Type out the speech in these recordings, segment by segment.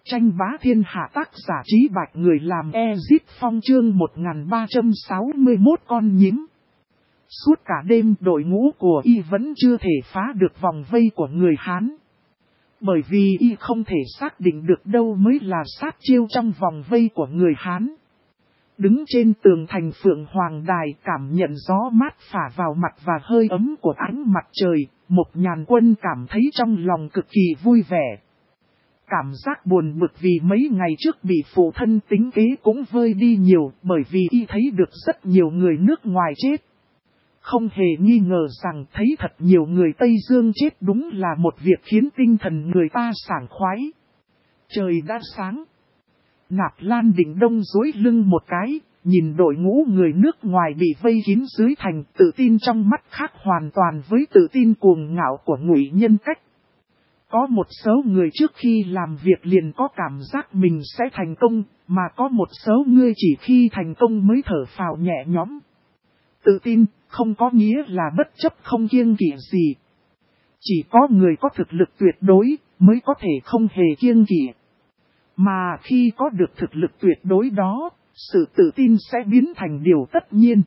Tranh bá thiên hạ tác giả Trí Bạch người làm Ezit Phong chương 1361 con nhím. Suốt cả đêm đội ngũ của y vẫn chưa thể phá được vòng vây của người Hán. Bởi vì y không thể xác định được đâu mới là sát chiêu trong vòng vây của người Hán. Đứng trên tường thành Phượng Hoàng Đài cảm nhận gió mát phả vào mặt và hơi ấm của ánh mặt trời, Một Nhàn Quân cảm thấy trong lòng cực kỳ vui vẻ. Cảm giác buồn bực vì mấy ngày trước bị phụ thân tính kế cũng vơi đi nhiều bởi vì y thấy được rất nhiều người nước ngoài chết. Không hề nghi ngờ rằng thấy thật nhiều người Tây Dương chết đúng là một việc khiến tinh thần người ta sảng khoái. Trời đã sáng. Nạp Lan Định Đông duỗi lưng một cái, nhìn đội ngũ người nước ngoài bị vây kín dưới thành, tự tin trong mắt khác hoàn toàn với tự tin cuồng ngạo của Ngụy Nhân Cách. Có một số người trước khi làm việc liền có cảm giác mình sẽ thành công, mà có một số người chỉ khi thành công mới thở phào nhẹ nhõm. Tự tin không có nghĩa là bất chấp không kiêng kỵ gì. Chỉ có người có thực lực tuyệt đối mới có thể không hề kiêng kỵ. Mà khi có được thực lực tuyệt đối đó, sự tự tin sẽ biến thành điều tất nhiên.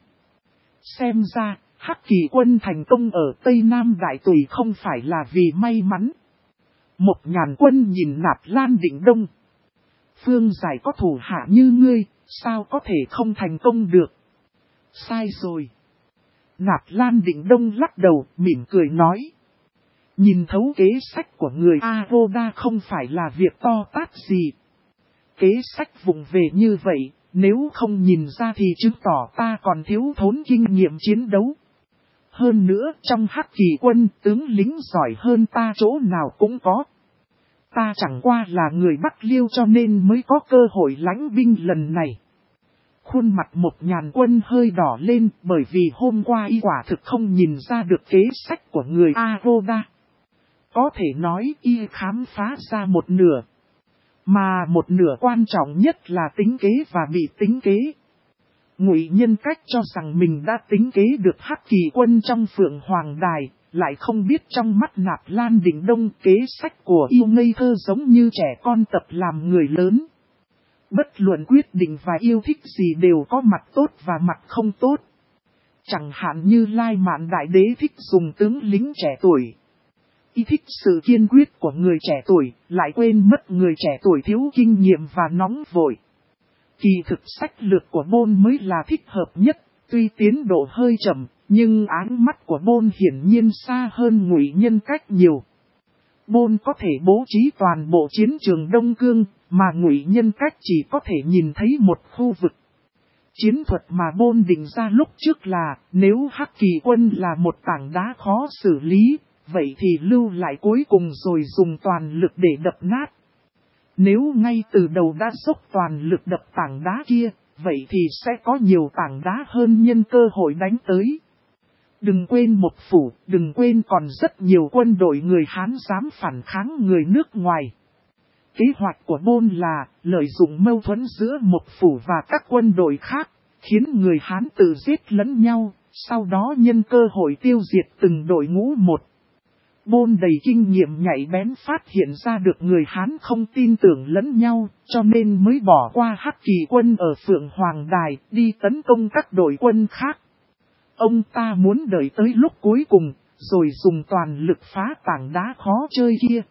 Xem ra, Hắc Kỳ quân thành công ở Tây Nam Đại Tùy không phải là vì may mắn. Một Nhàn Quân nhìn Nạp Lan Định Đông. Phương Giải có thủ hạ như ngươi, sao có thể không thành công được? Sai rồi. Nạp Lan Định Đông lắc đầu, mỉm cười nói. Nhìn thấu kế sách của người Aroda không phải là việc to tát gì. Kế sách vụng về như vậy, nếu không nhìn ra thì chứng tỏ ta còn thiếu thốn kinh nghiệm chiến đấu. Hơn nữa trong Hắc Kỳ quân tướng lính giỏi hơn ta chỗ nào cũng có. Ta chẳng qua là người Bắc Liêu cho nên mới có cơ hội lãnh binh lần này. Khuôn mặt Một Nhàn Quân hơi đỏ lên bởi vì hôm qua y quả thực không nhìn ra được kế sách của người Aroda. Có thể nói y khám phá ra một nửa. Mà một nửa quan trọng nhất là tính kế và bị tính kế. Ngụy Nhân Cách cho rằng mình đã tính kế được Hắc Kỳ quân trong Phượng Hoàng Đài, lại không biết trong mắt Nạp Lan Định Đông kế sách của yêu ngây thơ giống như trẻ con tập làm người lớn. Bất luận quyết định và yêu thích gì đều có mặt tốt và mặt không tốt. Chẳng hạn như Lai Mạn Đại Đế thích dùng tướng lính trẻ tuổi. Y thích sự kiên quyết của người trẻ tuổi, lại quên mất người trẻ tuổi thiếu kinh nghiệm và nóng vội. Kỳ thực sách lược của Bôn mới là thích hợp nhất, tuy tiến độ hơi chậm, nhưng áng mắt của Bôn hiển nhiên xa hơn Ngụy Nhân Cách nhiều. Bôn có thể bố trí toàn bộ chiến trường Đông Cương, mà Ngụy Nhân Cách chỉ có thể nhìn thấy một khu vực. Chiến thuật mà Bôn định ra lúc trước là, nếu Hắc Kỳ quân là một tảng đá khó xử lý, vậy thì lưu lại cuối cùng rồi dùng toàn lực để đập nát. Nếu ngay từ đầu đã dốc toàn lực đập tảng đá kia, vậy thì sẽ có nhiều tảng đá hơn nhân cơ hội đánh tới. Đừng quên một phủ, đừng quên còn rất nhiều quân đội người Hán dám phản kháng người nước ngoài. Kế hoạch của Bôn là lợi dụng mâu thuẫn giữa một phủ và các quân đội khác, khiến người Hán tự giết lẫn nhau, sau đó nhân cơ hội tiêu diệt từng đội ngũ một. Bôn đầy kinh nghiệm nhạy bén phát hiện ra được người Hán không tin tưởng lẫn nhau, cho nên mới bỏ qua Hắc Kỳ quân ở Phượng Hoàng Đài, đi tấn công các đội quân khác. Ông ta muốn đợi tới lúc cuối cùng, rồi dùng toàn lực phá tảng đá khó chơi kia.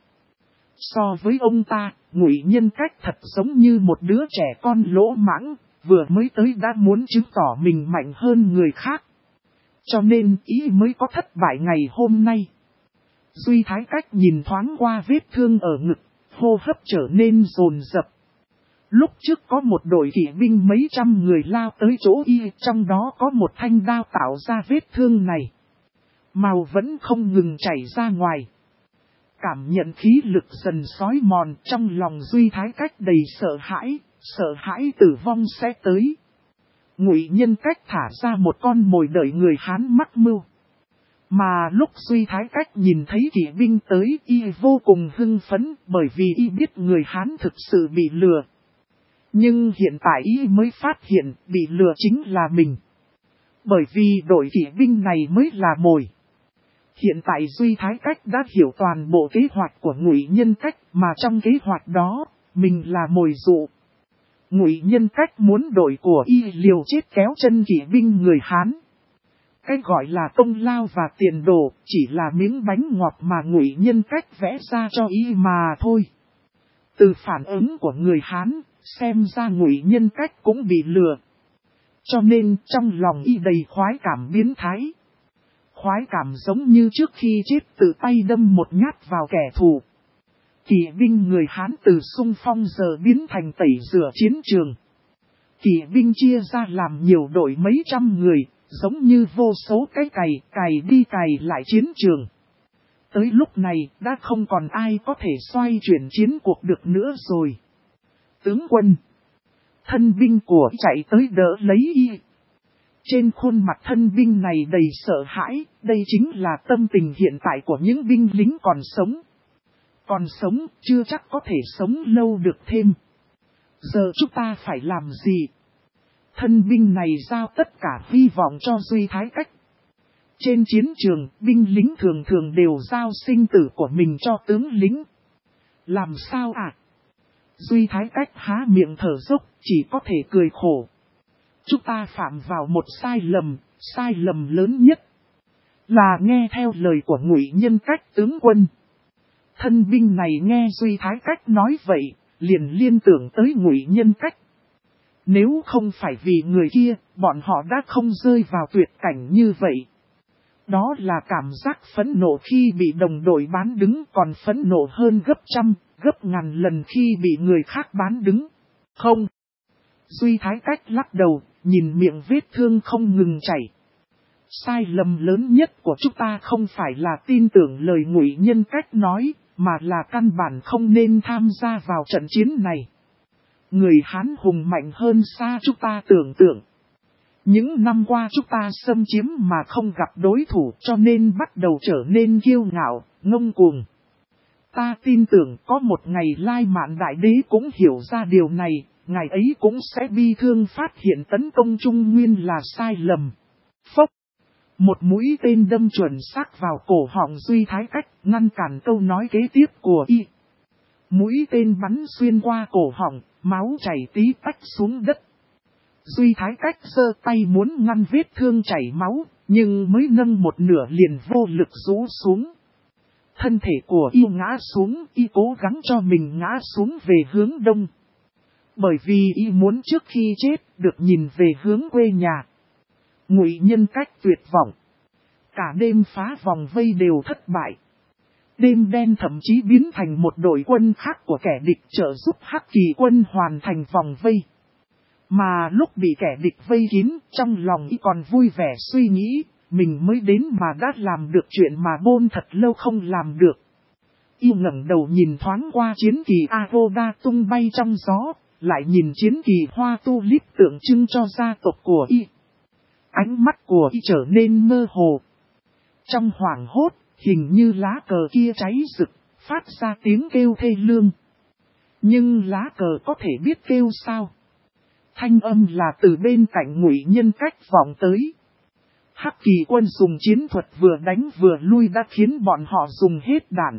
So với ông ta, Ngụy Nhân Cách thật giống như một đứa trẻ con lỗ mãng, vừa mới tới đã muốn chứng tỏ mình mạnh hơn người khác. Cho nên ý mới có thất bại ngày hôm nay. Duy Thái Cách nhìn thoáng qua vết thương ở ngực, hô hấp trở nên dồn dập. Lúc trước có một đội kỵ binh mấy trăm người lao tới chỗ y, trong đó có một thanh đao tạo ra vết thương này. Màu vẫn không ngừng chảy ra ngoài. Cảm nhận khí lực dần xói mòn, trong lòng Duy Thái Cách đầy sợ hãi tử vong sẽ tới. Ngụy Nhân Cách thả ra một con mồi đợi người Hán mắc mưu. Mà lúc Duy Thái Cách nhìn thấy kỵ binh tới, y vô cùng hưng phấn bởi vì y biết người Hán thực sự bị lừa. Nhưng hiện tại y mới phát hiện bị lừa chính là mình. Bởi vì đội kỵ binh này mới là mồi. Hiện tại Duy Thái Cách đã hiểu toàn bộ kế hoạch của Ngụy Nhân Cách, mà trong kế hoạch đó, mình là mồi dụ. Ngụy Nhân Cách muốn đội của y liều chết kéo chân kỵ binh người Hán. Cái gọi là công lao và tiền đồ chỉ là miếng bánh ngọt mà Ngụy Nhân Cách vẽ ra cho y mà thôi. Từ phản ứng của người Hán, xem ra Ngụy Nhân Cách cũng bị lừa. Cho nên trong lòng y đầy khoái cảm biến thái. Khoái cảm giống như trước khi chết tự tay đâm một nhát vào kẻ thù. Kỵ binh người Hán từ xung phong giờ biến thành tẩy rửa chiến trường. Kỵ binh chia ra làm nhiều đội mấy trăm người, giống như vô số cái cày đi cày lại chiến trường. Tới lúc này đã không còn ai có thể xoay chuyển chiến cuộc được nữa rồi. Tướng quân, thân binh của chạy tới đỡ lấy y. Trên khuôn mặt thân binh này đầy sợ hãi, đây chính là tâm tình hiện tại của những binh lính còn sống. Còn sống, chưa chắc có thể sống lâu được thêm. Giờ chúng ta phải làm gì? Thân binh này giao tất cả hy vọng cho Duy Thái Cách. Trên chiến trường, binh lính thường thường đều giao sinh tử của mình cho tướng lính. Làm sao ạ? Duy Thái Cách há miệng thở dốc, chỉ có thể cười khổ. Chúng ta phạm vào một sai lầm lớn nhất. Là nghe theo lời của Ngụy Nhân Cách tướng quân. Thân binh này nghe Duy Thái Cách nói vậy, liền liên tưởng tới Ngụy Nhân Cách. Nếu không phải vì người kia, bọn họ đã không rơi vào tuyệt cảnh như vậy. Đó là cảm giác phẫn nộ khi bị đồng đội bán đứng, còn phẫn nộ hơn gấp trăm, gấp ngàn lần khi bị người khác bán đứng. Không. Duy Thái Cách lắc đầu, nhìn miệng vết thương không ngừng chảy. Sai lầm lớn nhất của chúng ta không phải là tin tưởng lời Ngụy Nhân Cách nói, mà là căn bản không nên tham gia vào trận chiến này. Người Hán hùng mạnh hơn xa chúng ta tưởng tượng. Những năm qua chúng ta xâm chiếm mà không gặp đối thủ cho nên bắt đầu trở nên kiêu ngạo, ngông cuồng. Ta tin tưởng có một ngày Lai Mạn Đại Đế cũng hiểu ra điều này, ngày ấy cũng sẽ bi thương phát hiện tấn công Trung Nguyên là sai lầm. Phốc! Một mũi tên đâm chuẩn xác vào cổ họng Duy Thái Cách, ngăn cản câu nói kế tiếp của y. Mũi tên bắn xuyên qua cổ họng, máu chảy tí tách xuống đất. Duy Thái Cách giơ tay muốn ngăn vết thương chảy máu, nhưng mới nâng một nửa liền vô lực rũ xuống. Thân thể của y ngã xuống, y cố gắng cho mình ngã xuống về hướng đông. Bởi vì y muốn trước khi chết được nhìn về hướng quê nhà. Ngụy Nhân Cách tuyệt vọng. Cả đêm phá vòng vây đều thất bại. Đêm đen thậm chí biến thành một đội quân khác của kẻ địch trợ giúp Hắc Kỳ quân hoàn thành vòng vây. Mà lúc bị kẻ địch vây kín, trong lòng y còn vui vẻ suy nghĩ, mình mới đến mà đã làm được chuyện mà Bôn thật lâu không làm được. Y ngẩng đầu nhìn thoáng qua chiến kỳ Agoda tung bay trong gió, lại nhìn chiến kỳ hoa tulip tượng trưng cho gia tộc của y. Ánh mắt của y trở nên mơ hồ. Trong hoảng hốt, hình như lá cờ kia cháy rực, phát ra tiếng kêu thê lương. Nhưng lá cờ có thể biết kêu sao? Thanh âm là từ bên cạnh Ngụy Nhân Cách vọng tới. Hắc Kỳ quân dùng chiến thuật vừa đánh vừa lui đã khiến bọn họ dùng hết đạn.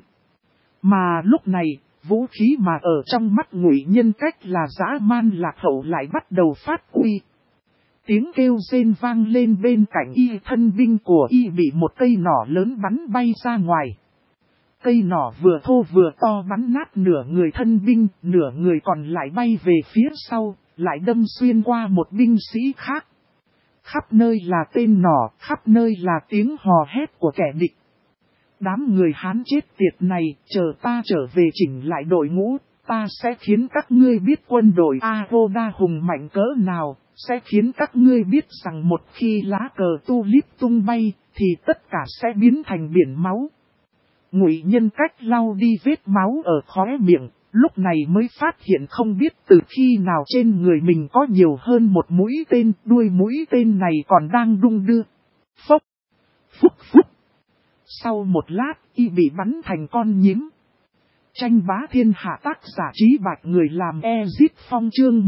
Mà lúc này, vũ khí mà ở trong mắt Ngụy Nhân Cách là dã man lạc hậu lại bắt đầu phát uy. Tiếng kêu rên vang lên bên cạnh y, thân binh của y bị một cây nỏ lớn bắn bay ra ngoài. Cây nỏ vừa thô vừa to bắn nát nửa người thân binh, nửa người còn lại bay về phía sau, lại đâm xuyên qua một binh sĩ khác. Khắp nơi là tên nỏ, khắp nơi là tiếng hò hét của kẻ địch. Đám người Hán chết tiệt này, chờ ta trở về chỉnh lại đội ngũ, ta sẽ khiến các ngươi biết quân đội Agoda hùng mạnh cỡ nào, sẽ khiến các ngươi biết rằng một khi lá cờ tulip tung bay, thì tất cả sẽ biến thành biển máu. Ngụy Nhân Cách lau đi vết máu ở khóe miệng, lúc này mới phát hiện không biết từ khi nào trên người mình có nhiều hơn một mũi tên, đuôi mũi tên này còn đang đung đưa. Phốc, phúc phúc. Sau một lát, y bị bắn thành con nhím. Tranh bá thiên hạ tác giả Trí Bạch người làm Ezit Phong chương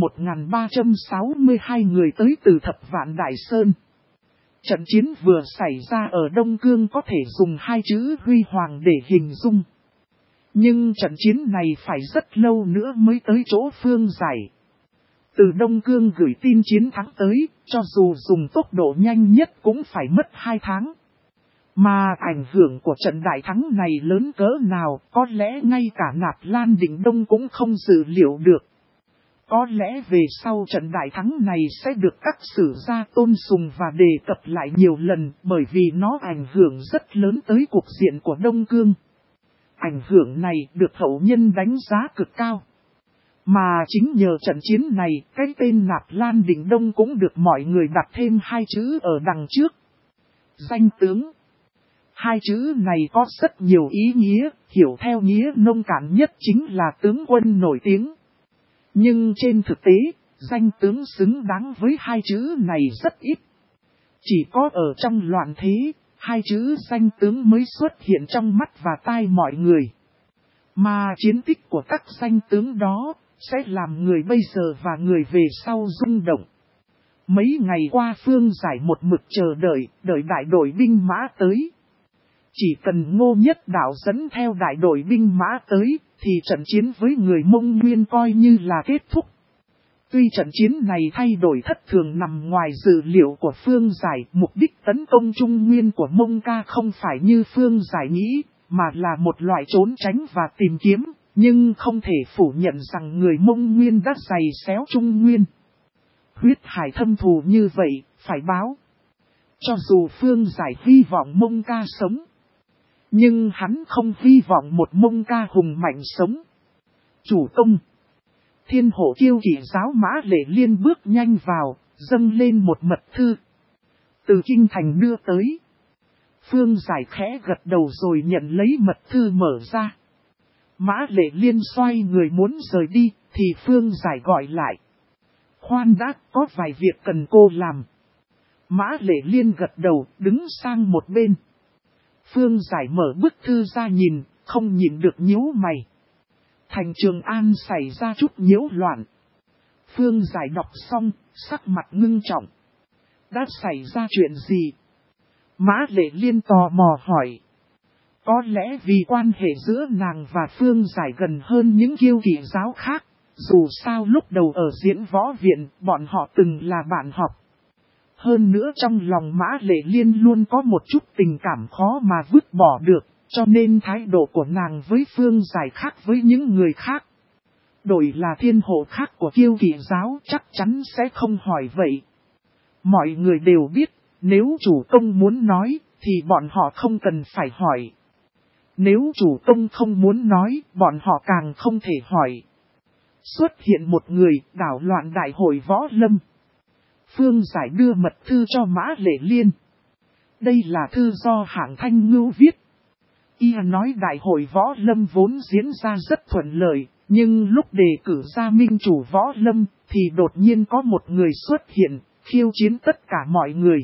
1362 người tới từ Thập Vạn Đại Sơn. Trận chiến vừa xảy ra ở Đông Cương có thể dùng hai chữ huy hoàng để hình dung. Nhưng trận chiến này phải rất lâu nữa mới tới chỗ Phương Giải. Từ Đông Cương gửi tin chiến thắng tới, cho dù dùng tốc độ nhanh nhất cũng phải mất 2 tháng. Mà ảnh hưởng của trận đại thắng này lớn cỡ nào, có lẽ ngay cả Nạp Lan Định Đông cũng không dự liệu được. Có lẽ về sau trận đại thắng này sẽ được các sử gia tôn sùng và đề cập lại nhiều lần, bởi vì nó ảnh hưởng rất lớn tới cục diện của Đông Cương. Ảnh hưởng này được hậu nhân đánh giá cực cao. Mà chính nhờ trận chiến này, cái tên Nạp Lan Định Đông cũng được mọi người đặt thêm 2 chữ ở đằng trước. Danh tướng. 2 chữ này có rất nhiều ý nghĩa, hiểu theo nghĩa nông cạn nhất chính là tướng quân nổi tiếng. Nhưng trên thực tế, danh tướng xứng đáng với 2 chữ này rất ít. Chỉ có ở trong loạn thế, 2 chữ danh tướng mới xuất hiện trong mắt và tai mọi người. Mà chiến tích của các danh tướng đó sẽ làm người bây giờ và người về sau rung động. Mấy ngày qua Phương Giải một mực chờ đợi đại đội binh mã tới. Chỉ cần Ngô Nhất Đạo dẫn theo đại đội binh mã tới, thì trận chiến với người Mông Nguyên coi như là kết thúc. Tuy trận chiến này thay đổi thất thường nằm ngoài dự liệu của Phương Giải, mục đích tấn công Trung Nguyên của Mông Ca không phải như Phương Giải nghĩ, mà là một loại trốn tránh và tìm kiếm, nhưng không thể phủ nhận rằng người Mông Nguyên đã giày xéo Trung Nguyên. Huyết hải thâm thù như vậy, phải báo. Cho dù Phương Giải hy vọng Mông Ca sống, nhưng hắn không hy vọng một Mông Ca hùng mạnh sống. Chủ công. Thiên hộ kiêu kỵ giáo Mã Lệ Liên bước nhanh vào, dâng lên một mật thư. Từ kinh thành đưa tới. Phương Giải khẽ gật đầu rồi nhận lấy mật thư mở ra. Mã Lệ Liên xoay người muốn rời đi, thì Phương Giải gọi lại. Khoan đã, có vài việc cần cô làm. Mã Lệ Liên gật đầu, đứng sang một bên. Phương Giải mở bức thư ra nhìn, không nhìn được nhíu mày. Thành Trường An xảy ra chút nhiễu loạn. Phương Giải đọc xong, sắc mặt ngưng trọng. Đã xảy ra chuyện gì? Mã Lệ Liên tò mò hỏi. Có lẽ vì quan hệ giữa nàng và Phương Giải gần hơn những kiêu kỵ giáo khác. Dù sao lúc đầu ở Diễn Võ Viện, bọn họ từng là bạn học. Hơn nữa trong lòng Mã Lệ Liên luôn có một chút tình cảm khó mà vứt bỏ được, cho nên thái độ của nàng với Phương Giải khác với những người khác. Đổi là thiên hộ khác của kiêu kỵ giáo chắc chắn sẽ không hỏi vậy. Mọi người đều biết, nếu chủ công muốn nói, thì bọn họ không cần phải hỏi. Nếu chủ công không muốn nói, bọn họ càng không thể hỏi. Xuất hiện một người đảo loạn đại hội võ lâm. Phương Giải đưa mật thư cho Mã Lệ Liên. Đây là thư do Hạng Thanh Ngưu viết. Y nói đại hội võ lâm vốn diễn ra rất thuận lợi, nhưng lúc đề cử ra minh chủ võ lâm, thì đột nhiên có một người xuất hiện, khiêu chiến tất cả mọi người.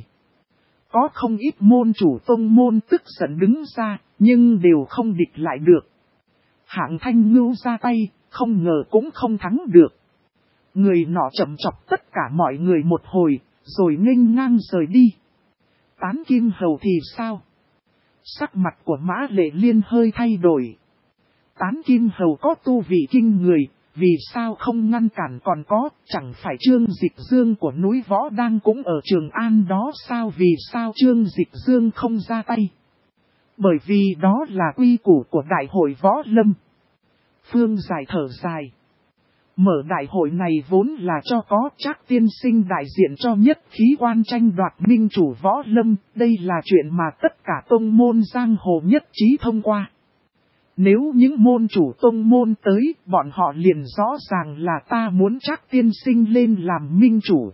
Có không ít môn chủ tông môn tức giận đứng ra, nhưng đều không địch lại được. Hạng Thanh Ngưu ra tay, không ngờ cũng không thắng được. Người nọ chậm chọc tất cả mọi người một hồi, rồi nghênh ngang rời đi. Tán Kim Hầu thì sao? Sắc mặt của Mã Lệ Liên hơi thay đổi. Tán Kim Hầu có tu vị kinh người, vì sao không ngăn cản còn có, chẳng phải Trương Dịch Dương của núi Võ Đang cũng ở Trường An đó sao? Vì sao Trương Dịch Dương không ra tay? Bởi vì đó là quy củ của đại hội võ lâm. Phương Giải thở dài. Mở đại hội này vốn là cho có Trác tiên sinh đại diện cho nhất khí quan tranh đoạt minh chủ võ lâm, đây là chuyện mà tất cả tông môn giang hồ nhất trí thông qua. Nếu những môn chủ tông môn tới, bọn họ liền rõ ràng là ta muốn Trác tiên sinh lên làm minh chủ.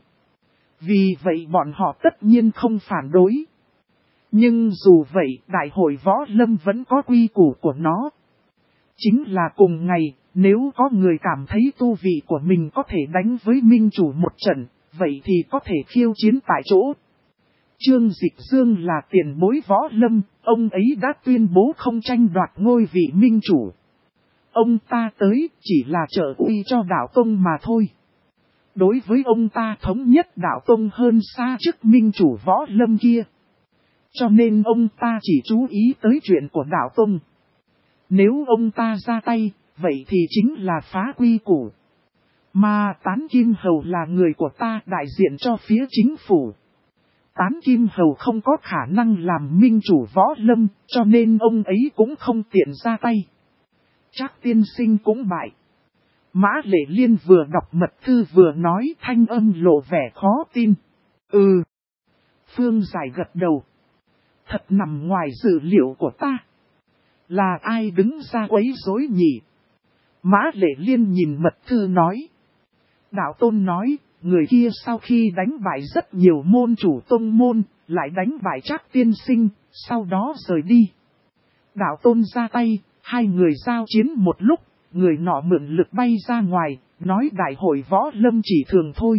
Vì vậy bọn họ tất nhiên không phản đối. Nhưng dù vậy, đại hội võ lâm vẫn có quy củ của nó. Chính là cùng ngày, nếu có người cảm thấy tu vị của mình có thể đánh với minh chủ một trận, vậy thì có thể khiêu chiến tại chỗ. Trương Dịch Dương là tiền bối võ lâm, ông ấy đã tuyên bố không tranh đoạt ngôi vị minh chủ. Ông ta tới chỉ là trợ uy cho đạo tông mà thôi. Đối với ông ta thống nhất đạo tông hơn xa chức minh chủ võ lâm kia. Cho nên ông ta chỉ chú ý tới chuyện của đạo tông. Nếu ông ta ra tay, vậy thì chính là phá quy củ. Mà Tán Kim Hầu là người của ta đại diện cho phía chính phủ. Tán Kim Hầu không có khả năng làm minh chủ võ lâm, cho nên ông ấy cũng không tiện ra tay. Trác tiên sinh cũng bại. Mã Lệ Liên vừa đọc mật thư vừa nói, thanh âm lộ vẻ khó tin. Ừ. Phương Giải gật đầu. Thật nằm ngoài dự liệu của ta. Là ai đứng ra quấy rối nhỉ? Mã Lệ Liên nhìn mật thư nói. Đạo Tôn nói, người kia sau khi đánh bại rất nhiều môn chủ tông môn, lại đánh bại Trác tiên sinh, sau đó rời đi. Đạo Tôn ra tay, hai người giao chiến một lúc, người nọ mượn lực bay ra ngoài, nói đại hội võ lâm chỉ thường thôi.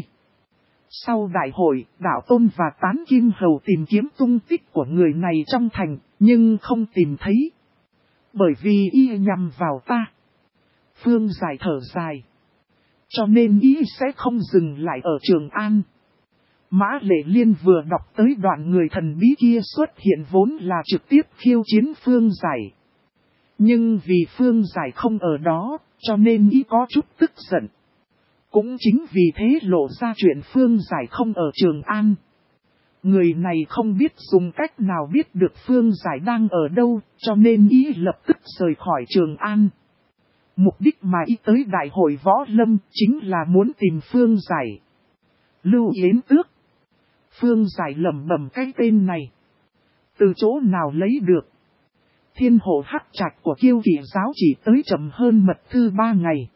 Sau đại hội, Đạo Tôn và Tán Kim Hầu tìm kiếm tung tích của người này trong thành, nhưng không tìm thấy. Bởi vì y nhằm vào ta. Phương Giải thở dài. Cho nên y sẽ không dừng lại ở Trường An. Mã Lệ Liên vừa đọc tới đoạn người thần bí kia xuất hiện vốn là trực tiếp khiêu chiến Phương Giải. Nhưng vì Phương Giải không ở đó, cho nên y có chút tức giận. Cũng chính vì thế lộ ra chuyện Phương Giải không ở Trường An. Người này không biết dùng cách nào biết được Phương Giải đang ở đâu, cho nên y lập tức rời khỏi Trường An. Mục đích mà y tới đại hội võ lâm chính là muốn tìm Phương Giải. Lưu Yến Tước. Phương Giải lẩm bẩm cái tên này. Từ chỗ nào lấy được? Thiên hộ hắc trạch của Kiêu Kỵ giáo chỉ tới chậm hơn mật thư 3 ngày.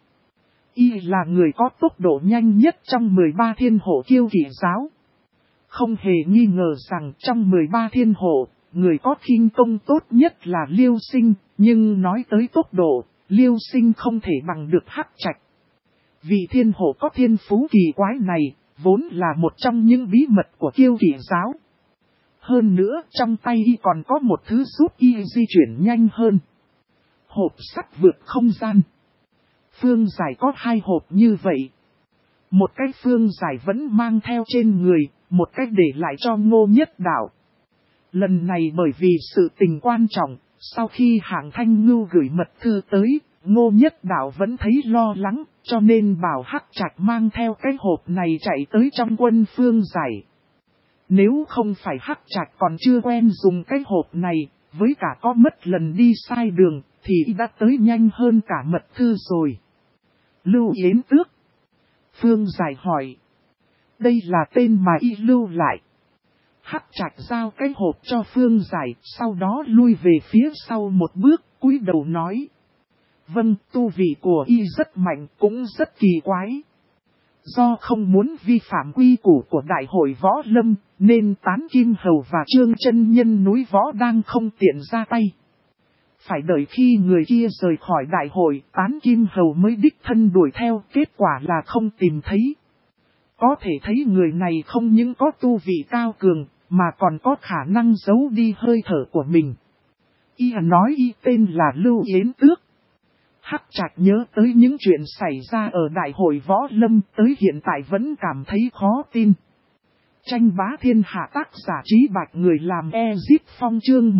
Y là người có tốc độ nhanh nhất trong 13 thiên hộ Kiêu Kỵ giáo. Không hề nghi ngờ rằng trong 13 thiên hộ, người có khinh công tốt nhất là Liêu Sinh, nhưng nói tới tốc độ, Liêu Sinh không thể bằng được hắc trạch. Vì thiên hộ có thiên phú kỳ quái này, vốn là một trong những bí mật của Kiêu Kỵ giáo. Hơn nữa, trong tay y còn có một thứ giúp y di chuyển nhanh hơn. Hộp sắt vượt không gian. Phương Giải có 2 hộp như vậy. Một cái Phương Giải vẫn mang theo trên người, một cách để lại cho Ngô Nhất Đạo. Lần này bởi vì sự tình quan trọng, sau khi Hạng Thanh Ngưu gửi mật thư tới, Ngô Nhất Đạo vẫn thấy lo lắng, cho nên bảo hắc trạch mang theo cái hộp này chạy tới trong quân Phương Giải. Nếu không phải hắc trạch còn chưa quen dùng cái hộp này, với cả có mất lần đi sai đường, thì đã tới nhanh hơn cả mật thư rồi. Lưu Yến Tước. Phương Giải hỏi. Đây là tên mà y lưu lại. Hắc trạch giao cái hộp cho Phương Giải, sau đó lui về phía sau một bước, cúi đầu nói. Vâng, tu vị của y rất mạnh, cũng rất kỳ quái. Do không muốn vi phạm quy củ của đại hội võ lâm, nên Tán Kim Hầu và Trương Chân Nhân núi võ đang không tiện ra tay. Phải đợi khi người kia rời khỏi đại hội, Tán Kim Hầu mới đích thân đuổi theo, kết quả là không tìm thấy. Có thể thấy người này không những có tu vị cao cường, mà còn có khả năng giấu đi hơi thở của mình. Y nói y tên là Lưu Yến Tước. Hắc Trạch nhớ tới những chuyện xảy ra ở đại hội võ lâm, tới hiện tại vẫn cảm thấy khó tin. Tranh bá thiên hạ tác giả Trí Bạch người làm Ezip Phong chương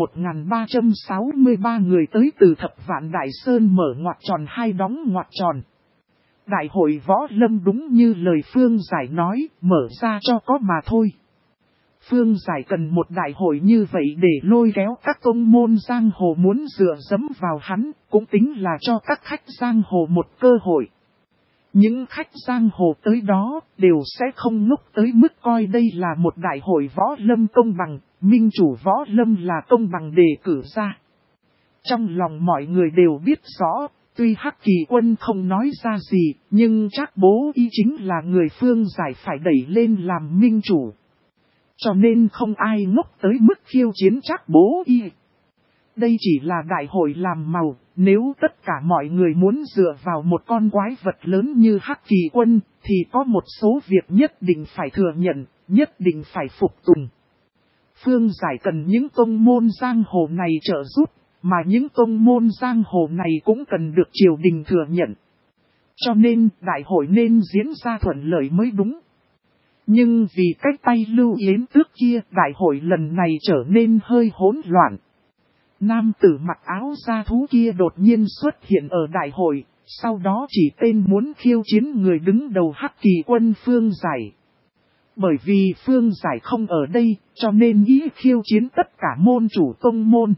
1363 người tới từ Thập Vạn Đại Sơn mở ngoặc tròn 2 đóng ngoặc tròn. Đại hội võ lâm đúng như lời Phương Giải nói, mở ra cho có mà thôi. Phương Giải cần một đại hội như vậy để lôi kéo các tông môn giang hồ muốn dựa dẫm vào hắn, cũng tính là cho các khách giang hồ một cơ hội. Những khách giang hồ tới đó đều sẽ không ngốc tới mức coi đây là một đại hội võ lâm công bằng, minh chủ võ lâm là công bằng đề cử ra. Trong lòng mọi người đều biết rõ, tuy Hắc Kỳ Quân không nói ra gì, nhưng Trác Bố Y chính là người Phương Giải phải đẩy lên làm minh chủ. Cho nên không ai ngốc tới mức khiêu chiến Trác Bố Y. Đây chỉ là đại hội làm màu, nếu tất cả mọi người muốn dựa vào một con quái vật lớn như Hắc Kỳ Quân, thì có một số việc nhất định phải thừa nhận, nhất định phải phục tùng. Phương Giải cần những tông môn giang hồ này trợ giúp, mà những tông môn giang hồ này cũng cần được triều đình thừa nhận. Cho nên đại hội nên diễn ra thuận lợi mới đúng. Nhưng vì cái tay Lưu Yến Tước kia, đại hội lần này trở nên hơi hỗn loạn. Nam tử mặc áo da thú kia đột nhiên xuất hiện ở đại hội, sau đó chỉ tên muốn khiêu chiến người đứng đầu Hắc Kỳ quân Phương Giải. Bởi vì Phương Giải không ở đây, cho nên ý khiêu chiến tất cả môn chủ tông môn.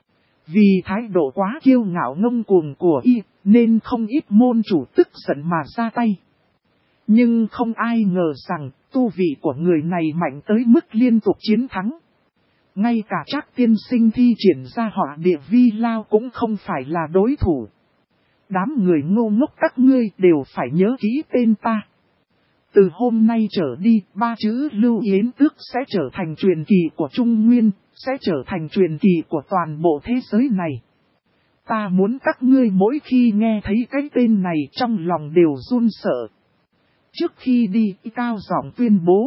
Vì thái độ quá kiêu ngạo ngông cuồng của y, nên không ít môn chủ tức giận mà ra tay. Nhưng không ai ngờ rằng, tu vị của người này mạnh tới mức liên tục chiến thắng. Ngay cả Trác tiên sinh thi triển ra hỏa địa vi lao cũng không phải là đối thủ. Đám người ngu ngốc các ngươi đều phải nhớ kỹ tên ta. Từ hôm nay trở đi, 3 chữ Lưu Yến Tước sẽ trở thành truyền kỳ của Trung Nguyên, sẽ trở thành truyền kỳ của toàn bộ thế giới này. Ta muốn các ngươi mỗi khi nghe thấy cái tên này trong lòng đều run sợ. Trước khi đi, cao giọng tuyên bố.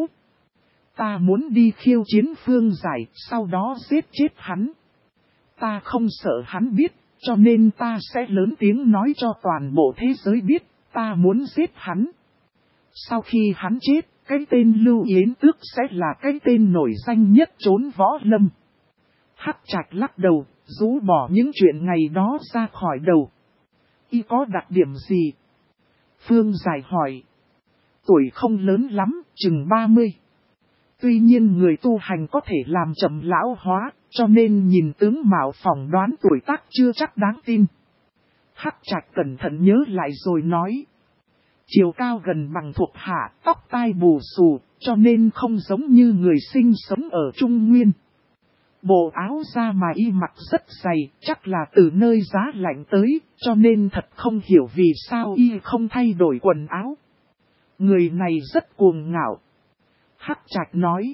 Ta muốn đi khiêu chiến Phương Giải, sau đó giết chết hắn. Ta không sợ hắn biết, cho nên ta sẽ lớn tiếng nói cho toàn bộ thế giới biết, ta muốn giết hắn. Sau khi hắn chết, cái tên Lưu Yến Tước sẽ là cái tên nổi danh nhất trốn võ lâm. Hắc Trạch lắc đầu, rũ bỏ những chuyện ngày đó ra khỏi đầu. Y có đặc điểm gì? Phương Giải hỏi. Tuổi không lớn lắm, chừng 30. Tuy nhiên người tu hành có thể làm chậm lão hóa, cho nên nhìn tướng mạo phỏng đoán tuổi tác chưa chắc đáng tin. Hắc Trạch cẩn thận nhớ lại rồi nói. Chiều cao gần bằng thuộc hạ, tóc tai bù xù, cho nên không giống như người sinh sống ở Trung Nguyên. Bộ áo da mà y mặc rất dày, chắc là từ nơi giá lạnh tới, cho nên thật không hiểu vì sao y không thay đổi quần áo. Người này rất cuồng ngạo. Hắc Trạch nói.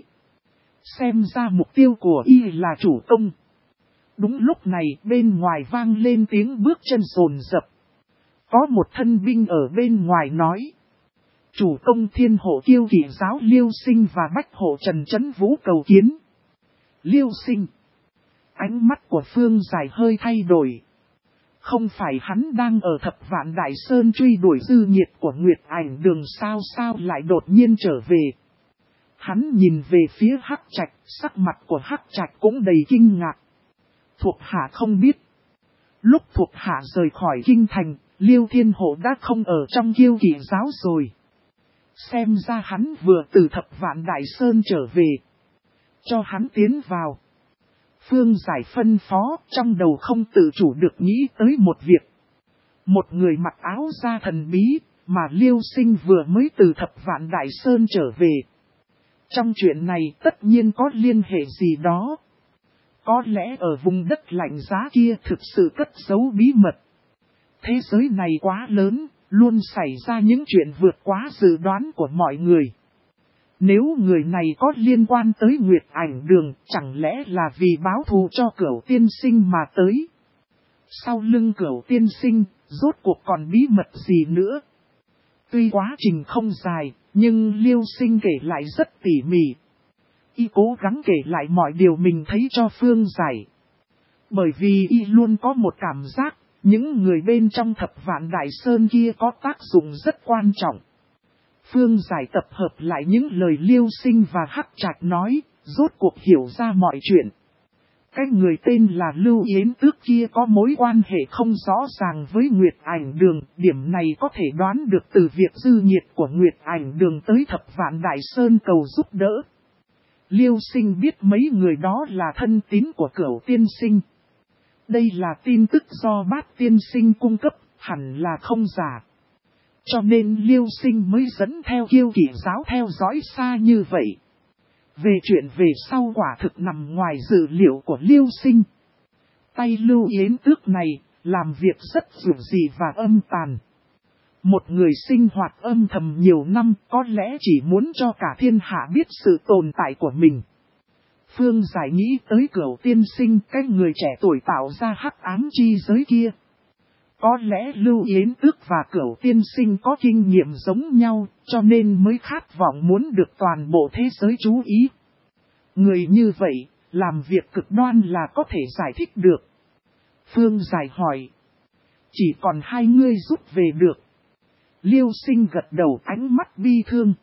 Xem ra mục tiêu của y là chủ công. Đúng lúc này bên ngoài vang lên tiếng bước chân rồn rập. Có một thân binh ở bên ngoài nói. Chủ công Thiên Hộ Kiêu Kỵ giáo Liêu Sinh và Bách Hộ Trần Chấn Vũ cầu kiến. Liêu Sinh. Ánh mắt của Phương Giải hơi thay đổi. Không phải hắn đang ở Thập Vạn Đại Sơn truy đuổi dư nhiệt của Nguyệt Ảnh Đường sao lại đột nhiên trở về. Hắn nhìn về phía Hắc Trạch, sắc mặt của Hắc Trạch cũng đầy kinh ngạc. Thuộc hạ không biết. Lúc thuộc hạ rời khỏi kinh thành, Liêu Thiên Hộ đã không ở trong Kiêu Kỵ giáo rồi. Xem ra hắn vừa từ Thập Vạn Đại Sơn trở về. Cho hắn tiến vào. Phương Giải phân phó, trong đầu không tự chủ được nghĩ tới một việc. Một người mặc áo da thần bí, mà Liêu Sinh vừa mới từ Thập Vạn Đại Sơn trở về. Trong chuyện này tất nhiên có liên hệ gì đó. Có lẽ ở vùng đất lạnh giá kia thực sự cất giấu bí mật. Thế giới này quá lớn, luôn xảy ra những chuyện vượt quá dự đoán của mọi người. Nếu người này có liên quan tới Nguyệt Ảnh Đường, chẳng lẽ là vì báo thù cho Cửu Tiên Sinh mà tới? Sau lưng Cửu Tiên Sinh, rốt cuộc còn bí mật gì nữa? Tuy quá trình không dài, nhưng Liêu Sinh kể lại rất tỉ mỉ. Y cố gắng kể lại mọi điều mình thấy cho Phương Giải. Bởi vì y luôn có một cảm giác, những người bên trong Thập Vạn Đại Sơn kia có tác dụng rất quan trọng. Phương Giải tập hợp lại những lời Liêu Sinh và Hắc Trạch nói, rốt cuộc hiểu ra mọi chuyện. Cái người tên là Lưu Yến Tước kia có mối quan hệ không rõ ràng với Nguyệt Ảnh Đường, điểm này có thể đoán được từ việc dư nhiệt của Nguyệt Ảnh Đường tới Thập Vạn Đại Sơn cầu giúp đỡ. Liêu Sinh biết mấy người đó là thân tín của Cửu Tiên Sinh. Đây là tin tức do Bát Tiên Sinh cung cấp, hẳn là không giả. Cho nên Liêu Sinh mới dẫn theo Kiêu Kỵ giáo theo dõi xa như vậy. Về chuyện về sau quả thực nằm ngoài dự liệu của Liêu Sinh. Tay Lưu Yến Tước này, làm việc rất dữ dị và âm tàn. Một người sinh hoạt âm thầm nhiều năm có lẽ chỉ muốn cho cả thiên hạ biết sự tồn tại của mình. Phương Giải nghĩ tới Cửu Tiên Sinh, cái người trẻ tuổi tạo ra hắc ám chi giới kia. Có lẽ Lưu Yến Tước và Cửu Tiên Sinh có kinh nghiệm giống nhau, cho nên mới khát vọng muốn được toàn bộ thế giới chú ý. Người như vậy, làm việc cực đoan là có thể giải thích được. Phương Giải hỏi. Chỉ còn hai ngươi rút về được. Liêu Sinh gật đầu, ánh mắt bi thương.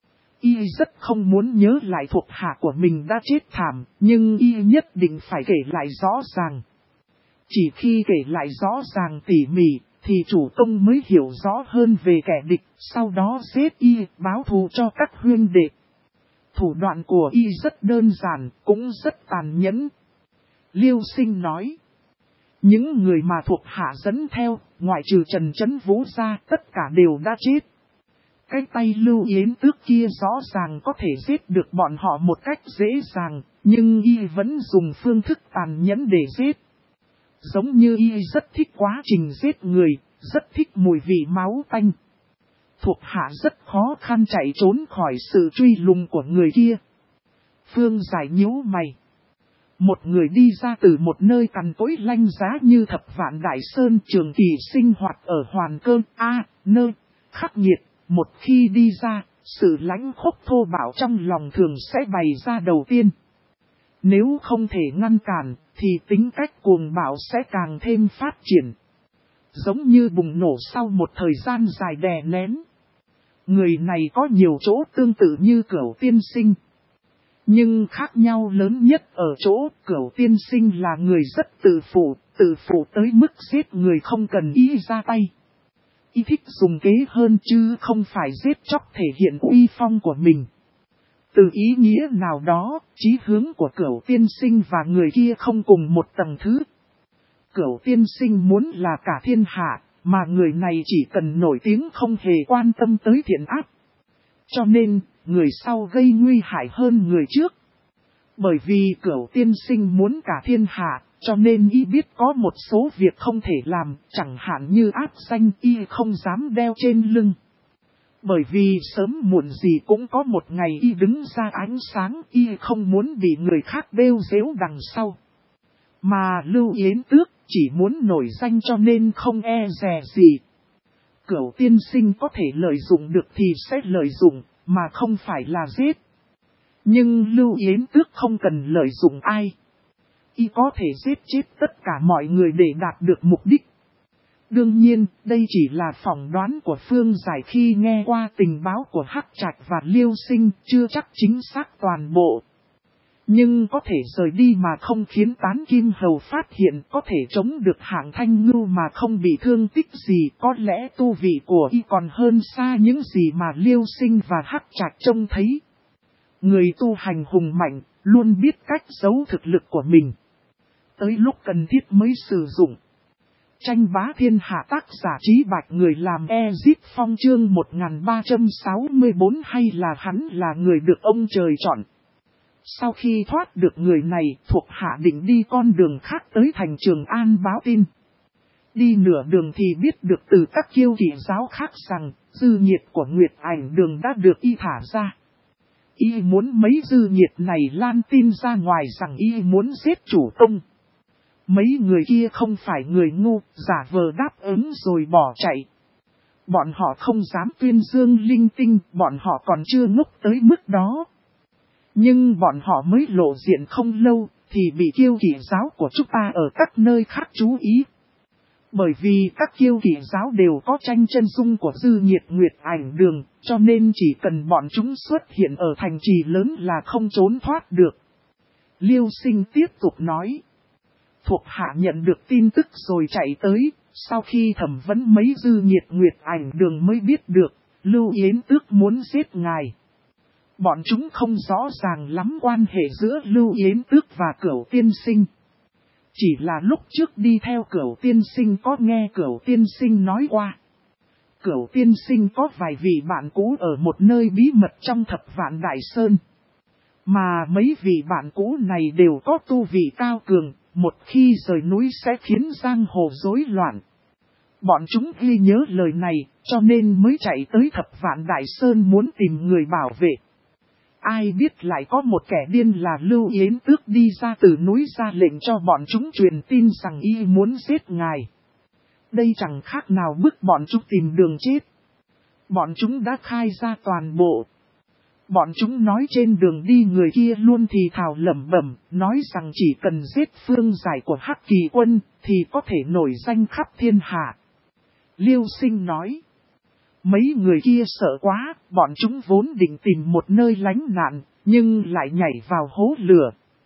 Y rất không muốn nhớ lại thuộc hạ của mình đã chết thảm, nhưng y nhất định phải kể lại rõ ràng. Chỉ khi kể lại rõ ràng tỉ mỉ, thì chủ công mới hiểu rõ hơn về kẻ địch, sau đó giết y, báo thù cho các huynh đệ. Thủ đoạn của y rất đơn giản, cũng rất tàn nhẫn. Liêu Sinh nói. Những người mà thuộc hạ dẫn theo, ngoại trừ Trần Chấn Vũ ra, tất cả đều đã chết. Cái tay Lưu Yến Tước kia rõ ràng có thể giết được bọn họ một cách dễ dàng, nhưng y vẫn dùng phương thức tàn nhẫn để giết. Giống như y rất thích quá trình giết người, rất thích mùi vị máu tanh. Thuộc hạ rất khó khăn chạy trốn khỏi sự truy lùng của người kia. Phương Giải nhíu mày. Một người đi ra từ một nơi cằn cỗi lanh giá như Thập Vạn Đại Sơn, trường kỳ sinh hoạt ở hoàn cơ nơi khắc nghiệt, một khi đi ra, sự lãnh khốc thô bạo trong lòng thường sẽ bày ra đầu tiên. Nếu không thể ngăn cản, thì tính cách cuồng bạo sẽ càng thêm phát triển. Giống như bùng nổ sau một thời gian dài đè nén. Người này có nhiều chỗ tương tự như Cửu Tiên Sinh. Nhưng khác nhau lớn nhất ở chỗ Cửu Tiên Sinh là người rất tự phụ tới mức giết người không cần y ra tay. Y thích dùng kế hơn chứ không phải giết chóc thể hiện uy phong của mình. Từ ý nghĩa nào đó, chí hướng của Cửu Tiên Sinh và người kia không cùng một tầng thứ. Cửu Tiên Sinh muốn là cả thiên hạ, mà người này chỉ cần nổi tiếng không hề quan tâm tới thiện ác. Cho nên, người sau gây nguy hại hơn người trước. Bởi vì Cửu Tiên Sinh muốn cả thiên hạ, cho nên y biết có một số việc không thể làm, chẳng hạn như áp danh y không dám đeo trên lưng. Bởi vì sớm muộn gì cũng có một ngày y đứng ra ánh sáng, y không muốn bị người khác bêu dếu đằng sau. Mà Lưu Yến Tước chỉ muốn nổi danh cho nên không e dè gì. Cửu Tiên Sinh có thể lợi dụng được thì sẽ lợi dụng, mà không phải là giết. Nhưng Lưu Yến Tước không cần lợi dụng ai. Y có thể giết chết tất cả mọi người để đạt được mục đích. Đương nhiên, đây chỉ là phỏng đoán của Phương Giải khi nghe qua tình báo của Hắc Trạch và Liêu Sinh, chưa chắc chính xác toàn bộ. Nhưng có thể rời đi mà không khiến Tán Kim Hầu phát hiện, có thể chống được Hạng Thanh Ngưu mà không bị thương tích gì, có lẽ tu vị của y còn hơn xa những gì mà Liêu Sinh và Hắc Trạch trông thấy. Người tu hành hùng mạnh, luôn biết cách giấu thực lực của mình. Tới lúc cần thiết mới sử dụng. Tranh bá thiên hạ, tác giả Trí Bạch, người làm Ezip Phong, chương 1364, hay là hắn là người được ông trời chọn. Sau khi thoát được người này, thuộc hạ định đi con đường khác tới thành Trường An báo tin. Đi nửa đường thì biết được từ các kiêu kỵ giáo khác rằng, dư nhiệt của Nguyệt Ảnh Đường đã được y thả ra. Y muốn mấy dư nhiệt này lan tin ra ngoài rằng y muốn giết chủ công. Mấy người kia không phải người ngu, giả vờ đáp ứng rồi bỏ chạy. Bọn họ không dám tuyên dương linh tinh, bọn họ còn chưa ngốc tới mức đó. Nhưng bọn họ mới lộ diện không lâu, thì bị kiêu kỵ giáo của chúng ta ở các nơi khác chú ý. Bởi vì các kiêu kỵ giáo đều có tranh chân dung của dư nhiệt Nguyệt Ảnh Đường, cho nên chỉ cần bọn chúng xuất hiện ở thành trì lớn là không trốn thoát được. Liêu Sinh tiếp tục nói. Thuộc hạ nhận được tin tức rồi chạy tới, sau khi thẩm vấn mấy dư nhiệt Nguyệt Ảnh Đường mới biết được, Lưu Yến Tước muốn giết ngài. Bọn chúng không rõ ràng lắm quan hệ giữa Lưu Yến Tước và Cửu Tiên Sinh. Chỉ là lúc trước đi theo Cửu Tiên Sinh có nghe Cửu Tiên Sinh nói qua. Cửu Tiên Sinh có vài vị bạn cũ ở một nơi bí mật trong Thập Vạn Đại Sơn. Mà mấy vị bạn cũ này đều có tu vị cao cường, một khi rời núi sẽ khiến giang hồ rối loạn. Bọn chúng ghi nhớ lời này, cho nên mới chạy tới Thập Vạn Đại Sơn muốn tìm người bảo vệ. Ai biết lại có một kẻ điên là Lưu Yến Tước đi ra từ núi ra lệnh cho bọn chúng truyền tin rằng y muốn giết ngài. Đây chẳng khác nào bức bọn chúng tìm đường chết. Bọn chúng đã khai ra toàn bộ. Bọn chúng nói trên đường đi người kia luôn thì thào lẩm bẩm, nói rằng chỉ cần giết Phương Giải của Hắc Kỳ Quân, thì có thể nổi danh khắp thiên hạ. Liêu Sinh nói. Mấy người kia sợ quá, bọn chúng vốn định tìm một nơi lánh nạn, nhưng lại nhảy vào hố lửa.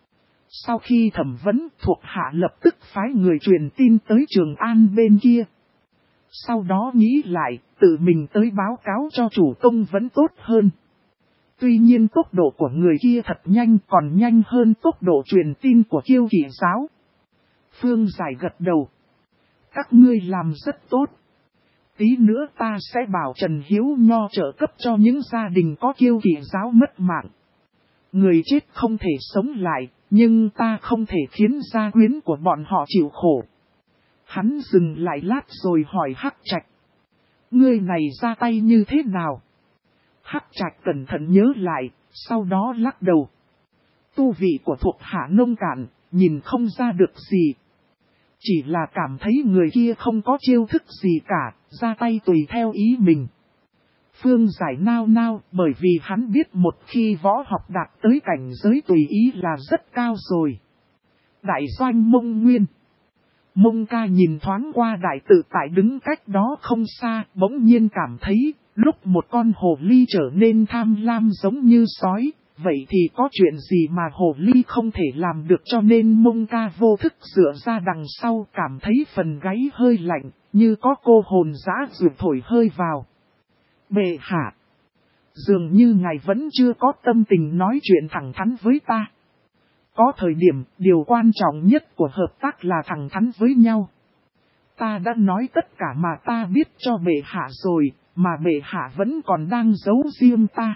Sau khi thẩm vấn, thuộc hạ lập tức phái người truyền tin tới Trường An bên kia. Sau đó nghĩ lại, tự mình tới báo cáo cho chủ công vẫn tốt hơn. Tuy nhiên tốc độ của người kia thật nhanh, còn nhanh hơn tốc độ truyền tin của Kiêu Kỵ giáo. Phương Giải gật đầu. Các ngươi làm rất tốt. Tí nữa ta sẽ bảo Trần Hiếu Nho trợ cấp cho những gia đình có Kiêu Kỵ giáo mất mạng. Người chết không thể sống lại, nhưng ta không thể khiến gia quyến của bọn họ chịu khổ. Hắn dừng lại lát rồi hỏi Hắc Trạch. Ngươi này ra tay như thế nào? Hắc Trạch cẩn thận nhớ lại, sau đó lắc đầu. Tu vị của thuộc hạ nông cạn, nhìn không ra được gì. Chỉ là cảm thấy người kia không có chiêu thức gì cả, ra tay tùy theo ý mình. Phương Giải nao nao, bởi vì hắn biết một khi võ học đạt tới cảnh giới tùy ý là rất cao rồi. Đại doanh Mông Nguyên. Mông Ca nhìn thoáng qua đại tự tại đứng cách đó không xa, bỗng nhiên cảm thấy, lúc một con hồ ly trở nên tham lam giống như sói, vậy thì có chuyện gì mà hồ ly không thể làm được, cho nên Mông Ca vô thức dựa ra đằng sau, cảm thấy phần gáy hơi lạnh, như có cô hồn dã rượu thổi hơi vào. Bệ hạ, dường như ngài vẫn chưa có tâm tình nói chuyện thẳng thắn với ta. Có thời điểm, điều quan trọng nhất của hợp tác là thẳng thắn với nhau. Ta đã nói tất cả mà ta biết cho bệ hạ rồi, mà bệ hạ vẫn còn đang giấu riêng ta.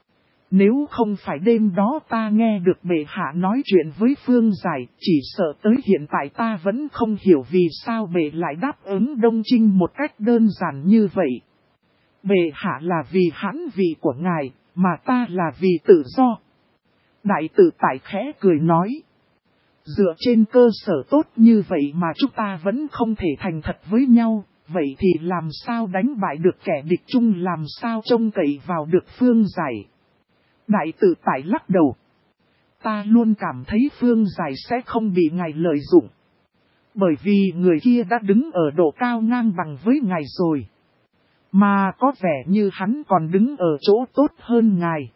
Nếu không phải đêm đó ta nghe được bệ hạ nói chuyện với Phương Giải, chỉ sợ tới hiện tại ta vẫn không hiểu vì sao bệ lại đáp ứng Đông Trinh một cách đơn giản như vậy. Bệ hạ là vì hãn vị của ngài, mà ta là vì tự do. Đại tự tại khẽ cười nói. Dựa trên cơ sở tốt như vậy mà chúng ta vẫn không thể thành thật với nhau, vậy thì làm sao đánh bại được kẻ địch chung, làm sao trông cậy vào được Phương Giải. Đại tự tại lắc đầu. Ta luôn cảm thấy Phương Giải sẽ không bị ngài lợi dụng. Bởi vì người kia đã đứng ở độ cao ngang bằng với ngài rồi. Mà có vẻ như hắn còn đứng ở chỗ tốt hơn ngài.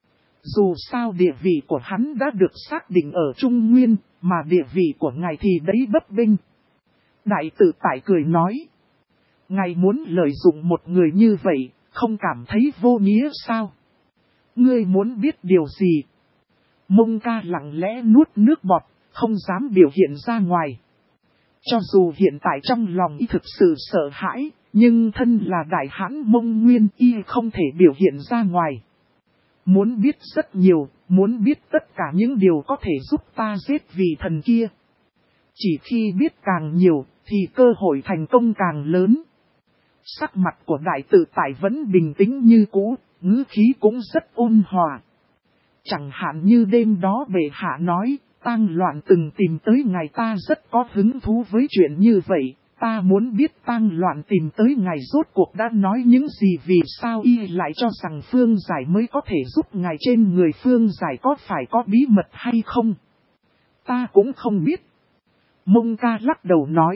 Dù sao địa vị của hắn đã được xác định ở Trung Nguyên, mà địa vị của ngài thì đấy bấp bênh. Đại tự tại cười nói. Ngài muốn lợi dụng một người như vậy, không cảm thấy vô nghĩa sao? Ngươi muốn biết điều gì? Mông Ca lặng lẽ nuốt nước bọt, không dám biểu hiện ra ngoài. Cho dù hiện tại trong lòng y thực sự sợ hãi, nhưng thân là đại hãn Mông Nguyên y không thể biểu hiện ra ngoài. Muốn biết rất nhiều, muốn biết tất cả những điều có thể giúp ta giết vị thần kia. Chỉ khi biết càng nhiều, thì cơ hội thành công càng lớn. Sắc mặt của đại tự tại vẫn bình tĩnh như cũ, ngữ khí cũng rất ôn hòa. Chẳng hạn như đêm đó bệ hạ nói, Tang Loạn từng tìm tới ngài, ta rất có hứng thú với chuyện như vậy. Ta muốn biết Tang Loạn tìm tới ngài rốt cuộc đã nói những gì, vì sao y lại cho rằng Phương Giải mới có thể giúp ngài, trên người Phương Giải có phải có bí mật hay không? Ta cũng không biết. Mông Ca lắc đầu nói.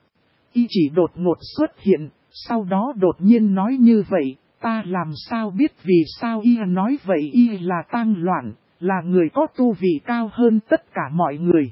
Y chỉ đột ngột xuất hiện, sau đó đột nhiên nói như vậy, ta làm sao biết vì sao y nói vậy? Y là Tang Loạn, là người có tu vị cao hơn tất cả mọi người.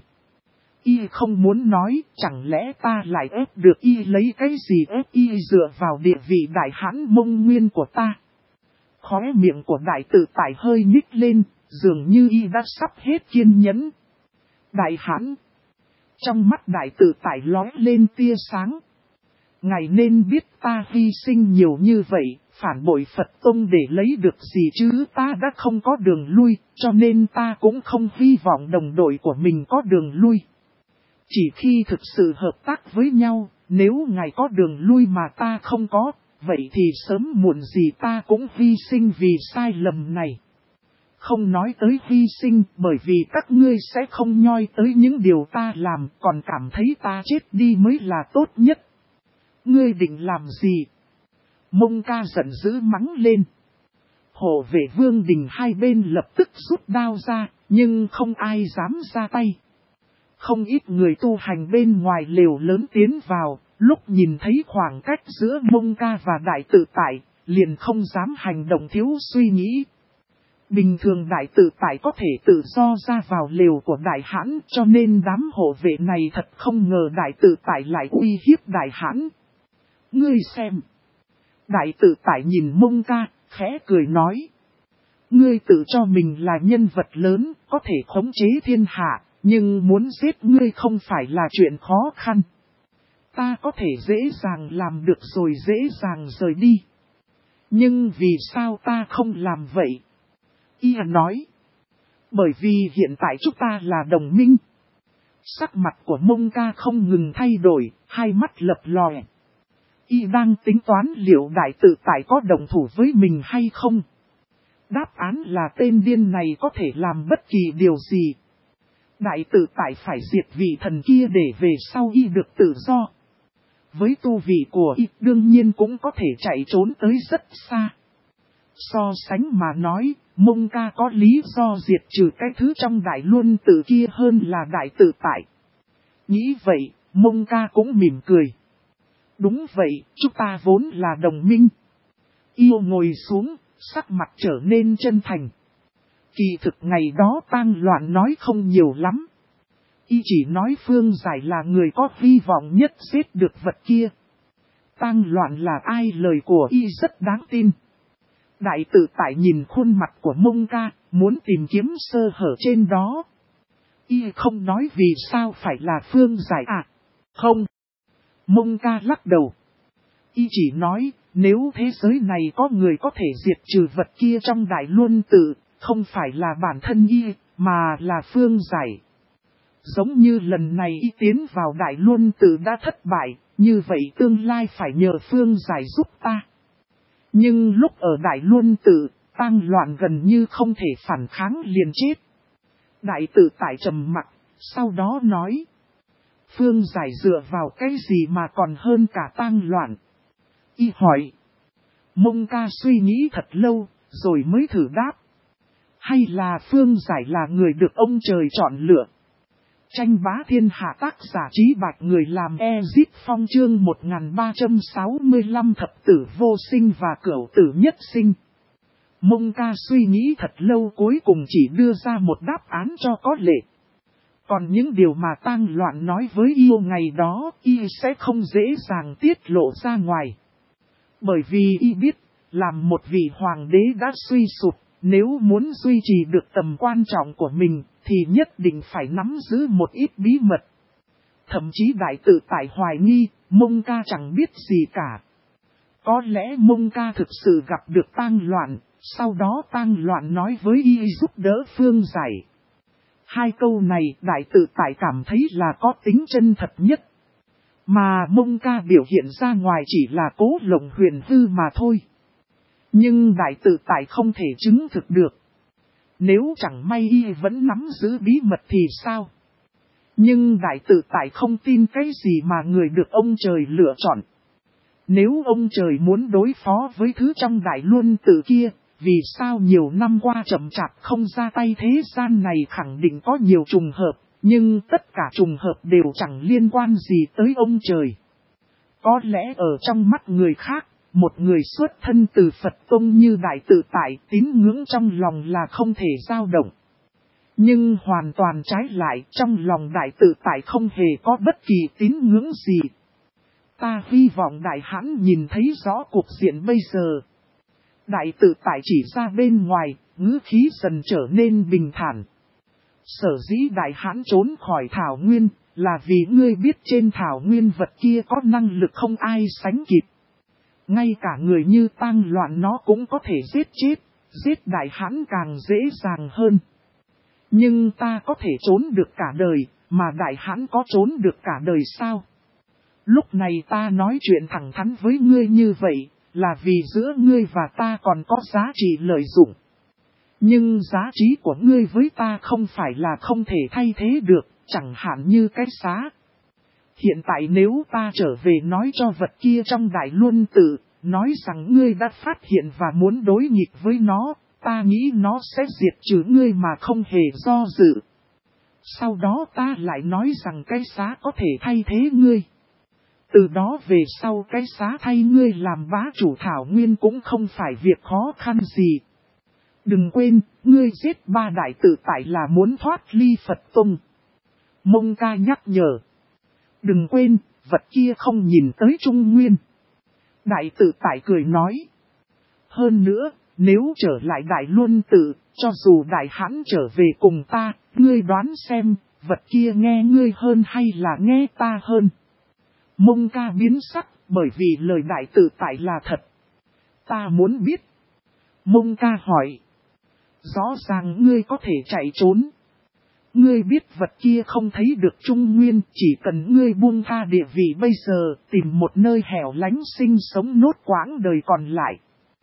Y không muốn nói, chẳng lẽ ta lại ép được y, lấy cái gì ép y dựa vào địa vị đại hãn Mông Nguyên của ta? Khóe miệng của đại tự tại hơi nhích lên, dường như y đã sắp hết kiên nhẫn. Đại hãn. Trong mắt đại tự tại lóe lên tia sáng. Ngài nên biết ta hy sinh nhiều như vậy, phản bội Phật Tông để lấy được gì chứ, ta đã không có đường lui, cho nên ta cũng không hy vọng đồng đội của mình có đường lui. Chỉ khi thực sự hợp tác với nhau, nếu ngài có đường lui mà ta không có, vậy thì sớm muộn gì ta cũng hy sinh vì sai lầm này. Không nói tới hy sinh, bởi vì các ngươi sẽ không nhoi tới những điều ta làm, còn cảm thấy ta chết đi mới là tốt nhất. Ngươi định làm gì? Mông Ca giận dữ mắng lên. Hộ vệ Vương Đình hai bên lập tức rút đao ra, nhưng không ai dám ra tay. Không ít người tu hành bên ngoài lều lớn tiến vào, lúc nhìn thấy khoảng cách giữa Mông Ca và đại tự tại, liền không dám hành động thiếu suy nghĩ. Bình thường đại tự tại có thể tự do ra vào lều của đại hãn, cho nên đám hộ vệ này thật không ngờ đại tự tại lại uy hiếp đại hãn. Ngươi xem. Đại tự tại nhìn Mông Ca, khẽ cười nói. Ngươi tự cho mình là nhân vật lớn, có thể khống chế thiên hạ, nhưng muốn giết ngươi không phải là chuyện khó khăn. Ta có thể dễ dàng làm được rồi dễ dàng rời đi. Nhưng vì sao ta không làm vậy? Y nói. Bởi vì hiện tại chúng ta là đồng minh. Sắc mặt của Mông Ca không ngừng thay đổi, hai mắt lập lòe. Y đang tính toán liệu đại tự tại có đồng thủ với mình hay không. Đáp án là tên điên này có thể làm bất kỳ điều gì. Đại tự tại phải diệt vị thần kia để về sau Y được tự do. Với tu vị của Y đương nhiên cũng có thể chạy trốn tới rất xa. So sánh mà nói, Mông Ca có lý do diệt trừ cái thứ trong đại luân tự kia hơn là đại tự tại. Nghĩ vậy, Mông Ca cũng mỉm cười. Đúng vậy, chúng ta vốn là đồng minh. Yêu ngồi xuống, sắc mặt trở nên chân thành. Kỳ thực ngày đó tang loạn nói không nhiều lắm. Y chỉ nói Phương Giải là người có hy vọng nhất giết được vật kia. Tang loạn là ai lời của Y rất đáng tin. Đại tự tại nhìn khuôn mặt của Mông Ca, muốn tìm kiếm sơ hở trên đó. Y không nói vì sao phải là Phương Giải à? Không. Mông Ca lắc đầu. Y chỉ nói, nếu thế giới này có người có thể diệt trừ vật kia trong đại luân tự, không phải là bản thân Y, mà là Phương Giải. Giống như lần này Y tiến vào đại luân tự đã thất bại, như vậy tương lai phải nhờ Phương Giải giúp ta. Nhưng lúc ở đại luân tự, tang loạn gần như không thể phản kháng liền chết. Đại tự tại trầm mặc, sau đó nói. Phương Giải dựa vào cái gì mà còn hơn cả tang loạn? Y hỏi. Mông Ca suy nghĩ thật lâu, rồi mới thử đáp. Hay là Phương Giải là người được ông trời chọn lựa? Tranh bá thiên hạ tác giả Trí Bạch người làm Ezit Phong chương 1365 thập tử vô sinh và cửu tử nhất sinh. Mông Ca suy nghĩ thật lâu cuối cùng chỉ đưa ra một đáp án cho có lệ. Còn những điều mà tang loạn nói với yêu ngày đó, Y sẽ không dễ dàng tiết lộ ra ngoài. Bởi vì Y biết, làm một vị hoàng đế đã suy sụp, nếu muốn duy trì được tầm quan trọng của mình, thì nhất định phải nắm giữ một ít bí mật. Thậm chí đại tự tại hoài nghi, Mông Ca chẳng biết gì cả. Có lẽ Mông Ca thực sự gặp được tang loạn, sau đó tang loạn nói với Y giúp đỡ Phương Giải. Hai câu này đại tự tại cảm thấy là có tính chân thật nhất. Mà Mông Ca biểu hiện ra ngoài chỉ là cố lộng huyền hư mà thôi. Nhưng đại tự tại không thể chứng thực được. Nếu chẳng may Y vẫn nắm giữ bí mật thì sao? Nhưng đại tự tại không tin cái gì mà người được ông trời lựa chọn. Nếu ông trời muốn đối phó với thứ trong đại luân tự kia, vì sao nhiều năm qua chậm chạp không ra tay? Thế gian này khẳng định có nhiều trùng hợp, nhưng tất cả trùng hợp đều chẳng liên quan gì tới ông trời. Có lẽ ở trong mắt người khác, một người xuất thân từ Phật tông như đại tự tại tín ngưỡng trong lòng là không thể dao động. Nhưng hoàn toàn trái lại, trong lòng đại tự tại không hề có bất kỳ tín ngưỡng gì. Ta hy vọng đại hãn nhìn thấy rõ cuộc diện bây giờ. Đại tự tại chỉ ra bên ngoài, ngữ khí dần trở nên bình thản. Sở dĩ đại hãn trốn khỏi thảo nguyên, là vì ngươi biết trên thảo nguyên vật kia có năng lực không ai sánh kịp. Ngay cả người như tang loạn nó cũng có thể giết chết, giết đại hãn càng dễ dàng hơn. Nhưng ta có thể trốn được cả đời, mà đại hãn có trốn được cả đời sao? Lúc này ta nói chuyện thẳng thắn với ngươi như vậy, là vì giữa ngươi và ta còn có giá trị lợi dụng. Nhưng giá trị của ngươi với ta không phải là không thể thay thế được, chẳng hạn như cái xá. Hiện tại nếu ta trở về nói cho vật kia trong đại luân tự, nói rằng ngươi đã phát hiện và muốn đối nghịch với nó, ta nghĩ nó sẽ diệt trừ ngươi mà không hề do dự. Sau đó ta lại nói rằng cái xá có thể thay thế ngươi. Từ đó về sau cái xá thay ngươi làm bá chủ thảo nguyên cũng không phải việc khó khăn gì. Đừng quên, ngươi giết 3 đại tự tại là muốn thoát ly Phật Tông. Mông Ca nhắc nhở. Đừng quên, vật kia không nhìn tới Trung Nguyên. Đại tự tại cười nói. Hơn nữa, nếu trở lại Đại Luân Tự, cho dù Đại Hãn trở về cùng ta, ngươi đoán xem, vật kia nghe ngươi hơn hay là nghe ta hơn. Mông Ca biến sắc, bởi vì lời đại tự tại là thật. Ta muốn biết. Mông Ca hỏi. Rõ ràng ngươi có thể chạy trốn. Ngươi biết vật kia không thấy được Trung Nguyên, chỉ cần ngươi buông tha địa vị bây giờ, tìm một nơi hẻo lánh sinh sống nốt quãng đời còn lại.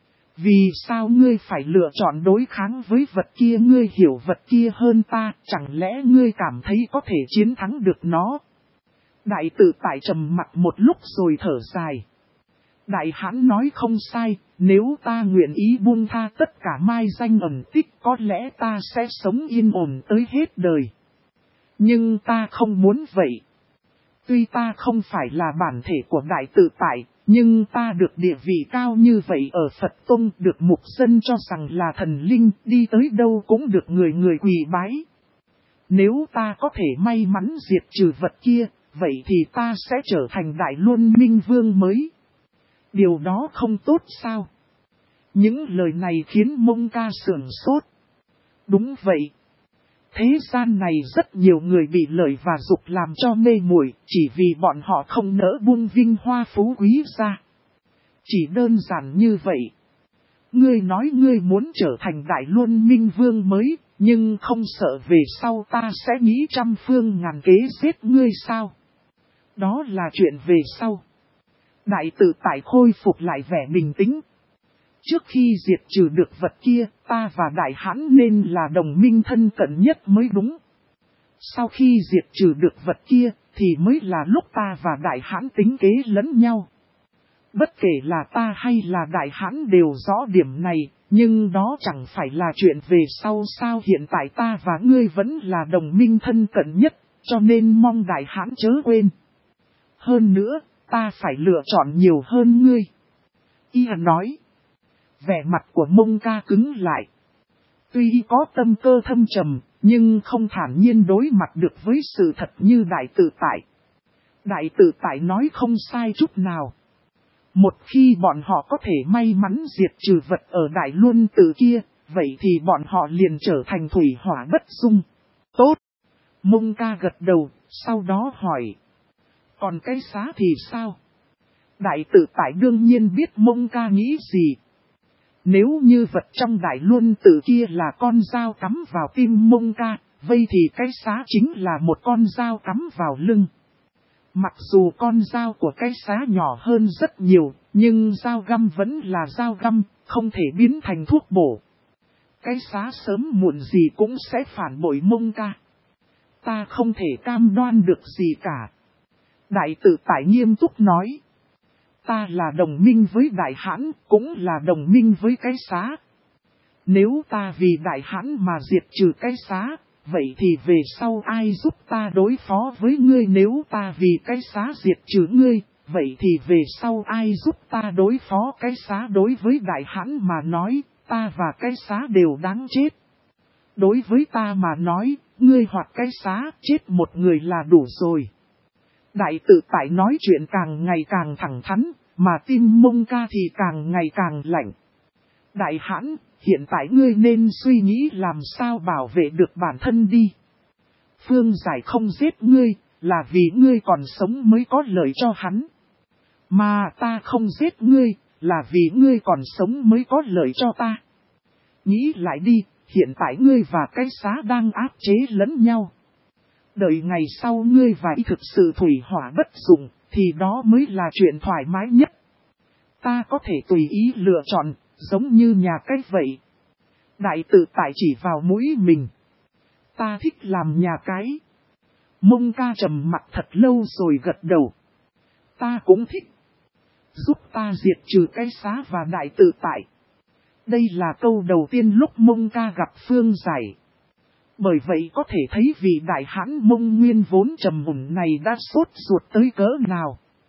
Vì sao ngươi phải lựa chọn đối kháng với vật kia? Ngươi hiểu vật kia hơn ta, chẳng lẽ ngươi cảm thấy có thể chiến thắng được nó? Đại tự tại trầm mặc một lúc rồi thở dài. Đại Hãn nói không sai, nếu ta nguyện ý buông tha tất cả mai danh ẩn tích có lẽ ta sẽ sống yên ổn tới hết đời. Nhưng ta không muốn vậy. Tuy ta không phải là bản thể của đại tự tại, nhưng ta được địa vị cao như vậy ở Phật Tông, được mục dân cho rằng là thần linh, đi tới đâu cũng được người người quỳ bái. Nếu ta có thể may mắn diệt trừ vật kia, vậy thì ta sẽ trở thành Đại Luân Minh Vương mới. Điều đó không tốt sao? Những lời này khiến Mông Ca sửng sốt. Đúng vậy. Thế gian này rất nhiều người bị lợi và dục làm cho mê muội, chỉ vì bọn họ không nỡ buông vinh hoa phú quý ra. Chỉ đơn giản như vậy. Ngươi nói ngươi muốn trở thành Đại Luân Minh Vương mới, nhưng không sợ về sau ta sẽ nghĩ trăm phương ngàn kế giết ngươi sao? Đó là chuyện về sau. Đại tự tại khôi phục lại vẻ bình tĩnh. Trước khi diệt trừ được vật kia, ta và Đại Hãn nên là đồng minh thân cận nhất mới đúng. Sau khi diệt trừ được vật kia, thì mới là lúc ta và Đại Hãn tính kế lẫn nhau. Bất kể là ta hay là Đại Hãn đều rõ điểm này, nhưng đó chẳng phải là chuyện về sau sao. Hiện tại ta và ngươi vẫn là đồng minh thân cận nhất, cho nên mong Đại Hãn chớ quên. Hơn nữa, ta phải lựa chọn nhiều hơn ngươi. Y nói. Vẻ mặt của Mông Ca cứng lại. Tuy y có tâm cơ thâm trầm, nhưng không thản nhiên đối mặt được với sự thật như đại tự tại. Đại tự tại nói không sai chút nào. Một khi bọn họ có thể may mắn diệt trừ vật ở Đại Luân Tự kia, vậy thì bọn họ liền trở thành thủy hỏa bất dung. Tốt. Mông Ca gật đầu, sau đó hỏi. Còn cái xá thì sao? Đại tự tại đương nhiên biết Mông Ca nghĩ gì. Nếu như vật trong Đại Luân Tự kia là con dao cắm vào tim Mông Ca, vậy thì cái xá chính là một con dao cắm vào lưng. Mặc dù con dao của cái xá nhỏ hơn rất nhiều, nhưng dao găm vẫn là dao găm, không thể biến thành thuốc bổ. Cái xá sớm muộn gì cũng sẽ phản bội Mông Ca. Ta không thể cam đoan được gì cả. Đại tự tại nghiêm túc nói. Ta là đồng minh với Đại Hãn, cũng là đồng minh với cái xá. Nếu ta vì Đại Hãn mà diệt trừ cái xá, vậy thì về sau ai giúp ta đối phó với ngươi? Nếu ta vì cái xá diệt trừ ngươi, vậy thì về sau ai giúp ta đối phó cái xá? Đối với Đại Hãn mà nói, ta và cái xá đều đáng chết. Đối với ta mà nói, ngươi hoặc cái xá chết một người là đủ rồi. Đại tự tại nói chuyện càng ngày càng thẳng thắn, mà tim Mông Ca thì càng ngày càng lạnh. Đại Hãn, hiện tại ngươi nên suy nghĩ làm sao bảo vệ được bản thân đi. Phương Giải không giết ngươi, là vì ngươi còn sống mới có lợi cho hắn. Mà ta không giết ngươi, là vì ngươi còn sống mới có lợi cho ta. Nghĩ lại đi, hiện tại ngươi và cái xá đang áp chế lẫn nhau. Đợi ngày sau ngươi và y thực sự thủy hỏa bất dụng, thì đó mới là chuyện thoải mái nhất. Ta có thể tùy ý lựa chọn, giống như nhà cách vậy. Đại tự tại chỉ vào mũi mình. Ta thích làm nhà cái. Mông Ca trầm mặt thật lâu rồi gật đầu. Ta cũng thích. Giúp ta diệt trừ cái xá và đại tự tại. Đây là câu đầu tiên lúc Mông Ca gặp Phương Giải. Bởi vậy có thể thấy vị Đại Hãn Mông Nguyên vốn trầm mùn này đã sốt ruột tới cỡ nào.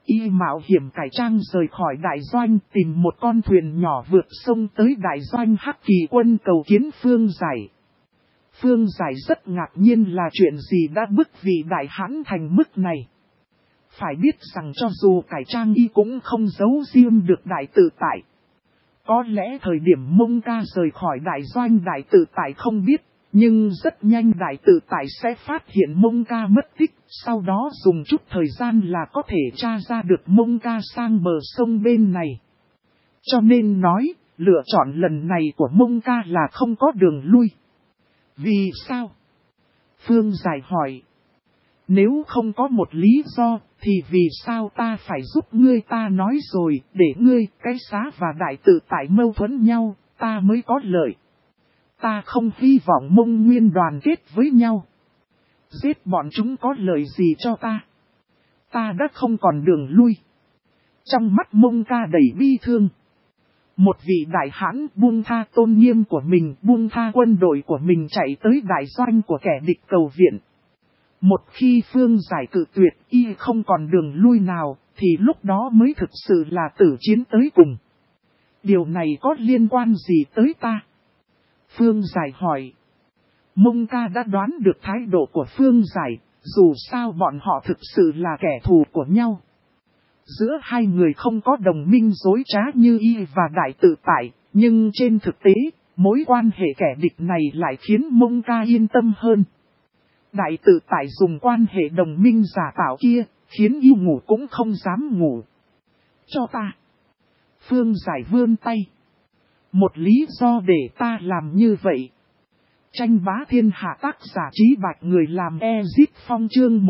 Y mạo hiểm cải trang rời khỏi đại doanh, tìm một con thuyền nhỏ vượt sông tới đại doanh Hắc Kỳ quân cầu kiến Phương Giải. Phương Giải rất ngạc nhiên là chuyện gì đã bức vị đại hãn thành mức này. Phải biết rằng cho dù cải trang y cũng không giấu riêng được đại tự tại. Có lẽ thời điểm Mông Ca rời khỏi đại doanh đại tự tại không biết, nhưng rất nhanh đại tự tại sẽ phát hiện Mông Ca mất tích, sau đó dùng chút thời gian là có thể tra ra được Mông Ca sang bờ sông bên này. Cho nên nói, lựa chọn lần này của Mông Ca là không có đường lui. Vì sao? Phương Giải hỏi. Nếu không có một lý do, thì vì sao ta phải giúp ngươi? Ta nói rồi, để ngươi, cái xá và đại tự tại mâu thuẫn nhau, ta mới có lợi. Ta không hy vọng Mông Nguyên đoàn kết với nhau. Giết bọn chúng có lợi gì cho ta? Ta đã không còn đường lui. Trong mắt Mông Ca đầy bi thương. Một vị đại hãn buông tha tôn nghiêm của mình, buông tha quân đội của mình chạy tới đại doanh của kẻ địch cầu viện. Một khi Phương Giải cự tuyệt y không còn đường lui nào, thì lúc đó mới thực sự là tử chiến tới cùng. Điều này có liên quan gì tới ta? Phương Giải hỏi. Mông Ca đã đoán được thái độ của Phương Giải, dù sao bọn họ thực sự là kẻ thù của nhau. Giữa hai người không có đồng minh dối trá như y và đại tự tại, nhưng trên thực tế, mối quan hệ kẻ địch này lại khiến Mông Ca yên tâm hơn. Đại tự tại dùng quan hệ đồng minh giả tạo kia, khiến y ngủ cũng không dám ngủ. Cho ta. Phương Giải vươn tay. Một lý do để ta làm như vậy. Tranh bá thiên hạ tác giả Trí Bạch người làm Ezit Phong chương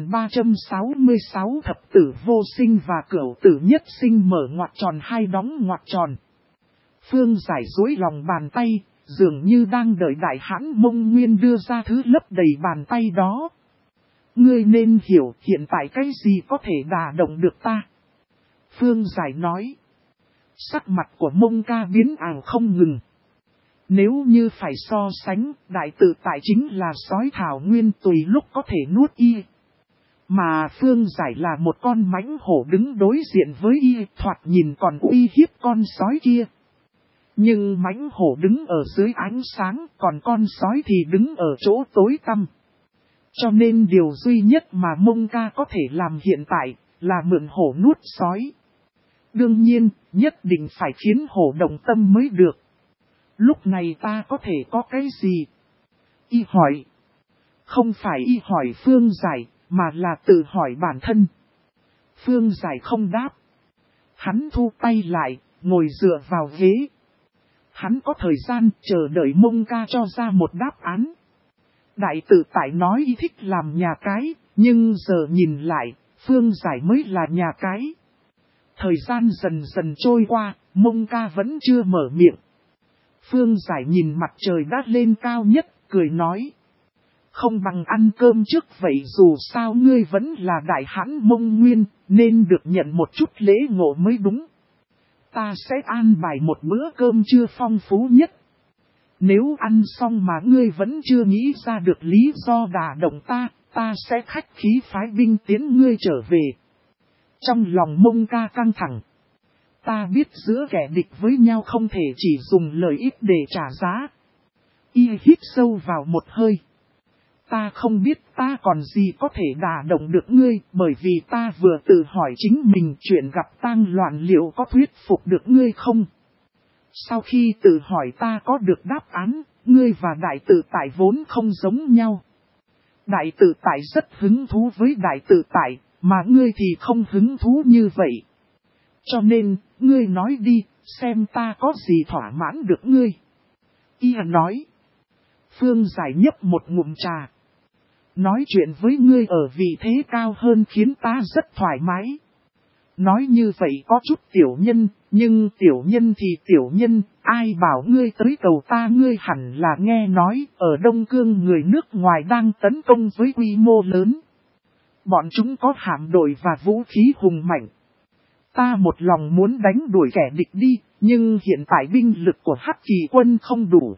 1366 thập tử vô sinh và cửu tử nhất sinh mở ngoặc tròn hai đóng ngoặc tròn. Phương Giải duỗi lòng bàn tay, dường như đang đợi đại hãn Mông Nguyên đưa ra thứ lấp đầy bàn tay đó. Ngươi nên hiểu hiện tại cái gì có thể đả động được ta. Phương Giải nói. Sắc mặt của Mông Ca biến ảo không ngừng. Nếu như phải so sánh, đại tự tại chính là sói thảo nguyên tùy lúc có thể nuốt y. Mà Phương Giải là một con mãnh hổ đứng đối diện với y, thoạt nhìn còn uy hiếp con sói kia. Nhưng mãnh hổ đứng ở dưới ánh sáng, còn con sói thì đứng ở chỗ tối tăm. Cho nên điều duy nhất mà Mông Ca có thể làm hiện tại, là mượn hổ nuốt sói. Đương nhiên, nhất định phải khiến hổ động tâm mới được. Lúc này ta có thể có cái gì? Y hỏi. Không phải y hỏi Phương Giải, mà là tự hỏi bản thân. Phương Giải không đáp. Hắn thu tay lại, ngồi dựa vào ghế. Hắn có thời gian chờ đợi Mông Ca cho ra một đáp án. Đại tự tại nói y thích làm nhà cái, nhưng giờ nhìn lại, Phương Giải mới là nhà cái. Thời gian dần dần trôi qua, Mông Ca vẫn chưa mở miệng. Phương Giải nhìn mặt trời đã lên cao nhất, cười nói. Không bằng ăn cơm trước vậy, dù sao ngươi vẫn là đại hãn Mông Nguyên, nên được nhận một chút lễ ngộ mới đúng. Ta sẽ an bài một bữa cơm trưa phong phú nhất. Nếu ăn xong mà ngươi vẫn chưa nghĩ ra được lý do đả động ta sẽ khách khí phái binh tiến ngươi trở về. Trong lòng Mông Ca căng thẳng. Ta biết giữa kẻ địch với nhau không thể chỉ dùng lợi ích để trả giá. Y hít sâu vào một hơi. Ta không biết ta còn gì có thể đả động được ngươi, bởi vì ta vừa tự hỏi chính mình chuyện gặp tang loạn liệu có thuyết phục được ngươi không. Sau khi tự hỏi ta có được đáp án, ngươi và đại tự tại vốn không giống nhau. Đại tự tại rất hứng thú với đại tự tại, mà ngươi thì không hứng thú như vậy. Cho nên, ngươi nói đi, xem ta có gì thỏa mãn được ngươi. Y nói. Phương Giải nhấp một ngụm trà. Nói chuyện với ngươi ở vị thế cao hơn khiến ta rất thoải mái. Nói như vậy có chút tiểu nhân, nhưng tiểu nhân thì tiểu nhân, ai bảo ngươi tới cầu ta? Ngươi hẳn là nghe nói, ở Đông Cương người nước ngoài đang tấn công với quy mô lớn. Bọn chúng có hạm đội và vũ khí hùng mạnh. Ta một lòng muốn đánh đuổi kẻ địch đi, nhưng hiện tại binh lực của Hắc Kỳ quân không đủ.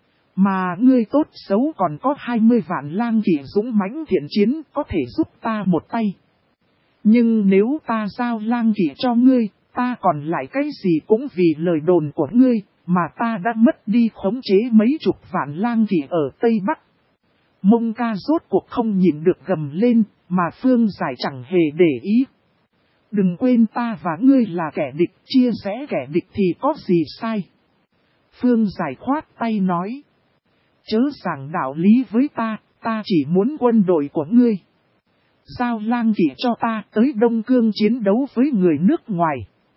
Mà ngươi tốt xấu còn có 20 vạn lang kỵ dũng mãnh thiện chiến có thể giúp ta một tay. Nhưng nếu ta giao lang kỵ cho ngươi, ta còn lại cái gì cũng vì lời đồn của ngươi, mà ta đã mất đi khống chế mấy chục vạn lang kỵ ở Tây Bắc. Mông Ca rốt cuộc không nhịn được gầm lên, mà Phương Giải chẳng hề để ý. Đừng quên ta và ngươi là kẻ địch, chia rẽ kẻ địch thì có gì sai. Phương Giải khoát tay nói. Chớ giảng đạo lý với ta chỉ muốn quân đội của ngươi. Giao lang kỵ cho ta tới Đông Cương chiến đấu với người nước ngoài.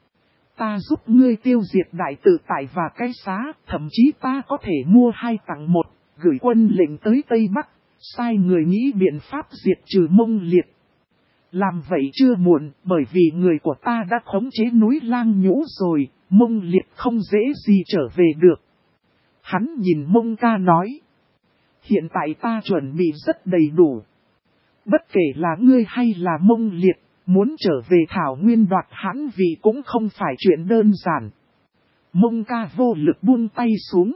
Ta giúp ngươi tiêu diệt Đại Tự Tại và Cái Xá, thậm chí ta có thể mua 2 tặng 1, gửi quân lệnh tới Tây Bắc, sai người nghĩ biện pháp diệt trừ Mông Liệt. Làm vậy chưa muộn, bởi vì người của ta đã khống chế núi Lang Nhũ rồi, Mông Liệt không dễ gì trở về được. Hắn nhìn Mông Ca nói. Hiện tại ta chuẩn bị rất đầy đủ. Bất kể là ngươi hay là Mông Liệt, muốn trở về Thảo Nguyên đoạt hãn vị cũng không phải chuyện đơn giản. Mông Ca vô lực buông tay xuống.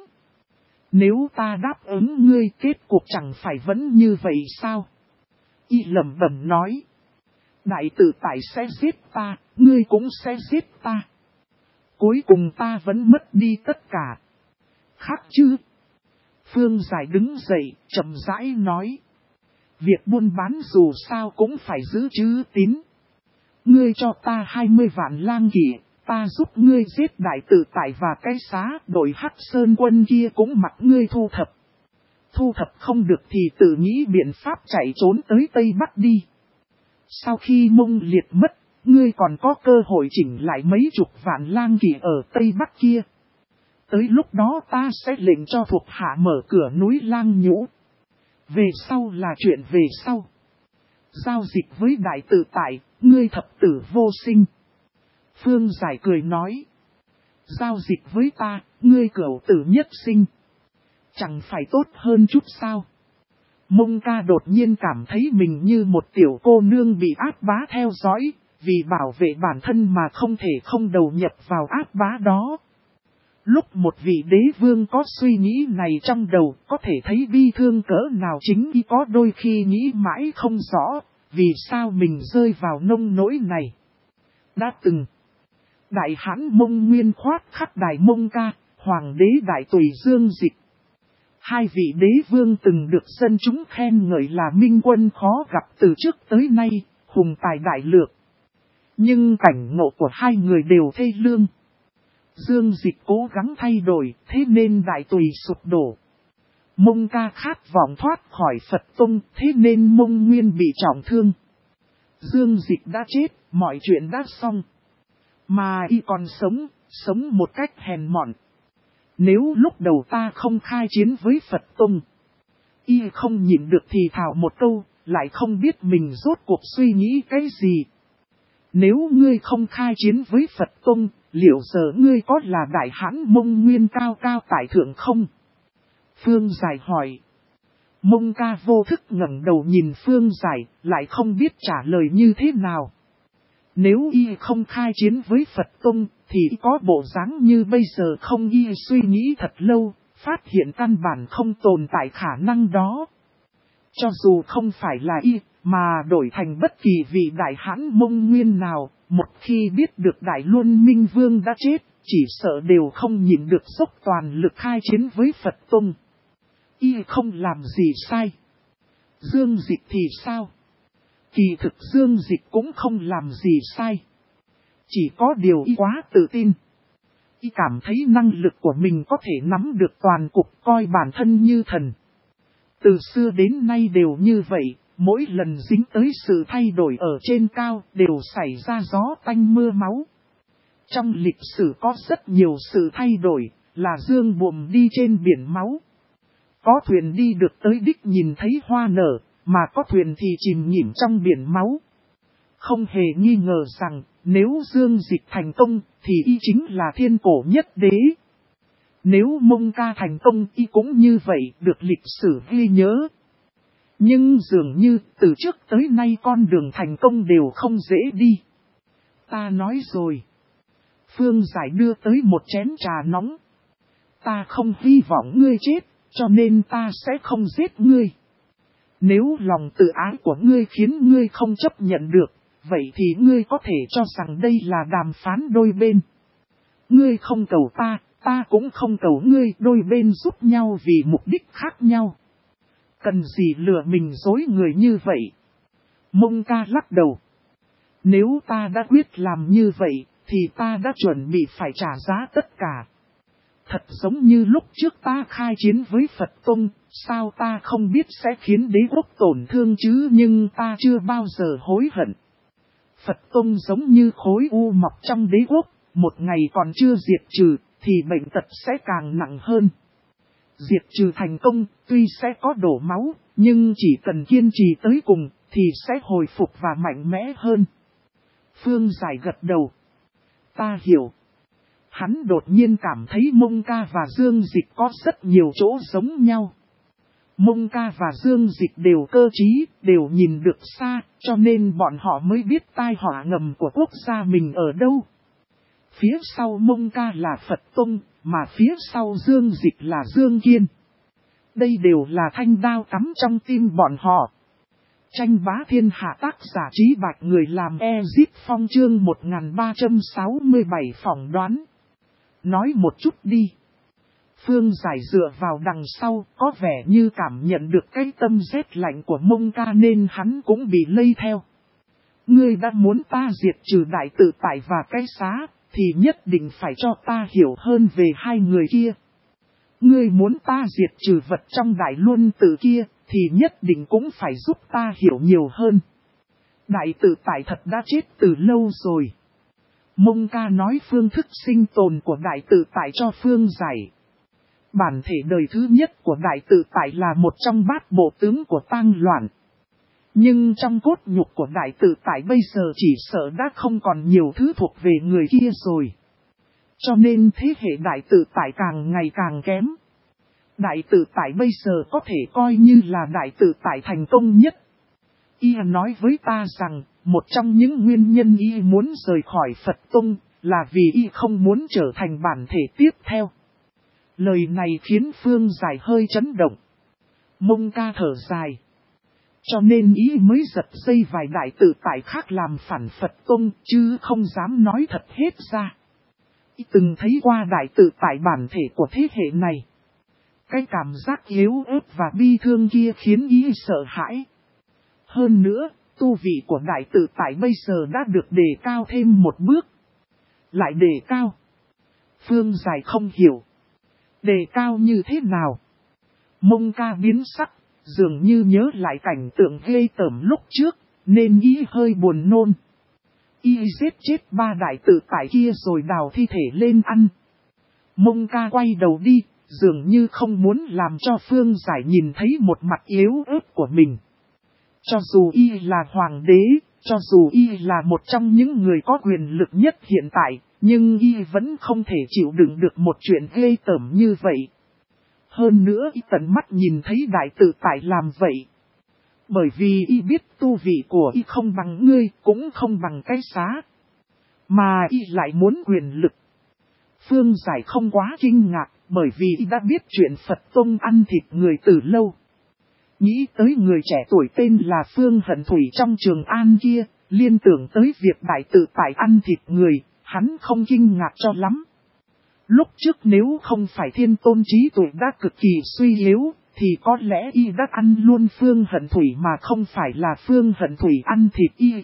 Nếu ta đáp ứng ngươi, kết cục chẳng phải vẫn như vậy sao? Y lẩm bẩm nói. Đại Tự Tại sẽ giết ta, ngươi cũng sẽ giết ta. Cuối cùng ta vẫn mất đi tất cả. Khác chứ? Phương Giải đứng dậy, chậm rãi nói. Việc buôn bán dù sao cũng phải giữ chữ tín. Ngươi cho ta 20 vạn lang kỵ, ta giúp ngươi giết Đại Tự Tại và Cái Xá, đội Hắc Sơn quân kia cũng mặc ngươi thu thập. Thu thập không được thì tự nghĩ biện pháp chạy trốn tới Tây Bắc đi. Sau khi Mông Liệt mất, ngươi còn có cơ hội chỉnh lại mấy chục vạn lang kỵ ở Tây Bắc kia. Tới lúc đó ta sẽ lệnh cho thuộc hạ mở cửa núi Lang Nhũ. Về sau là chuyện về sau. Giao dịch với Đại Tự Tại, ngươi thập tử vô sinh. Phương Giải cười nói. Giao dịch với ta, ngươi cửu tử nhất sinh. Chẳng phải tốt hơn chút sao? Mông Ca đột nhiên cảm thấy mình như một tiểu cô nương bị ác bá theo dõi, vì bảo vệ bản thân mà không thể không đầu nhập vào ác bá đó. Lúc một vị đế vương có suy nghĩ này trong đầu, có thể thấy bi thương cỡ nào chính y có đôi khi nghĩ mãi không rõ, vì sao mình rơi vào nông nỗi này. Đã từng, Đại Hán Mông Nguyên khoát khắc Đại Mông Ca, Hoàng đế Đại Tùy Dương Dịch. Hai vị đế vương từng được dân chúng khen ngợi là minh quân khó gặp từ trước tới nay, hùng tài đại lược. Nhưng cảnh ngộ của hai người đều thê lương. Dương Dịch cố gắng thay đổi, thế nên Đại Tùy sụp đổ. Mông Ca khát vọng thoát khỏi Phật Tông, thế nên Mông Nguyên bị trọng thương. Dương Dịch đã chết, mọi chuyện đã xong. Mà y còn sống một cách hèn mọn. Nếu lúc đầu ta không khai chiến với Phật Tông, y không nhịn được thì thào một câu, lại không biết mình rốt cuộc suy nghĩ cái gì. Nếu ngươi không khai chiến với Phật Tông, liệu giờ ngươi có là Đại Hán Mông Nguyên cao cao tại thượng không? Phương Giải hỏi. Mông Ca vô thức ngẩng đầu nhìn Phương Giải, lại không biết trả lời như thế nào. Nếu y không khai chiến với Phật Tông, thì có bộ dáng như bây giờ không? Y suy nghĩ thật lâu, phát hiện căn bản không tồn tại khả năng đó. Cho dù không phải là y, mà đổi thành bất kỳ vị Đại Hán Mông Nguyên nào, một khi biết được Đại Luân Minh Vương đã chết, chỉ sợ đều không nhịn được dốc toàn lực khai chiến với Phật Tông. Y không làm gì sai. Dương Dịch thì sao? Kỳ thực Dương Dịch cũng không làm gì sai. Chỉ có điều y quá tự tin. Y cảm thấy năng lực của mình có thể nắm được toàn cục, coi bản thân như thần. Từ xưa đến nay đều như vậy, mỗi lần dính tới sự thay đổi ở trên cao đều xảy ra gió tanh mưa máu. Trong lịch sử có rất nhiều sự thay đổi, là dương buồm đi trên biển máu. Có thuyền đi được tới đích nhìn thấy hoa nở, mà có thuyền thì chìm nghỉm trong biển máu. Không hề nghi ngờ rằng, nếu Dương Dịch thành công, thì y chính là thiên cổ nhất đế. Nếu Mông Ca thành công, y cũng như vậy, được lịch sử ghi nhớ. Nhưng dường như, từ trước tới nay con đường thành công đều không dễ đi. Ta nói rồi. Phương Giải đưa tới một chén trà nóng. Ta không hy vọng ngươi chết, cho nên ta sẽ không giết ngươi. Nếu lòng tự ái của ngươi khiến ngươi không chấp nhận được, vậy thì ngươi có thể cho rằng đây là đàm phán đôi bên. Ngươi không cầu ta, ta cũng không cầu ngươi, đôi bên giúp nhau vì mục đích khác nhau. Cần gì lừa mình dối người như vậy? Mông Ca lắc đầu. Nếu ta đã quyết làm như vậy, thì ta đã chuẩn bị phải trả giá tất cả. Thật giống như lúc trước ta khai chiến với Phật Tông, sao ta không biết sẽ khiến đế quốc tổn thương chứ, nhưng ta chưa bao giờ hối hận. Phật Tông giống như khối u mọc trong đế quốc, một ngày còn chưa diệt trừ, thì bệnh tật sẽ càng nặng hơn. Diệt trừ thành công, tuy sẽ có đổ máu, nhưng chỉ cần kiên trì tới cùng, thì sẽ hồi phục và mạnh mẽ hơn. Phương Giải gật đầu. Ta hiểu. Hắn đột nhiên cảm thấy Mông Ca và Dương Dịch có rất nhiều chỗ giống nhau. Mông Ca và Dương Dịch đều cơ trí, đều nhìn được xa, cho nên bọn họ mới biết tai họa ngầm của quốc gia mình ở đâu. Phía sau Mông Ca là Phật Tông, mà phía sau Dương Dịch là Dương Kiên. Đây đều là thanh đao cắm trong tim bọn họ. Tranh bá thiên hạ, tác giả Trí Bạch, người làm Ezip Phong, chương 1367 phỏng đoán. Nói một chút đi. Phương Giải dựa vào đằng sau, có vẻ như cảm nhận được cái tâm rét lạnh của Mông Ca nên hắn cũng bị lây theo. Ngươi đã muốn ta diệt trừ đại tự tại và cái xá, thì nhất định phải cho ta hiểu hơn về hai người kia. Ngươi muốn ta diệt trừ vật trong đại luân tự kia, thì nhất định cũng phải giúp ta hiểu nhiều hơn. Đại tự tại thật đã chết từ lâu rồi. Mông Ca nói phương thức sinh tồn của đại tự tại cho Phương Giải. Bản thể đời thứ nhất của đại tự tại là một trong bát bộ tướng của tang loạn. Nhưng trong cốt nhục của đại tự tại bây giờ chỉ sợ đã không còn nhiều thứ thuộc về người kia rồi. Cho nên thế hệ đại tự tại càng ngày càng kém. Đại tự tại bây giờ có thể coi như là đại tự tại thành công nhất. Y nói với ta rằng, một trong những nguyên nhân Y muốn rời khỏi Phật Tông, là vì Y không muốn trở thành bản thể tiếp theo. Lời này khiến Phương Giải hơi chấn động. Mông Ca thở dài. Cho nên Y mới giật dây vài đại tự tại khác làm phản Phật Tông, chứ không dám nói thật hết ra. Y từng thấy qua đại tự tại bản thể của thế hệ này. Cái cảm giác yếu ớt và bi thương kia khiến Y sợ hãi. Hơn nữa, tu vị của đại tự tại bây giờ đã được đề cao thêm một bước. Lại đề cao. Phương Giải không hiểu. Đề cao như thế nào? Mông Ca biến sắc, dường như nhớ lại cảnh tượng ghê tởm lúc trước, nên Y hơi buồn nôn. Y giết chết ba đại tự tại kia rồi đào thi thể lên ăn. Mông Ca quay đầu đi, dường như không muốn làm cho Phương Giải nhìn thấy một mặt yếu ớt của mình. Cho dù Y là hoàng đế, cho dù Y là một trong những người có quyền lực nhất hiện tại, nhưng Y vẫn không thể chịu đựng được một chuyện ghê tởm như vậy. Hơn nữa Y tận mắt nhìn thấy đại tự tại làm vậy. Bởi vì Y biết tu vị của Y không bằng ngươi, cũng không bằng cái xá. Mà Y lại muốn quyền lực. Phương Giải không quá kinh ngạc, bởi vì Y đã biết chuyện Phật Tông ăn thịt người từ lâu. Nghĩ tới người trẻ tuổi tên là Phương Hận Thủy trong Trường An kia, liên tưởng tới việc đại tự tại ăn thịt người, hắn không kinh ngạc cho lắm. Lúc trước nếu không phải Thiên Tôn trí tuệ đã cực kỳ suy yếu, thì có lẽ Y đã ăn luôn Phương Hận Thủy mà không phải là Phương Hận Thủy ăn thịt Y.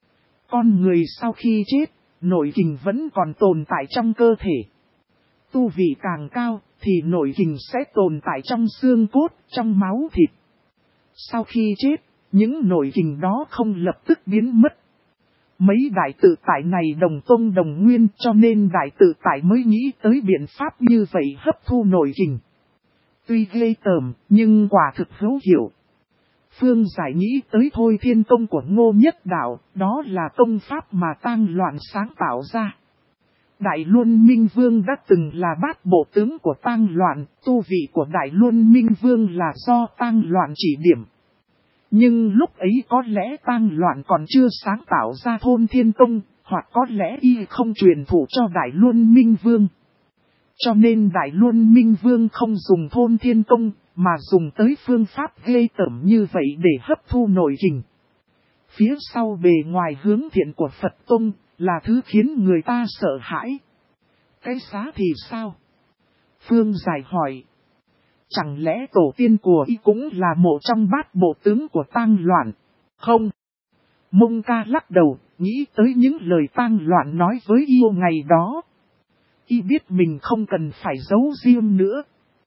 Con người sau khi chết, nội kình vẫn còn tồn tại trong cơ thể. Tu vị càng cao, thì nội kình sẽ tồn tại trong xương cốt, trong máu thịt. Sau khi chết, những nội kình đó không lập tức biến mất. Mấy đại tự tại này đồng tông đồng nguyên, cho nên đại tự tại mới nghĩ tới biện pháp như vậy hấp thu nội kình. Tuy ghê tởm, nhưng quả thực hữu hiệu. Phương Giải nghĩ tới Thôi Thiên Công của Ngô Nhất Đạo, đó là công pháp mà tang loạn sáng tạo ra. Đại Luân Minh Vương đã từng là bát bộ tướng của tang loạn, tu vị của Đại Luân Minh Vương là do tang loạn chỉ điểm. Nhưng lúc ấy có lẽ tang loạn còn chưa sáng tạo ra Thôn Thiên Công, hoặc có lẽ Y không truyền thụ cho Đại Luân Minh Vương. Cho nên Đại Luân Minh Vương không dùng Thôn Thiên Công, mà dùng tới phương pháp ghê tởm như vậy để hấp thu nội kình. Phía sau bề ngoài hướng thiện của Phật Tông là thứ khiến người ta sợ hãi. Cái xá thì sao? Phương Giải hỏi. Chẳng lẽ tổ tiên của y cũng là một trong bát bộ tướng của Tang Loạn? Không. Mông Ca lắc đầu, nghĩ tới những lời Tang Loạn nói với yêu ngày đó. Y biết mình không cần phải giấu riêng nữa.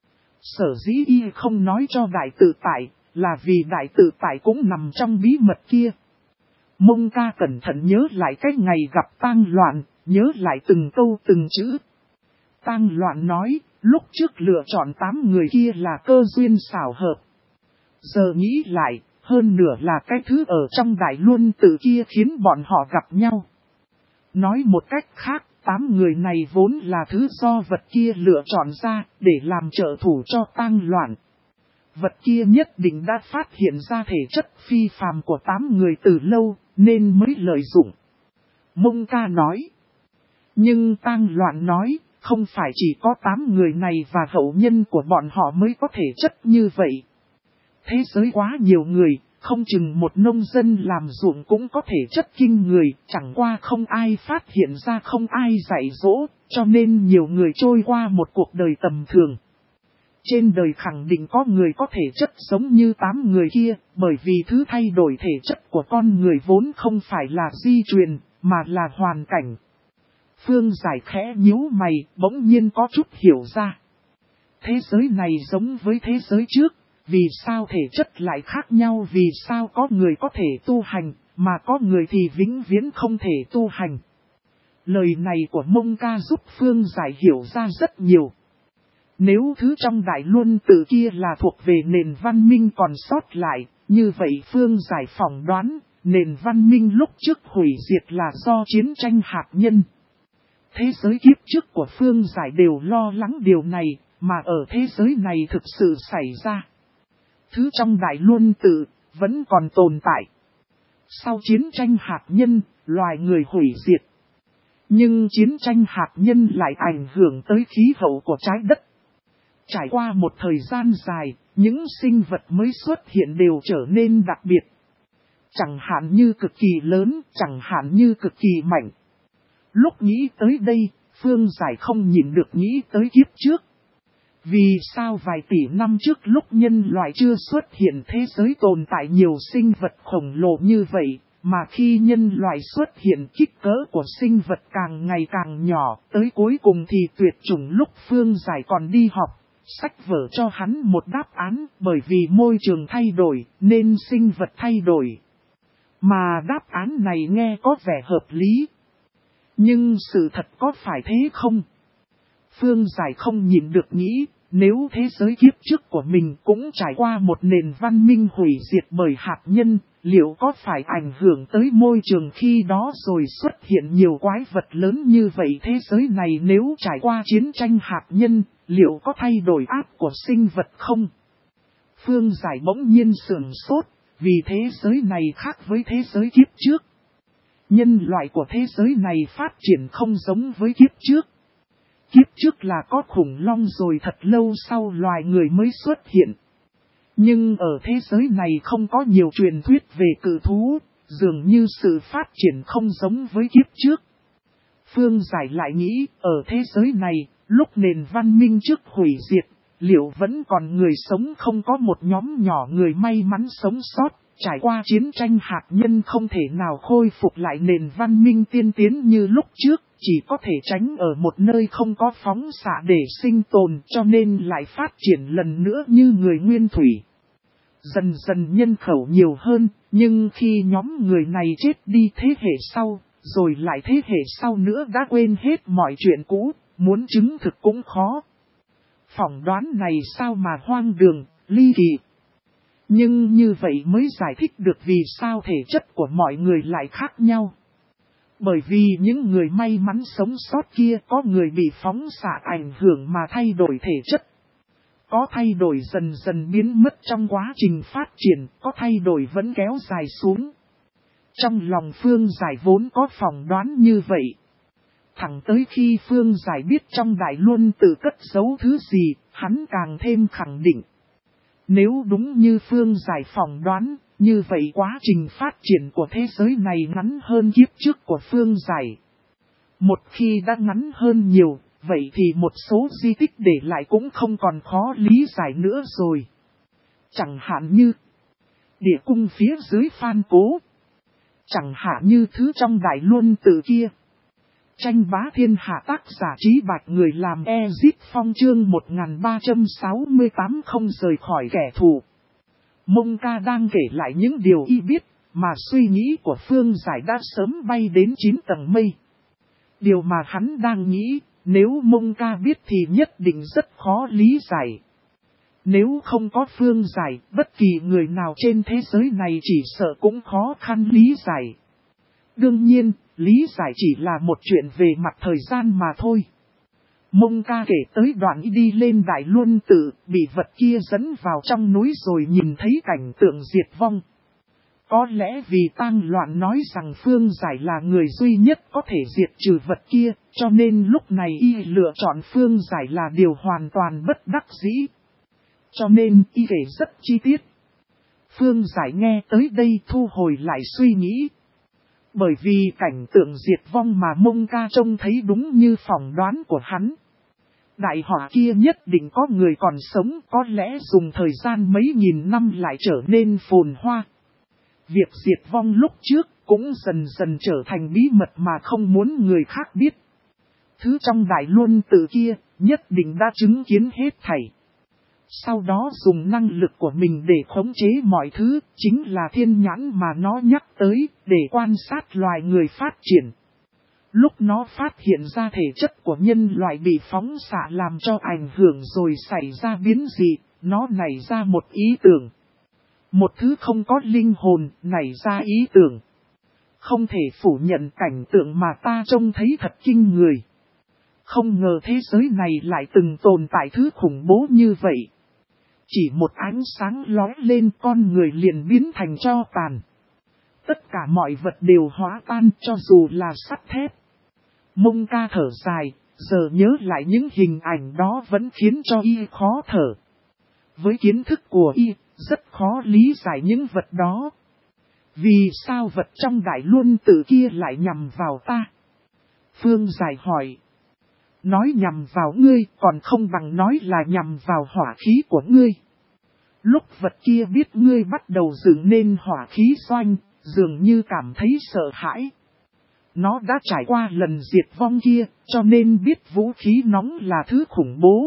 Sở dĩ y không nói cho Đại Tự Tại, là vì Đại Tự Tại cũng nằm trong bí mật kia. Mông Ca cẩn thận nhớ lại cái ngày gặp Tang Loạn, nhớ lại từng câu từng chữ. Tang Loạn nói, lúc trước lựa chọn 8 người kia là cơ duyên xảo hợp. Giờ nghĩ lại, hơn nửa là cái thứ ở trong Đại Luân Tự kia khiến bọn họ gặp nhau. Nói một cách khác, 8 người này vốn là thứ do vật kia lựa chọn ra để làm trợ thủ cho Tang Loạn. Vật kia nhất định đã phát hiện ra thể chất phi phàm của 8 người từ lâu, nên mới lợi dụng. Mông Ca nói. Nhưng Tang Loạn nói, không phải chỉ có 8 người này và hậu nhân của bọn họ mới có thể chất như vậy. Thế giới quá nhiều người, không chừng một nông dân làm ruộng cũng có thể chất kinh người, chẳng qua không ai phát hiện ra, không ai dạy dỗ, cho nên nhiều người trôi qua một cuộc đời tầm thường. Trên đời khẳng định có người có thể chất giống như 8 người kia, bởi vì thứ thay đổi thể chất của con người vốn không phải là di truyền, mà là hoàn cảnh. Phương Giải khẽ nhíu mày, bỗng nhiên có chút hiểu ra. Thế giới này giống với thế giới trước, vì sao thể chất lại khác nhau, vì sao có người có thể tu hành, mà có người thì vĩnh viễn không thể tu hành. Lời này của Mông Ca giúp Phương Giải hiểu ra rất nhiều. Nếu thứ trong Đại Luân Tự kia là thuộc về nền văn minh còn sót lại, như vậy Phương Giải phỏng đoán, nền văn minh lúc trước hủy diệt là do chiến tranh hạt nhân. Thế giới kiếp trước của Phương Giải đều lo lắng điều này, mà ở thế giới này thực sự xảy ra. Thứ trong Đại Luân Tự vẫn còn tồn tại. Sau chiến tranh hạt nhân, loài người hủy diệt. Nhưng chiến tranh hạt nhân lại ảnh hưởng tới khí hậu của trái đất. Trải qua một thời gian dài, những sinh vật mới xuất hiện đều trở nên đặc biệt. Chẳng hạn như cực kỳ lớn, chẳng hạn như cực kỳ mạnh. Lúc nghĩ tới đây, Phương Giải không nhìn được nghĩ tới kiếp trước. Vì sao vài tỷ năm trước lúc nhân loại chưa xuất hiện thế giới tồn tại nhiều sinh vật khổng lồ như vậy, mà khi nhân loại xuất hiện kích cỡ của sinh vật càng ngày càng nhỏ, tới cuối cùng thì tuyệt chủng lúc Phương Giải còn đi học, sách vở cho hắn một đáp án, bởi vì môi trường thay đổi nên sinh vật thay đổi. Mà đáp án này nghe có vẻ hợp lý. Nhưng sự thật có phải thế không? Phương Giải không nhìn được nghĩ, nếu thế giới kiếp trước của mình cũng trải qua một nền văn minh hủy diệt bởi hạt nhân, liệu có phải ảnh hưởng tới môi trường khi đó rồi xuất hiện nhiều quái vật lớn như vậy? Thế giới này nếu trải qua chiến tranh hạt nhân, liệu có thay đổi áp của sinh vật không? Phương Giải bỗng nhiên sửng sốt, vì thế giới này khác với thế giới kiếp trước. Nhân loại của thế giới này phát triển không giống với kiếp trước. Kiếp trước là có khủng long rồi thật lâu sau loài người mới xuất hiện. Nhưng ở thế giới này không có nhiều truyền thuyết về cự thú, dường như sự phát triển không giống với kiếp trước. Phương Giải lại nghĩ, ở thế giới này, lúc nền văn minh trước hủy diệt, liệu vẫn còn người sống không? Có một nhóm nhỏ người may mắn sống sót, trải qua chiến tranh hạt nhân không thể nào khôi phục lại nền văn minh tiên tiến như lúc trước, chỉ có thể tránh ở một nơi không có phóng xạ để sinh tồn, cho nên lại phát triển lần nữa như người nguyên thủy. Dần dần nhân khẩu nhiều hơn, nhưng khi nhóm người này chết đi thế hệ sau, rồi lại thế hệ sau nữa đã quên hết mọi chuyện cũ, muốn chứng thực cũng khó. Phỏng đoán này sao mà hoang đường, ly kỳ. Nhưng như vậy mới giải thích được vì sao thể chất của mọi người lại khác nhau. Bởi vì những người may mắn sống sót kia có người bị phóng xạ ảnh hưởng mà thay đổi thể chất. Có thay đổi dần dần biến mất trong quá trình phát triển, có thay đổi vẫn kéo dài xuống. Trong lòng Phương Giải vốn có phỏng đoán như vậy. Thẳng tới khi Phương Giải biết trong Đại Luân Tự cất giấu thứ gì, hắn càng thêm khẳng định. Nếu đúng như Phương Giải phỏng đoán, Như vậy quá trình phát triển của thế giới này ngắn hơn kiếp trước của Phương Giải. Một khi đã ngắn hơn nhiều, vậy thì một số di tích để lại cũng không còn khó lý giải nữa rồi. Chẳng hạn như địa cung phía dưới Phan Cố. Chẳng hạn như thứ trong Đại Luân Tự kia. Tranh bá thiên hạ tác giả Trí Bạch người làm Exit Phong chương 1368 không rời khỏi kẻ thù. Mông Ca đang kể lại những điều y biết, mà suy nghĩ của Phương Giải đã sớm bay đến 9 tầng mây. Điều mà hắn đang nghĩ, nếu Mông Ca biết thì nhất định rất khó lý giải. Nếu không có Phương Giải, bất kỳ người nào trên thế giới này chỉ sợ cũng khó khăn lý giải. Đương nhiên, lý giải chỉ là một chuyện về mặt thời gian mà thôi. Mông Ca kể tới đoạn đi lên Đại Luân Tự, bị vật kia dẫn vào trong núi rồi nhìn thấy cảnh tượng diệt vong. Có lẽ vì tang loạn nói rằng Phương Giải là người duy nhất có thể diệt trừ vật kia, cho nên lúc này y lựa chọn Phương Giải là điều hoàn toàn bất đắc dĩ. Cho nên y kể rất chi tiết. Phương Giải nghe tới đây thu hồi lại suy nghĩ. Bởi vì cảnh tượng diệt vong mà Mông Ca trông thấy đúng như phỏng đoán của hắn. Đại họa kia nhất định có người còn sống, có lẽ dùng thời gian mấy nghìn năm lại trở nên phồn hoa. Việc diệt vong lúc trước cũng dần dần trở thành bí mật mà không muốn người khác biết. Thứ trong Đại Luân Tự kia nhất định đã chứng kiến hết thảy. Sau đó dùng năng lực của mình để khống chế mọi thứ, chính là thiên nhãn mà nó nhắc tới, để quan sát loài người phát triển. Lúc nó phát hiện ra thể chất của nhân loại bị phóng xạ làm cho ảnh hưởng rồi xảy ra biến dị, nó nảy ra một ý tưởng. Một thứ không có linh hồn nảy ra ý tưởng. Không thể phủ nhận cảnh tượng mà ta trông thấy thật kinh người. Không ngờ thế giới này lại từng tồn tại thứ khủng bố như vậy. Chỉ một ánh sáng lóe lên con người liền biến thành tro tàn. Tất cả mọi vật đều hóa tan cho dù là sắt thép. Mông Ca thở dài, giờ nhớ lại những hình ảnh đó vẫn khiến cho y khó thở. Với kiến thức của y, rất khó lý giải những vật đó. Vì sao vật trong Đại Luân Tự kia lại nhằm vào ta? Phương Giải hỏi. Nói nhằm vào ngươi còn không bằng nói là nhằm vào hỏa khí của ngươi. Lúc vật kia biết ngươi bắt đầu dựng nên hỏa khí xoanh, dường như cảm thấy sợ hãi. Nó đã trải qua lần diệt vong kia, cho nên biết vũ khí nóng là thứ khủng bố.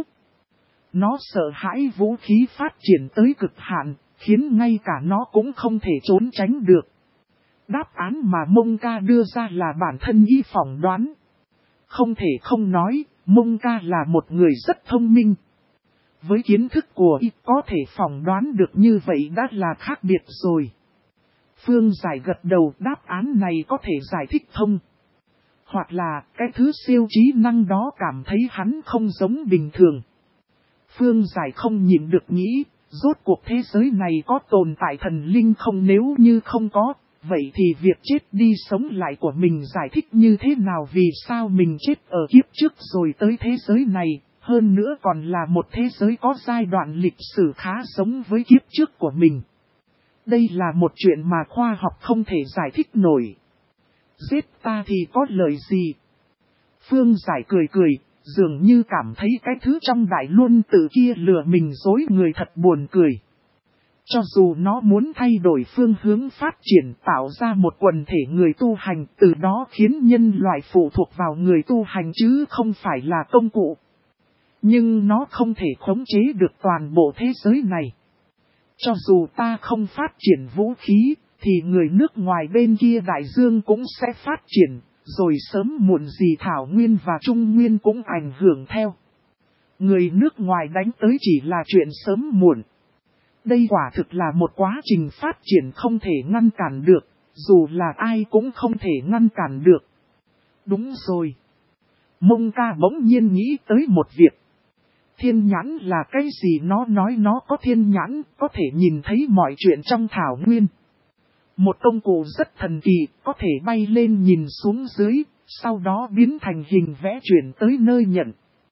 Nó sợ hãi vũ khí phát triển tới cực hạn, khiến ngay cả nó cũng không thể trốn tránh được. Đáp án mà Mông Ca đưa ra là bản thân y phỏng đoán. Không thể không nói, Mông Ca là một người rất thông minh. Với kiến thức của y có thể phỏng đoán được như vậy đã là khác biệt rồi. Phương Giải gật đầu, đáp án này có thể giải thích thông. Hoặc là cái thứ siêu trí năng đó cảm thấy hắn không giống bình thường. Phương Giải không nhịn được nghĩ, rốt cuộc thế giới này có tồn tại thần linh không, nếu như không có, vậy thì việc chết đi sống lại của mình giải thích như thế nào, vì sao mình chết ở kiếp trước rồi tới thế giới này, hơn nữa còn là một thế giới có giai đoạn lịch sử khá giống với kiếp trước của mình. Đây là một chuyện mà khoa học không thể giải thích nổi. Giết ta thì có lợi gì? Phương Giải cười cười, dường như cảm thấy cái thứ trong Đại Luân Tự kia lừa mình dối người thật buồn cười. Cho dù nó muốn thay đổi phương hướng phát triển, tạo ra một quần thể người tu hành, từ đó khiến nhân loại phụ thuộc vào người tu hành chứ không phải là công cụ. Nhưng nó không thể khống chế được toàn bộ thế giới này. Cho dù ta không phát triển vũ khí, thì người nước ngoài bên kia đại dương cũng sẽ phát triển, rồi sớm muộn gì Thảo Nguyên và Trung Nguyên cũng ảnh hưởng theo. Người nước ngoài đánh tới chỉ là chuyện sớm muộn. Đây quả thực là một quá trình phát triển không thể ngăn cản được, dù là ai cũng không thể ngăn cản được. Đúng rồi. Mông Ca bỗng nhiên nghĩ tới một việc. Thiên nhãn là cái gì? Nó nói nó có thiên nhãn, có thể nhìn thấy mọi chuyện trong thảo nguyên. Một công cụ rất thần kỳ, có thể bay lên nhìn xuống dưới, sau đó biến thành hình vẽ chuyển tới nơi nhận.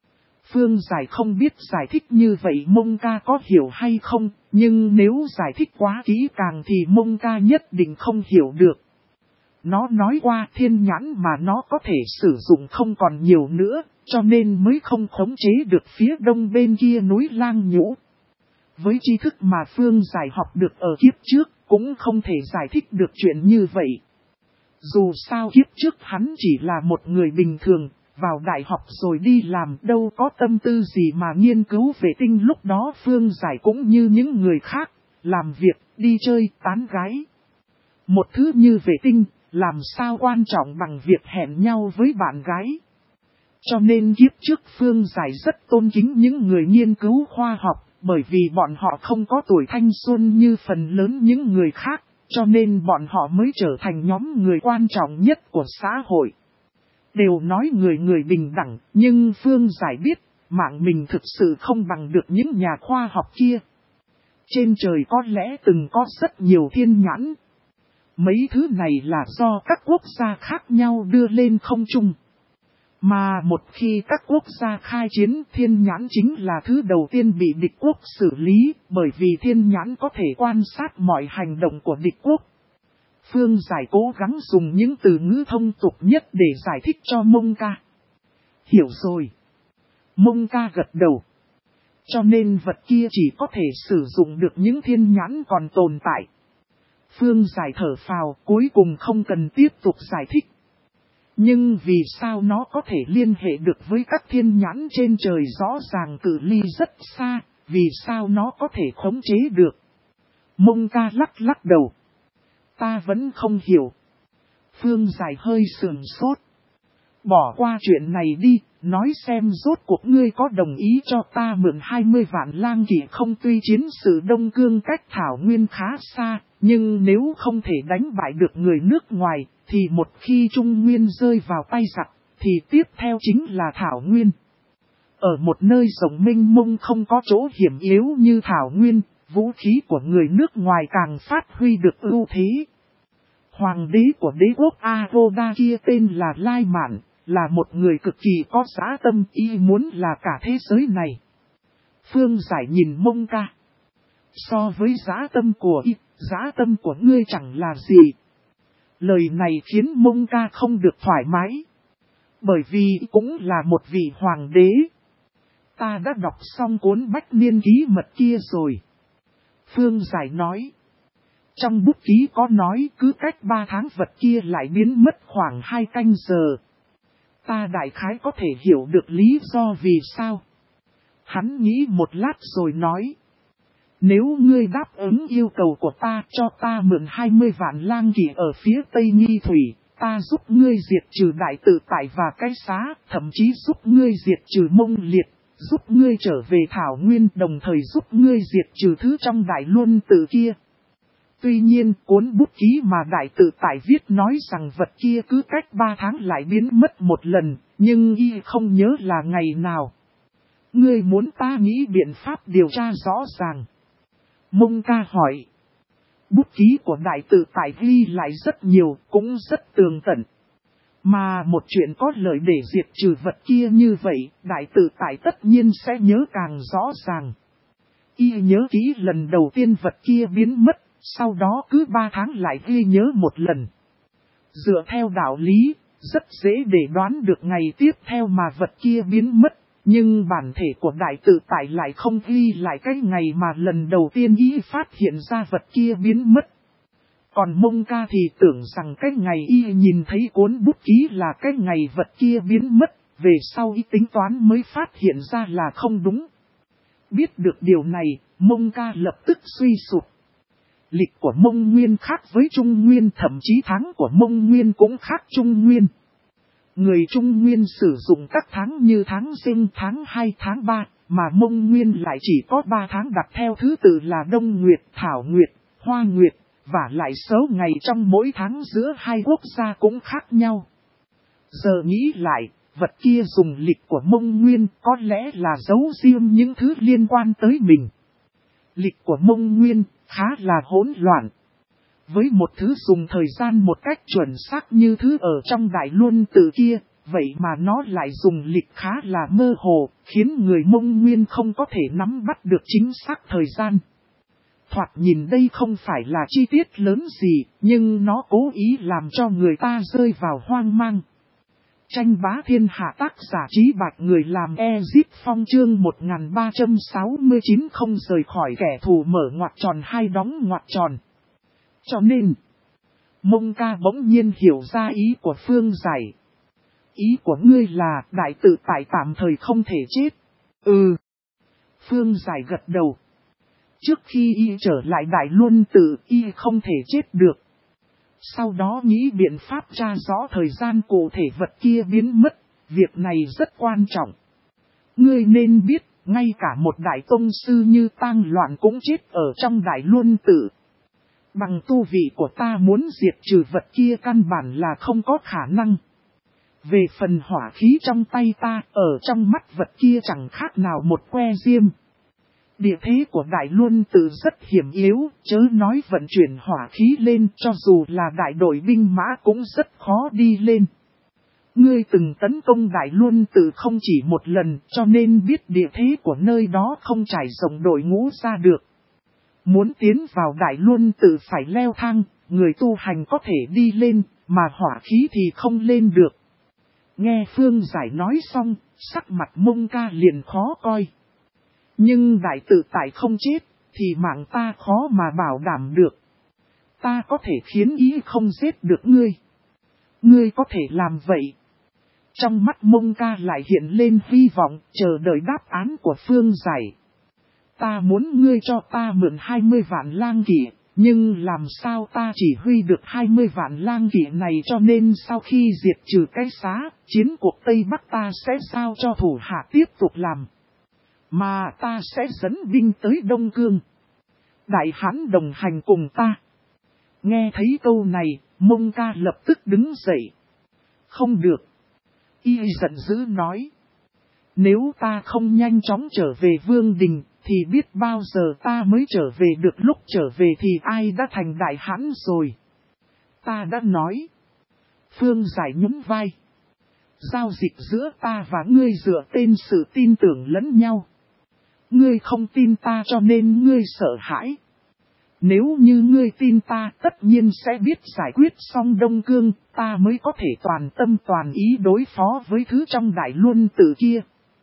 Phương Giải không biết giải thích như vậy Mông Ca có hiểu hay không, nhưng nếu giải thích quá kỹ càng thì Mông Ca nhất định không hiểu được. Nó nói qua thiên nhãn mà nó có thể sử dụng không còn nhiều nữa, cho nên mới không khống chế được phía đông bên kia núi Lang Nhũ. Với tri thức mà Phương Giải học được ở kiếp trước, cũng không thể giải thích được chuyện như vậy. Dù sao kiếp trước hắn chỉ là một người bình thường, vào đại học rồi đi làm đâu có tâm tư gì mà nghiên cứu vệ tinh, lúc đó Phương Giải cũng như những người khác, làm việc, đi chơi, tán gái. Một thứ như vệ tinh, làm sao quan trọng bằng việc hẹn nhau với bạn gái. Cho nên kiếp trước Phương Giải rất tôn kính những người nghiên cứu khoa học, bởi vì bọn họ không có tuổi thanh xuân như phần lớn những người khác, cho nên bọn họ mới trở thành nhóm người quan trọng nhất của xã hội. Đều nói người người bình đẳng, nhưng Phương Giải biết, mạng mình thực sự không bằng được những nhà khoa học kia. Trên trời có lẽ từng có rất nhiều thiên nhãn. Mấy thứ này là do các quốc gia khác nhau đưa lên không trung. Mà một khi các quốc gia khai chiến, thiên nhãn chính là thứ đầu tiên bị địch quốc xử lý, bởi vì thiên nhãn có thể quan sát mọi hành động của địch quốc. Phương Giải cố gắng dùng những từ ngữ thông tục nhất để giải thích cho Mông Ca. Hiểu rồi. Mông Ca gật đầu. Cho nên vật kia chỉ có thể sử dụng được những thiên nhãn còn tồn tại. Phương Giải thở phào, cuối cùng không cần tiếp tục giải thích. Nhưng vì sao nó có thể liên hệ được với các thiên nhãn trên trời, rõ ràng cự ly rất xa, vì sao nó có thể khống chế được? Mông Ca lắc đầu. Ta vẫn không hiểu. Phương Giải hơi sườn sốt. Bỏ qua chuyện này đi, nói xem rốt cuộc ngươi có đồng ý cho ta mượn 20 vạn lang kỵ không? Tuy chiến sự Đông Cương cách Thảo Nguyên khá xa, nhưng nếu không thể đánh bại được người nước ngoài, thì một khi Trung Nguyên rơi vào tay giặc, thì tiếp theo chính là Thảo Nguyên. Ở một nơi rộng mênh mông không có chỗ hiểm yếu như Thảo Nguyên, vũ khí của người nước ngoài càng phát huy được ưu thế. Hoàng đế của đế quốc Aroda kia tên là Lai Mạn, là một người cực kỳ có dã tâm, y muốn là cả thế giới này. Phương Giải nhìn Mông Ca. So với dã tâm của y, dã tâm của ngươi chẳng là gì. Lời này khiến Mông Ca không được thoải mái. Bởi vì cũng là một vị hoàng đế. Ta đã đọc xong cuốn Bách Niên Ký Mật kia rồi. Phương Giải nói. Trong bút ký có nói cứ cách 3 tháng vật kia lại biến mất khoảng 2 canh giờ. Ta đại khái có thể hiểu được lý do vì sao. Hắn nghĩ một lát rồi nói. Nếu ngươi đáp ứng yêu cầu của ta, cho ta mượn 20 vạn lang kỵ ở phía Tây Nghi Thủy, ta giúp ngươi diệt trừ Đại Tự Tại và Cái Xá, thậm chí giúp ngươi diệt trừ Mông Liệt, giúp ngươi trở về Thảo Nguyên, đồng thời giúp ngươi diệt trừ thứ trong Đại Luân Tự kia. Tuy nhiên, cuốn bút ký mà Đại Tự Tại viết nói rằng vật kia cứ cách 3 tháng lại biến mất một lần, nhưng y không nhớ là ngày nào. Ngươi muốn ta nghĩ biện pháp điều tra rõ ràng. Mông Ca hỏi. Bút ký của Đại Tự Tại ghi lại rất nhiều, cũng rất tường tận. Mà một chuyện có lợi để diệt trừ vật kia như vậy, Đại Tự Tại tất nhiên sẽ nhớ càng rõ ràng. Y nhớ kỹ lần đầu tiên vật kia biến mất, sau đó cứ 3 tháng lại ghi nhớ một lần. Dựa theo đạo lý, rất dễ để đoán được ngày tiếp theo mà vật kia biến mất. Nhưng bản thể của Đại Tự Tại lại không ghi lại cái ngày mà lần đầu tiên y phát hiện ra vật kia biến mất. Còn Mông Ca thì tưởng rằng cái ngày y nhìn thấy cuốn bút ký là cái ngày vật kia biến mất, về sau y tính toán mới phát hiện ra là không đúng. Biết được điều này, Mông Ca lập tức suy sụp. Lịch của Mông Nguyên khác với Trung Nguyên, thậm chí tháng của Mông Nguyên cũng khác Trung Nguyên. Người Trung Nguyên sử dụng các tháng như tháng Giêng, tháng 2, tháng 3, mà Mông Nguyên lại chỉ có 3 tháng đặt theo thứ tự là Đông Nguyệt, Thảo Nguyệt, Hoa Nguyệt, và lại số ngày trong mỗi tháng giữa hai quốc gia cũng khác nhau. Giờ nghĩ lại, vật kia dùng lịch của Mông Nguyên có lẽ là giấu riêng những thứ liên quan tới mình. Lịch của Mông Nguyên khá là hỗn loạn. Với một thứ dùng thời gian một cách chuẩn xác như thứ ở trong Đại Luân Tự kia, vậy mà nó lại dùng lịch khá là mơ hồ, khiến người Mông Nguyên không có thể nắm bắt được chính xác thời gian. Thoạt nhìn đây không phải là chi tiết lớn gì, nhưng nó cố ý làm cho người ta rơi vào hoang mang. Tranh bá thiên hạ tác giả Trí Bạch người làm Ezip Phong chương 1369 không rời khỏi kẻ thù mở ngoặc tròn hay đóng ngoặc tròn. Cho nên, Mông Ca bỗng nhiên hiểu ra ý của Phương Giải. Ý của ngươi là đại tự tại tạm thời không thể chết. Ừ. Phương Giải gật đầu. Trước khi y trở lại Đại Luân Tự, y không thể chết được. Sau đó nghĩ biện pháp tra rõ thời gian cụ thể vật kia biến mất, việc này rất quan trọng. Ngươi nên biết, ngay cả một đại tông sư như Tang Loạn cũng chết ở trong Đại Luân Tự. Bằng tu vị của ta muốn diệt trừ vật kia căn bản là không có khả năng. Về phần hỏa khí trong tay ta, ở trong mắt vật kia chẳng khác nào một que diêm. Địa thế của Đại Luân Tự rất hiểm yếu, chớ nói vận chuyển hỏa khí lên, cho dù là đại đội binh mã cũng rất khó đi lên. Ngươi từng tấn công Đại Luân Tự không chỉ một lần, cho nên biết địa thế của nơi đó không trải rộng đội ngũ ra được. Muốn tiến vào Đại Luân Tự phải leo thang, người tu hành có thể đi lên, mà hỏa khí thì không lên được. Nghe Phương Giải nói xong, sắc mặt Mông Ca liền khó coi. Nhưng đại tự tại không chết, thì mạng ta khó mà bảo đảm được. Ta có thể khiến ý không giết được ngươi. Ngươi có thể làm vậy. Trong mắt Mông Ca lại hiện lên hy vọng, chờ đợi đáp án của Phương Giải. Ta muốn ngươi cho ta mượn 20 vạn lang kỵ, nhưng làm sao ta chỉ huy được 20 vạn lang kỵ này, cho nên sau khi diệt trừ cái xá, chiến cuộc Tây Bắc ta sẽ giao cho thủ hạ tiếp tục làm. Mà ta sẽ dẫn binh tới Đông Cương. Đại Hán đồng hành cùng ta. Nghe thấy câu này, Mông Ca lập tức đứng dậy. Không được. Y giận dữ nói. Nếu ta không nhanh chóng trở về Vương Đình, thì biết bao giờ ta mới trở về được, lúc trở về thì ai đã thành Đại Hán rồi. Ta đã nói. Phương Giải nhún vai. Giao dịch giữa ta và ngươi dựa trên sự tin tưởng lẫn nhau. Ngươi không tin ta cho nên ngươi sợ hãi. Nếu như ngươi tin ta, tất nhiên sẽ biết giải quyết xong Đông Cương, ta mới có thể toàn tâm toàn ý đối phó với thứ trong Đại Luân Tự kia.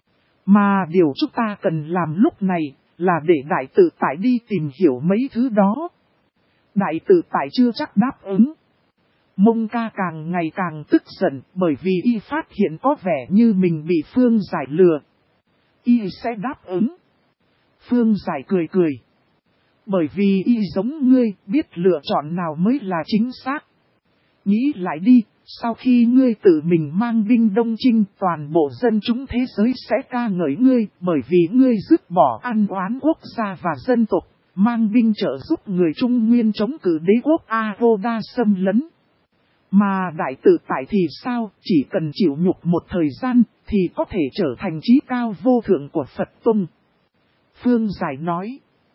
Mà điều chúng ta cần làm lúc này, là để đại tự tại đi tìm hiểu mấy thứ đó. Đại tự tại chưa chắc đáp ứng. Mông Ca càng ngày càng tức giận, bởi vì y phát hiện có vẻ như mình bị Phương Giải lừa. Y sẽ đáp ứng. Phương Giải cười cười. Bởi vì y giống ngươi, biết lựa chọn nào mới là chính xác. Nghĩ lại đi, sau khi ngươi tự mình mang binh đông chinh, toàn bộ dân chúng thế giới sẽ ca ngợi ngươi, bởi vì ngươi dứt bỏ ăn oán quốc gia và dân tộc, mang binh trợ giúp người Trung Nguyên chống cự đế quốc A-hô-đa xâm lấn. Mà đại tự tại thì sao, chỉ cần chịu nhục một thời gian, thì có thể trở thành chí cao vô thượng của Phật Tông. Phương Giải nói.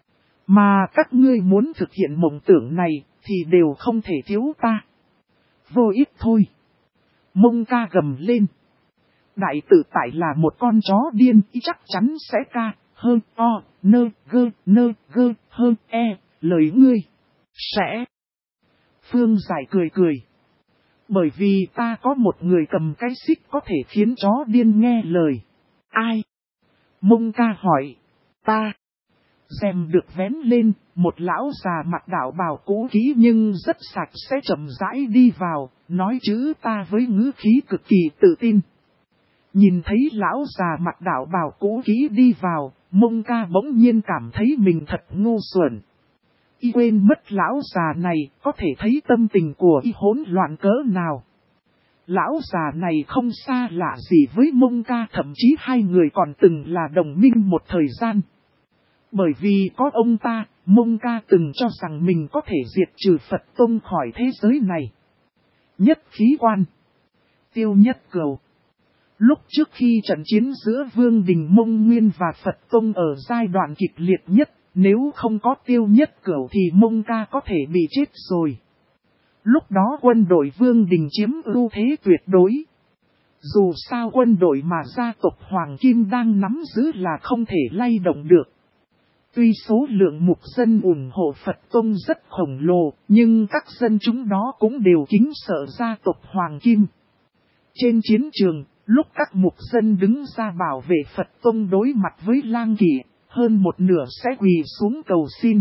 Mà các ngươi muốn thực hiện mộng tưởng này, thì đều không thể thiếu ta. Vô ích thôi. Mông Ca gầm lên. Đại tự tại là một con chó điên, chắc chắn sẽ ca, hơn, o, nơ, gơ, hơn, e, lời ngươi. Sẽ. Phương Giải cười cười. Bởi vì ta có một người cầm cái xích có thể khiến chó điên nghe lời. Ai? Mông Ca hỏi. Ta. Rèm được vén lên, một lão già mặc đạo bào cũ kỹ nhưng rất sạch sẽ chậm rãi đi vào, nói chữ ta với ngữ khí cực kỳ tự tin. Nhìn thấy lão già mặc đạo bào cũ kỹ đi vào, Mông Ca bỗng nhiên cảm thấy mình thật ngu xuẩn. Y quên mất lão già này, có thể thấy tâm tình của y hỗn loạn cỡ nào. Lão già này không xa lạ gì với Mông Ca, thậm chí hai người còn từng là đồng minh một thời gian. Bởi vì có ông ta, Mông Ca từng cho rằng mình có thể diệt trừ Phật Tông khỏi thế giới này. Nhất khí quan. Tiêu Nhất Cửu. Lúc trước khi trận chiến giữa Vương Đình Mông Nguyên và Phật Tông ở giai đoạn kịch liệt nhất, nếu không có Tiêu Nhất Cửu thì Mông Ca có thể bị chết rồi. Lúc đó quân đội Vương Đình chiếm ưu thế tuyệt đối. Dù sao quân đội mà gia tộc Hoàng Kim đang nắm giữ là không thể lay động được. Tuy số lượng mục dân ủng hộ Phật Tông rất khổng lồ, nhưng các dân chúng đó cũng đều kính sợ gia tộc Hoàng Kim. Trên chiến trường, lúc các mục dân đứng ra bảo vệ Phật Tông đối mặt với lang kỵ, hơn một nửa sẽ quỳ xuống cầu xin.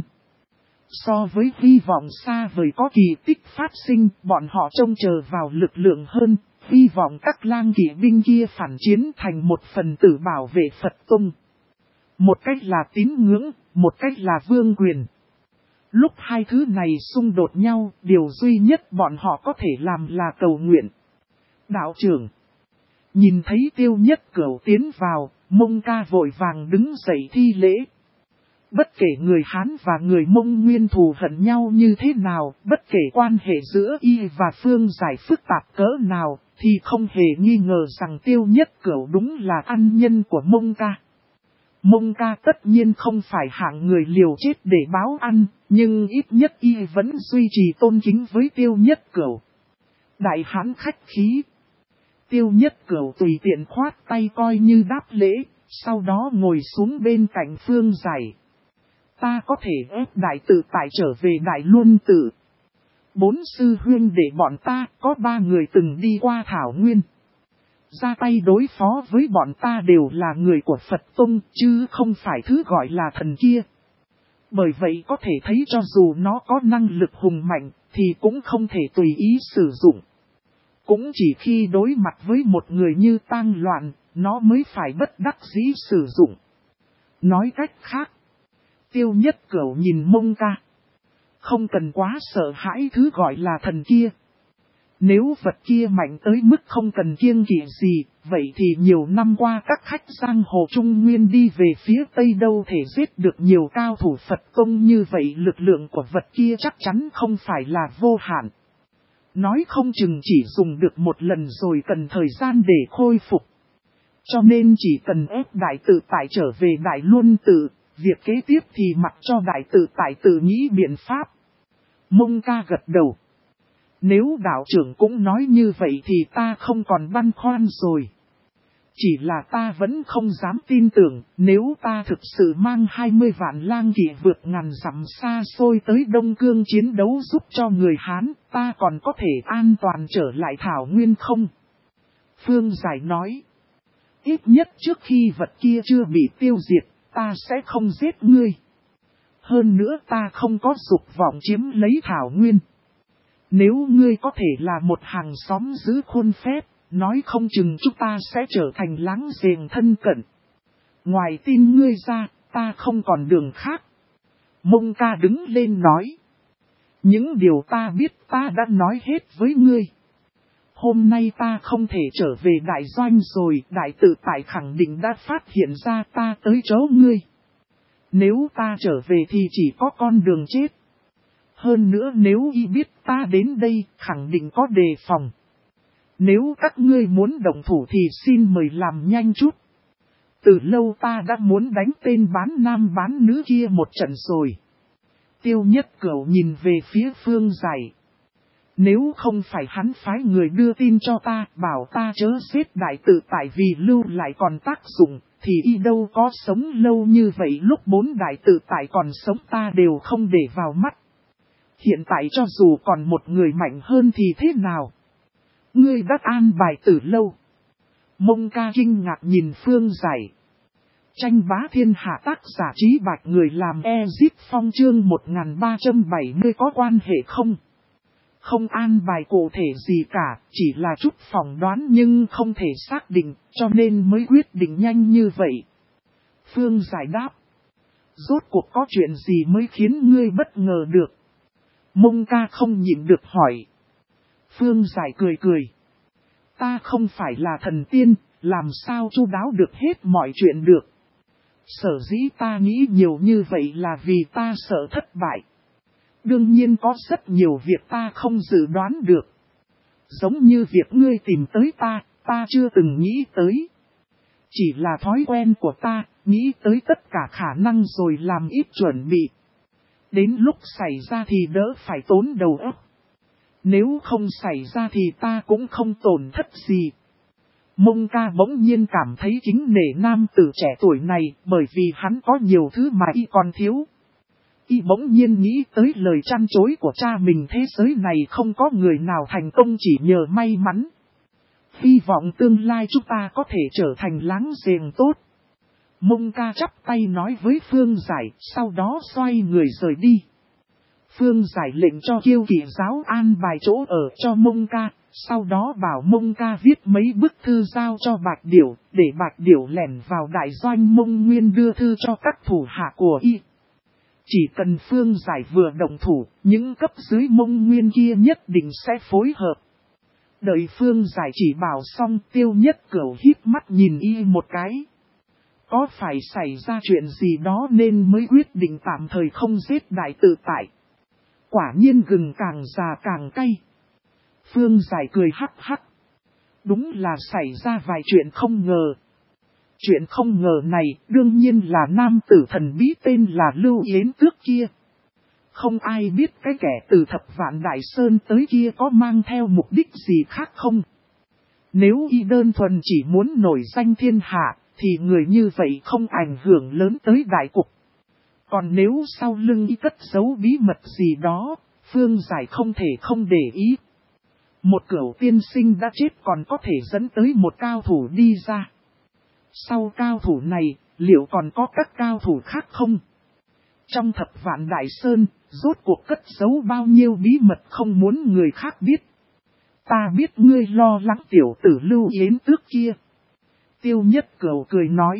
So với hy vọng xa vời có kỳ tích phát sinh, bọn họ trông chờ vào lực lượng hơn, hy vọng các lang kỵ binh kia phản chiến thành một phần tử bảo vệ Phật Tông. Một cách là tín ngưỡng, một cách là vương quyền. Lúc hai thứ này xung đột nhau, điều duy nhất bọn họ có thể làm là cầu nguyện. Đạo trưởng nhìn thấy Tiêu Nhất Cửu tiến vào, Mông Ca vội vàng đứng dậy thi lễ. Bất kể người Hán và người Mông nguyên thù hận nhau như thế nào, bất kể quan hệ giữa y và Phương Giải phức tạp cỡ nào, thì không hề nghi ngờ rằng Tiêu Nhất Cửu đúng là ân nhân của Mông Ca. Mông Ca tất nhiên không phải hạng người liều chết để báo ăn, nhưng ít nhất y vẫn duy trì tôn kính với Tiêu Nhất Cửu. Đại Hán khách khí. Tiêu Nhất Cửu tùy tiện khoát tay coi như đáp lễ, sau đó ngồi xuống bên cạnh Phương Giải. Ta có thể ép đại tự tại trở về Đại Luân Tự. 4 sư huynh để bọn ta, có 3 người từng đi qua Thảo Nguyên. Ra tay đối phó với bọn ta đều là người của Phật Tông, chứ không phải thứ gọi là thần kia. Bởi vậy có thể thấy cho dù nó có năng lực hùng mạnh, thì cũng không thể tùy ý sử dụng. Cũng chỉ khi đối mặt với một người như Tang Loạn, nó mới phải bất đắc dĩ sử dụng. Nói cách khác, Tiêu Nhất Cửu nhìn Mông Ca. Không cần quá sợ hãi thứ gọi là thần kia. Nếu vật kia mạnh tới mức không cần kiêng kỵ gì, vậy thì nhiều năm qua các khách giang hồ Trung Nguyên đi về phía Tây đâu thể giết được nhiều cao thủ Phật Tông như vậy, lực lượng của vật kia chắc chắn không phải là vô hạn. Nói không chừng chỉ dùng được một lần rồi cần thời gian để khôi phục. Cho nên chỉ cần ép đại tự tại trở về Đại Luân Tự, việc kế tiếp thì mặc cho đại tự tại tự nghĩ biện pháp. Mông Ca gật đầu. Nếu đạo trưởng cũng nói như vậy thì ta không còn băn khoăn rồi. Chỉ là ta vẫn không dám tin tưởng, nếu ta thực sự mang 20 vạn lang kỵ vượt ngàn dặm xa xôi tới Đông Cương chiến đấu giúp cho người Hán, ta còn có thể an toàn trở lại Thảo Nguyên không? Phương Giải nói, ít nhất trước khi vật kia chưa bị tiêu diệt, ta sẽ không giết ngươi. Hơn nữa ta không có dục vọng chiếm lấy Thảo Nguyên. Nếu ngươi có thể là một hàng xóm giữ khuôn phép, nói không chừng chúng ta sẽ trở thành láng giềng thân cận. Ngoài tin ngươi ra, ta không còn đường khác. Mông Ca đứng lên nói. Những điều ta biết ta đã nói hết với ngươi. Hôm nay ta không thể trở về đại doanh rồi, đại tự tại khẳng định đã phát hiện ra ta tới chỗ ngươi. Nếu ta trở về thì chỉ có con đường chết. Hơn nữa nếu y biết ta đến đây, khẳng định có đề phòng. Nếu các ngươi muốn động thủ thì xin mời làm nhanh chút. Từ lâu ta đã muốn đánh tên bán nam bán nữ kia một trận rồi. Tiêu Nhất Cửu nhìn về phía Phương Giải. Nếu không phải hắn phái người đưa tin cho ta, bảo ta chớ giết đại tự tại vì lưu lại còn tác dụng, thì y đâu có sống lâu như vậy, lúc 4 đại tự tại còn sống ta đều không để vào mắt. Hiện tại cho dù còn một người mạnh hơn thì thế nào? Ngươi đã an bài từ lâu. Mông Ca kinh ngạc nhìn Phương Giải. Tranh bá thiên hạ tác giả Trí Bạch người làm Ezip Phong chương 1370 có quan hệ không? Không an bài cụ thể gì cả, chỉ là chút phỏng đoán nhưng không thể xác định, cho nên mới quyết định nhanh như vậy. Phương Giải đáp. Rốt cuộc có chuyện gì mới khiến ngươi bất ngờ được? Mông Ca không nhịn được hỏi. Phương Giải cười cười. Ta không phải là thần tiên, làm sao chu đáo được hết mọi chuyện được. Sở dĩ ta nghĩ nhiều như vậy là vì ta sợ thất bại. Đương nhiên có rất nhiều việc ta không dự đoán được. Giống như việc ngươi tìm tới ta chưa từng nghĩ tới. Chỉ là thói quen của ta, nghĩ tới tất cả khả năng rồi làm ít chuẩn bị. Đến lúc xảy ra thì đỡ phải tốn đầu óc. Nếu không xảy ra thì ta cũng không tổn thất gì. Mông Ca bỗng nhiên cảm thấy kính nể nam tử trẻ tuổi này bởi vì hắn có nhiều thứ mà y còn thiếu. Y bỗng nhiên nghĩ tới lời chăn chối của cha mình, thế giới này không có người nào thành công chỉ nhờ may mắn. Hy vọng tương lai chúng ta có thể trở thành láng giềng tốt. Mông Ca chắp tay nói với Phương Giải, sau đó xoay người rời đi. Phương Giải lệnh cho Kiêu Kỵ giáo an bài chỗ ở cho Mông Ca, sau đó bảo Mông Ca viết mấy bức thư giao cho Bạch Điểu, để Bạch Điểu lẻn vào đại doanh Mông Nguyên đưa thư cho các thủ hạ của y. Chỉ cần Phương Giải vừa động thủ, những cấp dưới Mông Nguyên kia nhất định sẽ phối hợp. Đợi Phương Giải chỉ bảo xong, Tiêu Nhất Cửu híp mắt nhìn y một cái. Có phải xảy ra chuyện gì đó nên mới quyết định tạm thời không giết đại tự tại. Quả nhiên gừng càng già càng cay. Phương Giải cười hắc hắc. Đúng là xảy ra vài chuyện không ngờ. Chuyện không ngờ này đương nhiên là nam tử thần bí tên là Lưu Yến Tước kia. Không ai biết cái kẻ từ Thập Vạn Đại Sơn tới kia có mang theo mục đích gì khác không. Nếu y đơn thuần chỉ muốn nổi danh thiên hạ, thì người như vậy không ảnh hưởng lớn tới đại cục. Còn nếu sau lưng y cất giấu bí mật gì đó, Phương Giải không thể không để ý. Một cửu tiên sinh đã chết còn có thể dẫn tới một cao thủ đi ra. Sau cao thủ này, liệu còn có các cao thủ khác không? Trong Thập Vạn Đại Sơn, rốt cuộc cất giấu bao nhiêu bí mật không muốn người khác biết. Ta biết ngươi lo lắng tiểu tử Lưu Yến Tước kia. Tiêu Nhất Cửu cười nói.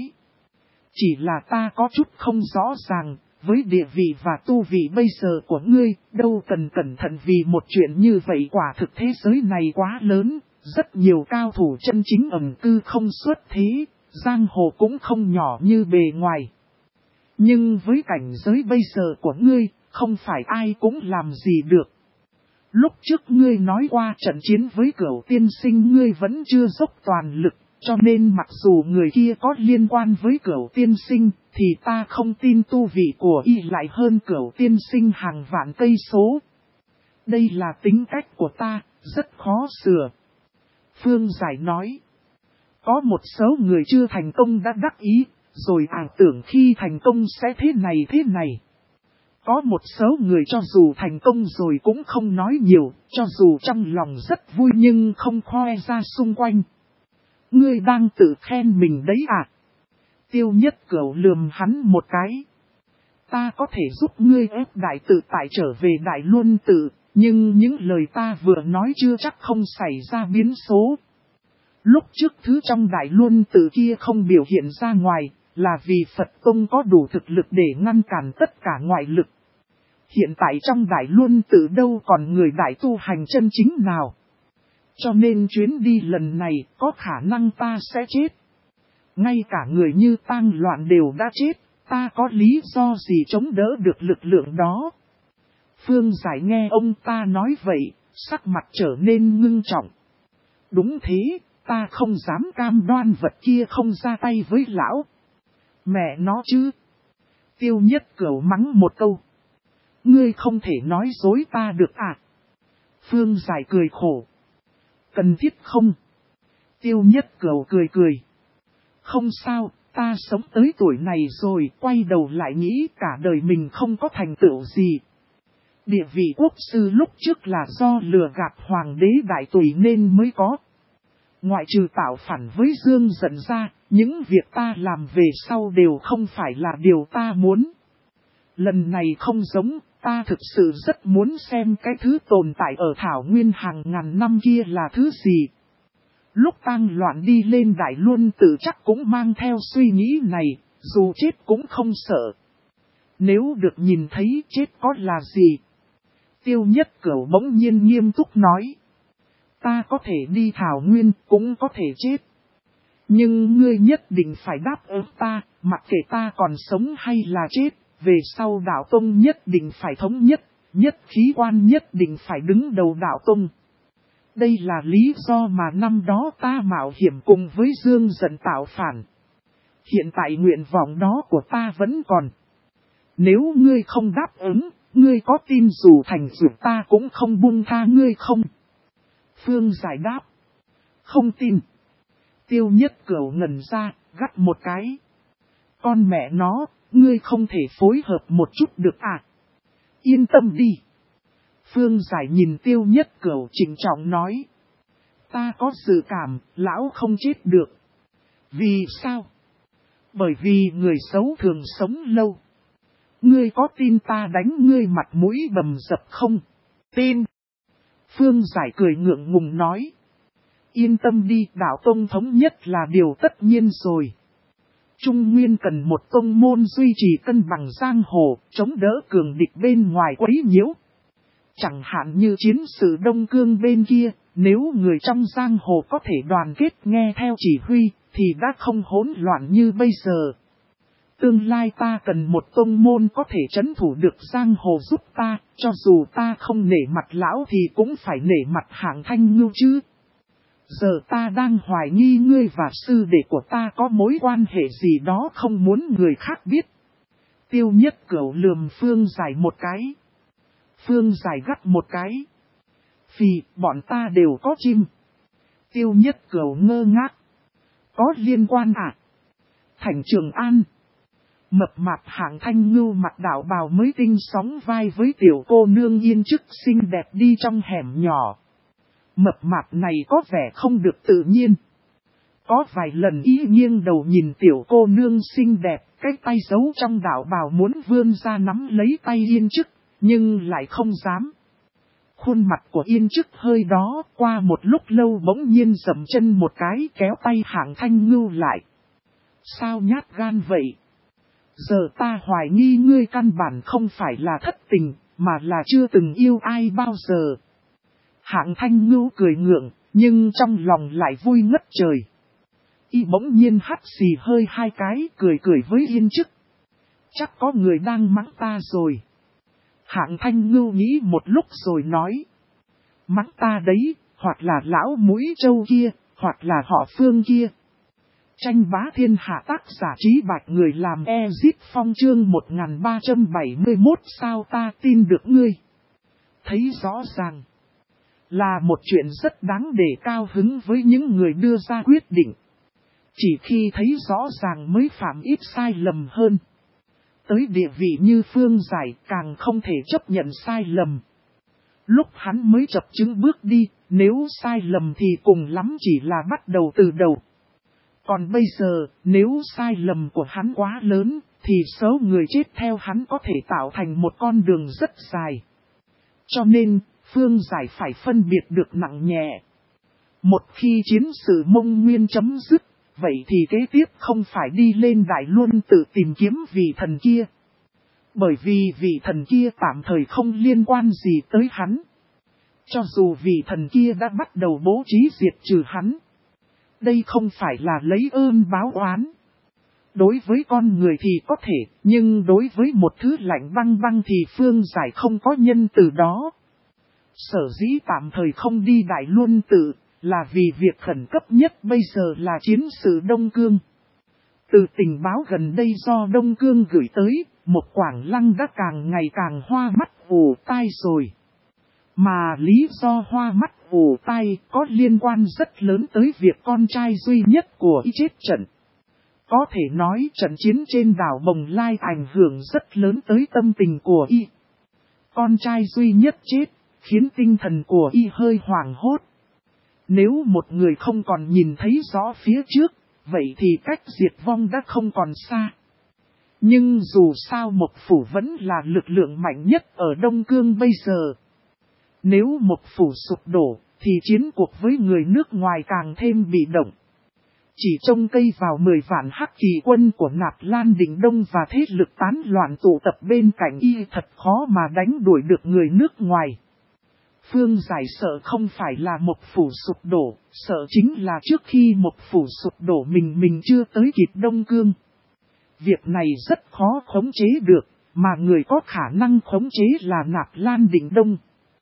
Chỉ là ta có chút không rõ ràng, với địa vị và tu vị bây giờ của ngươi, đâu cần cẩn thận vì một chuyện như vậy. Quả thực thế giới này quá lớn, rất nhiều cao thủ chân chính ẩn cư không xuất thế, giang hồ cũng không nhỏ như bề ngoài. Nhưng với cảnh giới bây giờ của ngươi, không phải ai cũng làm gì được. Lúc trước ngươi nói qua trận chiến với Cửu tiên sinh ngươi vẫn chưa dốc toàn lực, cho nên mặc dù người kia có liên quan với Cửu tiên sinh, thì ta không tin tu vị của y lại hơn Cửu tiên sinh hàng vạn cây số. Đây là tính cách của ta, rất khó sửa. Phương Giải nói. Có một số người chưa thành công đã đắc ý, rồi ảo tưởng khi thành công sẽ thế này thế này. Có một số người cho dù thành công rồi cũng không nói nhiều, cho dù trong lòng rất vui nhưng không khoe ra xung quanh. Ngươi đang tự khen mình đấy à? Tiêu Nhất Cửu lườm hắn một cái. Ta có thể giúp ngươi ép đại tự tại trở về Đại Luân Tự, nhưng những lời ta vừa nói chưa chắc không xảy ra biến số. Lúc trước thứ trong Đại Luân Tự kia không biểu hiện ra ngoài, là vì Phật Tông có đủ thực lực để ngăn cản tất cả ngoại lực. Hiện tại trong Đại Luân Tự đâu còn người đại tu hành chân chính nào. Cho nên chuyến đi lần này có khả năng ta sẽ chết. Ngay cả người như Tang Loạn đều đã chết, ta có lý do gì chống đỡ được lực lượng đó. Phương Giải nghe ông ta nói vậy, sắc mặt trở nên ngưng trọng. Đúng thế, ta không dám cam đoan vật kia không ra tay với lão. Mẹ nó chứ. Tiêu Nhất Cửu mắng một câu. Ngươi không thể nói dối ta được à? Phương Giải cười khổ. Cần thiết không? Tiêu Nhất Cửu cười cười. Không sao, ta sống tới tuổi này rồi, quay đầu lại nghĩ cả đời mình không có thành tựu gì. Địa vị quốc sư lúc trước là do lừa gạt hoàng đế đại tùy nên mới có. Ngoại trừ tạo phản với Dương Dận ra, những việc ta làm về sau đều không phải là điều ta muốn. Lần này không giống, ta thực sự rất muốn xem cái thứ tồn tại ở Thảo Nguyên hàng ngàn năm kia là thứ gì. Lúc Tang Loạn đi lên Đại Luân Tự chắc cũng mang theo suy nghĩ này, dù chết cũng không sợ. Nếu được nhìn thấy chết có là gì? Tiêu Nhất Cửu bỗng nhiên nghiêm túc nói. Ta có thể đi Thảo Nguyên, cũng có thể chết. Nhưng ngươi nhất định phải đáp ứng ta, mặc kệ ta còn sống hay là chết, về sau đạo tông nhất định phải thống nhất, nhất khí quan nhất định phải đứng đầu đạo tông. Đây là lý do mà năm đó ta mạo hiểm cùng với Dương Dận tạo phản. Hiện tại nguyện vọng đó của ta vẫn còn. Nếu ngươi không đáp ứng, ngươi có tin dù thành dù ta cũng không buông tha ngươi không? Phương Giải đáp. Không tin. Tiêu Nhất Cửu ngẩn ra, gắt một cái. Con mẹ nó, ngươi không thể phối hợp một chút được à? Yên tâm đi. Phương Giải nhìn Tiêu Nhất Cửu trịnh trọng nói. Ta có dự cảm, lão không chết được. Vì sao? Bởi vì người xấu thường sống lâu. Ngươi có tin ta đánh ngươi mặt mũi bầm dập không? Tin. Phương Giải cười ngượng ngùng nói. Yên tâm đi, đạo tông thống nhất là điều tất nhiên rồi. Trung Nguyên cần một tông môn duy trì cân bằng giang hồ, chống đỡ cường địch bên ngoài quấy nhiễu. Chẳng hạn như chiến sự Đông Cương bên kia, nếu người trong giang hồ có thể đoàn kết nghe theo chỉ huy, thì đã không hỗn loạn như bây giờ. Tương lai ta cần một tông môn có thể trấn thủ được giang hồ giúp ta, cho dù ta không nể mặt lão thì cũng phải nể mặt Hạng Thanh Ngưu chứ. Giờ ta đang hoài nghi ngươi và sư đệ của ta có mối quan hệ gì đó không muốn người khác biết. Tiêu Nhất Cửu lườm Phương Giải một cái. Phương Giải gắt một cái. Vì bọn ta đều có chim. Tiêu Nhất Cửu ngơ ngác. Có liên quan à? Thành Trường An. Mập mạp Hạng Thanh Ngưu mặc đạo bào mới tinh sóng vai với tiểu cô nương yên chức xinh đẹp đi trong hẻm nhỏ. Mập mạp này có vẻ không được tự nhiên. Có vài lần ý nghiêng đầu nhìn tiểu cô nương xinh đẹp, cái tay giấu trong đạo bào muốn vươn ra nắm lấy tay yên chức, nhưng lại không dám. Khuôn mặt của yên chức hơi đó, qua một lúc lâu bỗng nhiên dậm chân một cái kéo tay Hạng Thanh Ngưu lại. Sao nhát gan vậy? Giờ ta hoài nghi ngươi căn bản không phải là thất tình, mà là chưa từng yêu ai bao giờ. Hạng Thanh Ngưu cười ngượng, nhưng trong lòng lại vui ngất trời. Y bỗng nhiên hắt xì hơi hai cái, cười với yên chức. Chắc có người đang mắng ta rồi. Hạng Thanh Ngưu nghĩ một lúc rồi nói. Mắng ta đấy, hoặc là lão mũi trâu kia, hoặc là họ Phương kia. Tranh bá thiên hạ tác giả Trí Bạch người làm Ezit Phong chương 1371 sao ta tin được ngươi. Thấy rõ ràng. Là một chuyện rất đáng để cao hứng với những người đưa ra quyết định. Chỉ khi thấy rõ ràng mới phạm ít sai lầm hơn. Tới địa vị như Phương Giải càng không thể chấp nhận sai lầm. Lúc hắn mới chập chững bước đi, nếu sai lầm thì cùng lắm chỉ là bắt đầu từ đầu. Còn bây giờ, nếu sai lầm của hắn quá lớn, thì số người chết theo hắn có thể tạo thành một con đường rất dài. Cho nên, Phương Giải phải phân biệt được nặng nhẹ. Một khi chiến sự Mông Nguyên chấm dứt, vậy thì kế tiếp không phải đi lên Đại Luân tự tìm kiếm vị thần kia. Bởi vì vị thần kia tạm thời không liên quan gì tới hắn. Cho dù vị thần kia đã bắt đầu bố trí diệt trừ hắn. Đây không phải là lấy ơn báo oán. Đối với con người thì có thể, nhưng đối với một thứ lạnh băng băng thì Phương Giải không có nhân từ đó. Sở dĩ tạm thời không đi Đại Luân tự, là vì việc khẩn cấp nhất bây giờ là chiến sự Đông Cương. Từ tình báo gần đây do Đông Cương gửi tới, một Quảng Lăng đã càng ngày càng hoa mắt ù tai rồi. Mà lý do hoa mắt ù tai có liên quan rất lớn tới việc con trai duy nhất của y chết trận. Có thể nói trận chiến trên đảo Bồng Lai ảnh hưởng rất lớn tới tâm tình của y. Con trai duy nhất chết, khiến tinh thần của y hơi hoảng hốt. Nếu một người không còn nhìn thấy rõ phía trước, vậy thì cách diệt vong đã không còn xa. Nhưng dù sao Mộc Phủ vẫn là lực lượng mạnh nhất ở Đông Cương bây giờ. Nếu Mộc Phủ sụp đổ, thì chiến cuộc với người nước ngoài càng thêm bị động. Chỉ trông cây vào 10 vạn hắc kỳ quân của Nạp Lan Định Đông và thế lực tán loạn tụ tập bên cạnh y thật khó mà đánh đuổi được người nước ngoài. Phương Giải sợ không phải là Mộc Phủ sụp đổ, sợ chính là trước khi Mộc Phủ sụp đổ mình chưa tới kịp Đông Cương. Việc này rất khó khống chế được, mà người có khả năng khống chế là Nạp Lan Định Đông.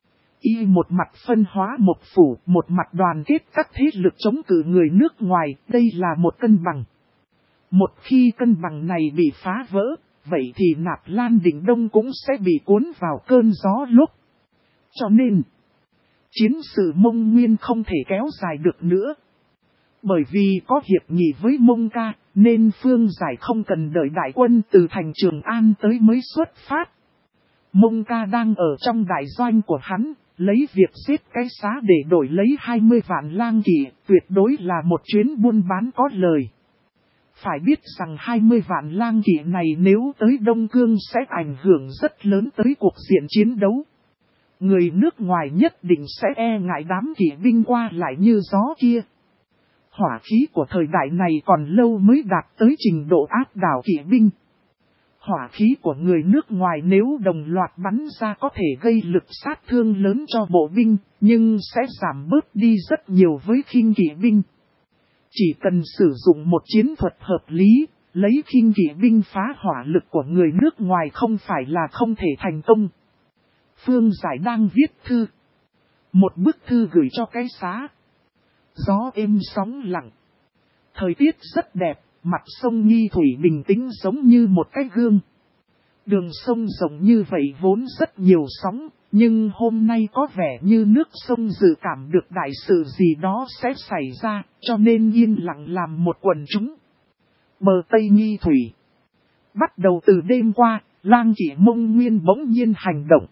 Y một mặt phân hóa Mộc Phủ, một mặt đoàn kết các thế lực chống cự người nước ngoài, đây là một cân bằng. Một khi cân bằng này bị phá vỡ, vậy thì Nạp Lan Định Đông cũng sẽ bị cuốn vào cơn gió lúc. Cho nên, chiến sự Mông Nguyên không thể kéo dài được nữa. Bởi vì có hiệp nghị với Mông Ca, nên Phương Giải không cần đợi đại quân từ thành Trường An tới mới xuất phát. Mông Ca đang ở trong đại doanh của hắn, lấy việc giết cái xá để đổi lấy 20 vạn lang kỵ, tuyệt đối là một chuyến buôn bán có lời. Phải biết rằng 20 vạn lang kỵ này nếu tới Đông Cương sẽ ảnh hưởng rất lớn tới cuộc diện chiến đấu. Người nước ngoài nhất định sẽ e ngại đám kỵ binh qua lại như gió kia. Hỏa khí của thời đại này còn lâu mới đạt tới trình độ áp đảo kỵ binh. Hỏa khí của người nước ngoài nếu đồng loạt bắn ra có thể gây lực sát thương lớn cho bộ binh, nhưng sẽ giảm bớt đi rất nhiều với khinh kỵ binh. Chỉ cần sử dụng một chiến thuật hợp lý, lấy khinh kỵ binh phá hỏa lực của người nước ngoài không phải là không thể thành công. Phương Giải đang viết thư. Một bức thư gửi cho cái xá. Gió êm sóng lặng. Thời tiết rất đẹp, mặt sông Nghi Thủy bình tĩnh giống như một cái gương. Đường sông rộng như vậy vốn rất nhiều sóng, nhưng hôm nay có vẻ như nước sông dự cảm được đại sự gì đó sẽ xảy ra, cho nên yên lặng làm một quần chúng. Bờ Tây Nghi Thủy. Bắt đầu từ đêm qua, lang kỵ Mông Nguyên bỗng nhiên hành động.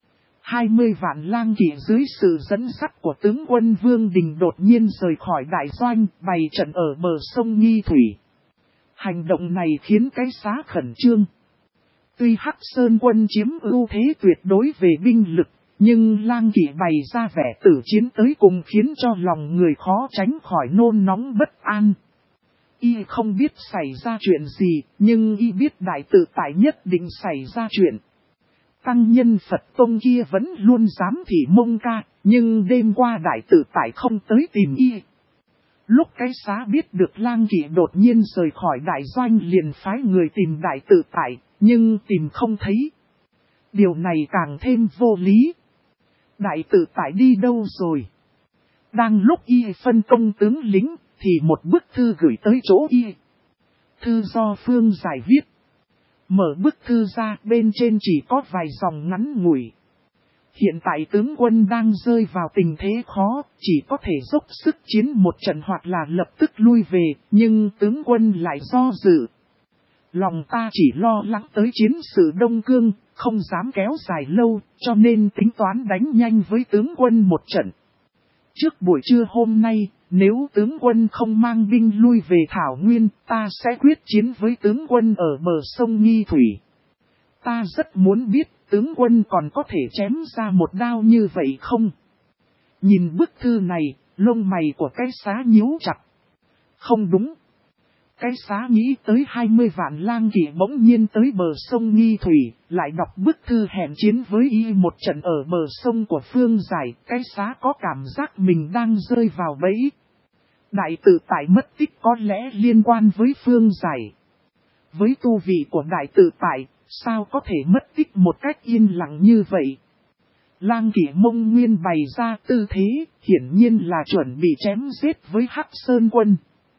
20 vạn lang kỵ dưới sự dẫn dắt của tướng quân Vương Đình đột nhiên rời khỏi đại doanh, bày trận ở bờ sông Nghi Thủy. Hành động này khiến cái xá khẩn trương. Tuy Hắc Sơn quân chiếm ưu thế tuyệt đối về binh lực, nhưng lang kỵ bày ra vẻ tử chiến tới cùng khiến cho lòng người khó tránh khỏi nôn nóng bất an. Y không biết xảy ra chuyện gì, nhưng y biết đại tự tại nhất định xảy ra chuyện. Tăng nhân Phật Tông kia vẫn luôn dám thị Mông Ca, nhưng đêm qua đại tự tại không tới tìm y. Lúc cái xá biết được lang kỵ đột nhiên rời khỏi đại doanh liền phái người tìm đại tự tại, nhưng tìm không thấy. Điều này càng thêm vô lý. Đại tự tại đi đâu rồi? Đang lúc y phân công tướng lính, thì một bức thư gửi tới chỗ y. Thư do Phương Giải viết. Mở bức thư ra, bên trên chỉ có vài dòng ngắn ngủi. Hiện tại tướng quân đang rơi vào tình thế khó, chỉ có thể dốc sức chiến một trận hoặc là lập tức lui về, nhưng tướng quân lại do dự. Lòng ta chỉ lo lắng tới chiến sự Đông Cương, không dám kéo dài lâu, cho nên tính toán đánh nhanh với tướng quân một trận. Trước buổi trưa hôm nay, nếu tướng quân không mang binh lui về Thảo Nguyên, ta sẽ quyết chiến với tướng quân ở bờ sông Nghi Thủy. Ta rất muốn biết tướng quân còn có thể chém ra một đao như vậy không? Nhìn bức thư này, lông mày của cái xá nhíu chặt. Không đúng. Cái xá nghĩ tới 20 vạn lang kỵ bỗng nhiên tới bờ sông Nghi Thủy, lại đọc bức thư hẹn chiến với y một trận ở bờ sông của Phương Giải. Cái xá có cảm giác mình đang rơi vào bẫy. Đại tự tại mất tích có lẽ liên quan với Phương Giải. Với tu vị của đại tự tại, sao có thể mất tích một cách yên lặng như vậy? Lang kỵ Mông Nguyên bày ra tư thế, hiển nhiên là chuẩn bị chém giết với Hắc Sơn quân.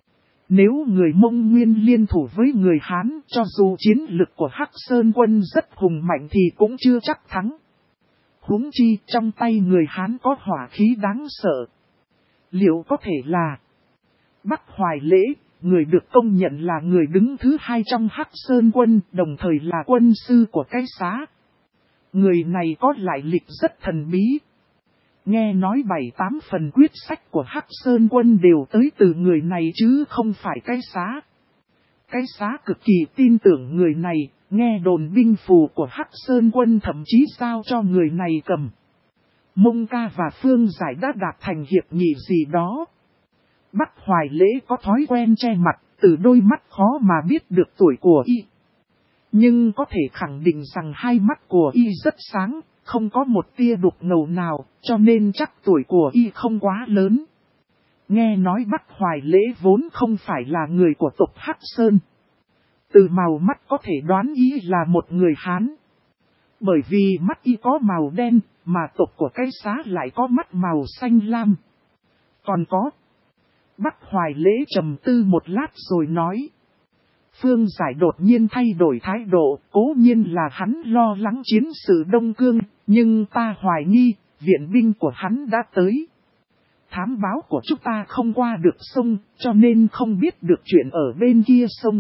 Nếu người Mông Nguyên liên thủ với người Hán, cho dù chiến lực của Hắc Sơn quân rất hùng mạnh thì cũng chưa chắc thắng. Huống chi trong tay người Hán có hỏa khí đáng sợ. Liệu có thể là Bắc Hoài Lễ, người được công nhận là người đứng thứ hai trong Hắc Sơn quân, đồng thời là quân sư của cái xá. Người này có lại lịch rất thần bí. Nghe nói 7-8 phần quyết sách của Hắc Sơn quân đều tới từ người này chứ không phải cái xá. Cái xá cực kỳ tin tưởng người này, nghe đồn binh phù của Hắc Sơn quân thậm chí giao cho người này cầm. Mông Ca và Phương Giải đã đạt thành hiệp nghị gì đó. Bắc Hoài Lễ có thói quen che mặt, từ đôi mắt khó mà biết được tuổi của y. Nhưng có thể khẳng định rằng hai mắt của y rất sáng, không có một tia đục ngầu nào, cho nên chắc tuổi của y không quá lớn. Nghe nói Bắc Hoài Lễ vốn không phải là người của tộc Hắc Sơn. Từ màu mắt có thể đoán y là một người Hán. Bởi vì mắt y có màu đen, mà tộc của cái xá lại có mắt màu xanh lam. Còn có. Bắc Hoài Lễ trầm tư một lát rồi nói. Phương Giải đột nhiên thay đổi thái độ, cố nhiên là hắn lo lắng chiến sự Đông Cương, nhưng ta hoài nghi, viện binh của hắn đã tới. thám báo của chúng ta không qua được sông, cho nên không biết được chuyện ở bên kia sông.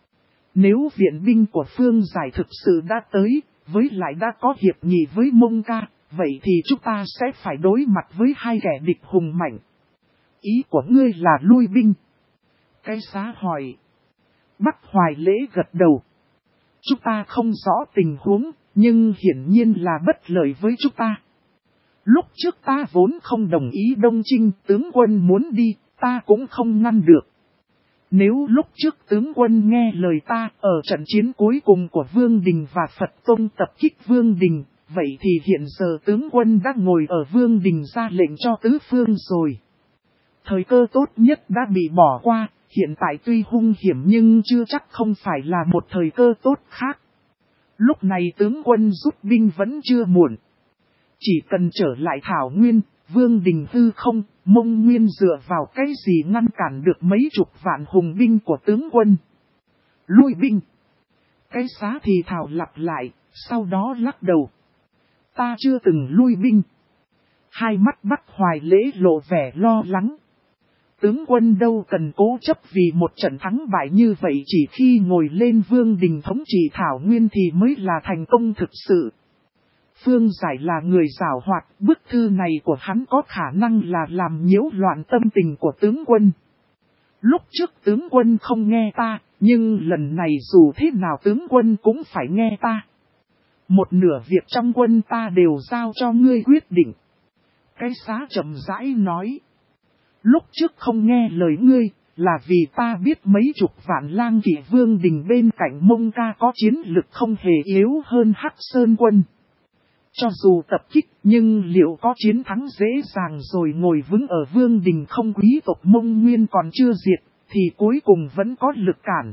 Nếu viện binh của Phương Giải thực sự đã tới, với lại đã có hiệp nghị với Mông Ca, vậy thì chúng ta sẽ phải đối mặt với hai kẻ địch hùng mạnh. Ý của ngươi là lui binh? Cái Xá hỏi. Bắc Hoài Lễ gật đầu. Chúng ta không rõ tình huống, nhưng hiển nhiên là bất lợi với chúng ta. Lúc trước ta vốn không đồng ý Đông Trinh, tướng quân muốn đi, ta cũng không ngăn được. Nếu lúc trước tướng quân nghe lời ta ở trận chiến cuối cùng của Vương Đình và Phật Tông tập kích Vương Đình, vậy thì hiện giờ tướng quân đã ngồi ở Vương Đình ra lệnh cho tứ phương rồi. Thời cơ tốt nhất đã bị bỏ qua, hiện tại tuy hung hiểm nhưng chưa chắc không phải là một thời cơ tốt khác. Lúc này tướng quân rút binh vẫn chưa muộn. Chỉ cần trở lại Thảo Nguyên, Vương Đình hư không, Mông Nguyên dựa vào cái gì ngăn cản được mấy chục vạn hùng binh của tướng quân. Lui binh. Cái Xá thì thảo lặp lại, sau đó lắc đầu. Ta chưa từng lui binh. Hai mắt Bắc Hoài Lễ lộ vẻ lo lắng. Tướng quân đâu cần cố chấp vì một trận thắng bại như vậy, chỉ khi ngồi lên Vương Đình thống trị Thảo Nguyên thì mới là thành công thực sự. Phương Giải là người giảo hoạt, bức thư này của hắn có khả năng là làm nhiễu loạn tâm tình của tướng quân. Lúc trước tướng quân không nghe ta, nhưng lần này dù thế nào tướng quân cũng phải nghe ta. Một nửa việc trong quân ta đều giao cho ngươi quyết định. Cái Xá chậm rãi nói. Lúc trước không nghe lời ngươi, là vì ta biết mấy chục vạn lang kỵ Vương Đình bên cạnh Mông Ca có chiến lực không hề yếu hơn Hắc Sơn quân. Cho dù tập kích, nhưng liệu có chiến thắng dễ dàng rồi ngồi vững ở Vương Đình không, quý tộc Mông Nguyên còn chưa diệt, thì cuối cùng vẫn có lực cản.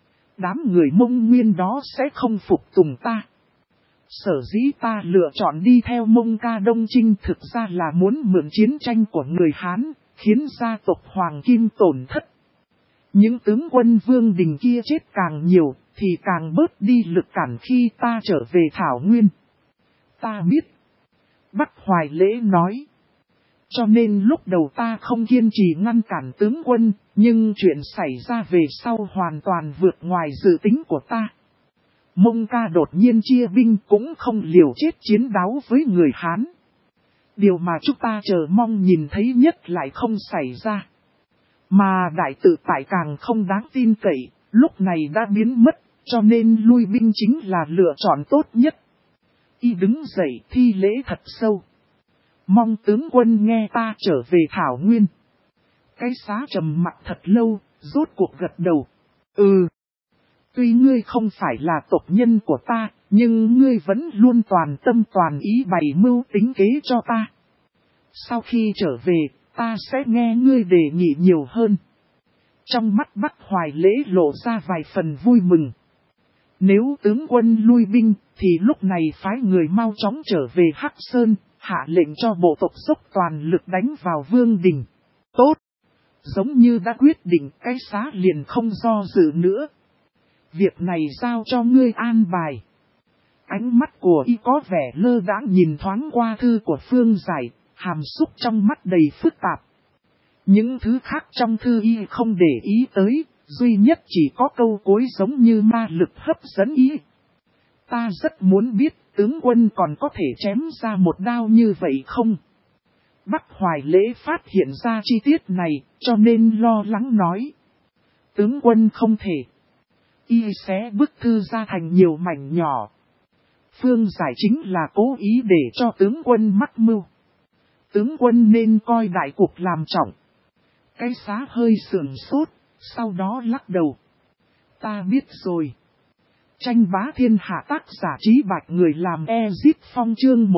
Đám người Mông Nguyên đó sẽ không phục tùng ta. Sở dĩ ta lựa chọn đi theo Mông Ca Đông Trinh thực ra là muốn mượn chiến tranh của người Hán, khiến gia tộc Hoàng Kim tổn thất. Những tướng quân Vương Đình kia chết càng nhiều, thì càng bớt đi lực cản khi ta trở về Thảo Nguyên. Ta biết. Bắc Hoài Lễ nói. Cho nên lúc đầu ta không kiên trì ngăn cản tướng quân, nhưng chuyện xảy ra về sau hoàn toàn vượt ngoài dự tính của ta. Mông Ca đột nhiên chia binh cũng không liều chết chiến đấu với người Hán. Điều mà chúng ta chờ mong nhìn thấy nhất lại không xảy ra. Mà đại tự tại càng không đáng tin cậy, lúc này đã biến mất, cho nên lui binh chính là lựa chọn tốt nhất. Y đứng dậy thi lễ thật sâu. Mong tướng quân nghe ta trở về Thảo Nguyên. Cái Xá trầm mặc thật lâu, rốt cuộc gật đầu. Tuy ngươi không phải là tộc nhân của ta, nhưng ngươi vẫn luôn toàn tâm toàn ý bày mưu tính kế cho ta. Sau khi trở về, ta sẽ nghe ngươi đề nghị nhiều hơn. Trong mắt Bắc Hoài Lễ lộ ra vài phần vui mừng. Nếu tướng quân lui binh, thì lúc này phái người mau chóng trở về Hắc Sơn, hạ lệnh cho bộ tộc dốc toàn lực đánh vào Vương Đình. Tốt! Giống như đã quyết định, cái Xá liền không do dự nữa. Việc này giao cho ngươi an bài. Ánh mắt của y có vẻ lơ đãng nhìn thoáng qua thư của Phương Giải, hàm xúc trong mắt đầy phức tạp. Những thứ khác trong thư y không để ý tới, duy nhất chỉ có câu cuối giống như ma lực hấp dẫn y. Ta rất muốn biết tướng quân còn có thể chém ra một đao như vậy không? Bắc Hoài Lễ phát hiện ra chi tiết này, cho nên lo lắng nói. Tướng quân không thể. Y xé bức thư ra thành nhiều mảnh nhỏ. Phương Giải chính là cố ý để cho tướng quân mắc mưu. Tướng quân nên coi đại cục làm trọng. Cái Xá hơi sườn sốt, sau đó lắc đầu. Ta biết rồi. Tranh bá thiên hạ tác giả Trí Bạch người làm Ezit Phong chương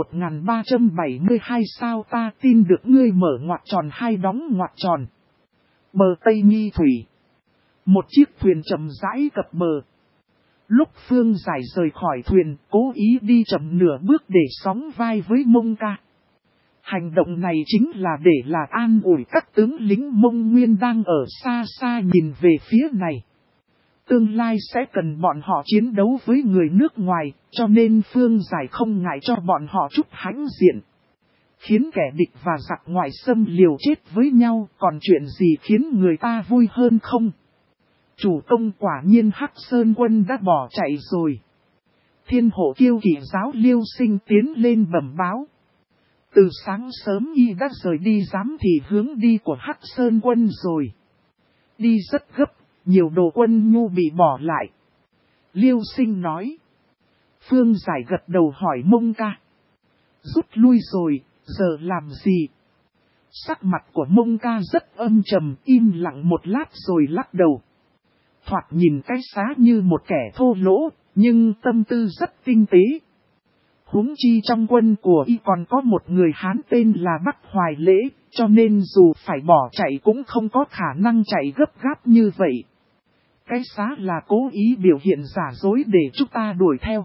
1372 sao ta tin được ngươi mở ngoặc tròn hay đóng ngoặc tròn. Bờ Tây Nghi Thủy. Một chiếc thuyền chậm rãi cập bờ. Lúc Phương Giải rời khỏi thuyền, cố ý đi chậm nửa bước để sóng vai với Mông Ca. Hành động này chính là để là an ủi các tướng lính Mông Nguyên đang ở xa xa nhìn về phía này. Tương lai sẽ cần bọn họ chiến đấu với người nước ngoài, cho nên Phương Giải không ngại cho bọn họ chút hãnh diện. khiến kẻ địch và giặc ngoại xâm liều chết với nhau, còn chuyện gì khiến người ta vui hơn không? Chủ công quả nhiên Hắc Sơn quân đã bỏ chạy rồi. Thiên hộ kiêu kỵ giáo Liêu Sinh tiến lên bẩm báo. Từ sáng sớm y đã rời đi giám thị hướng đi của Hắc Sơn quân rồi. Đi rất gấp, nhiều đồ quân nhu bị bỏ lại. Liêu Sinh nói. Phương Giải gật đầu hỏi Mông Ca. Rút lui rồi, giờ làm gì? Sắc mặt của Mông Ca rất âm trầm, im lặng một lát rồi lắc đầu. Thoạt nhìn cái xá như một kẻ thô lỗ, nhưng tâm tư rất tinh tế. Huống chi trong quân của y còn có một người Hán tên là Bắc Hoài Lễ, cho nên dù phải bỏ chạy cũng không có khả năng chạy gấp gáp như vậy. Cái xá là cố ý biểu hiện giả dối để chúng ta đuổi theo.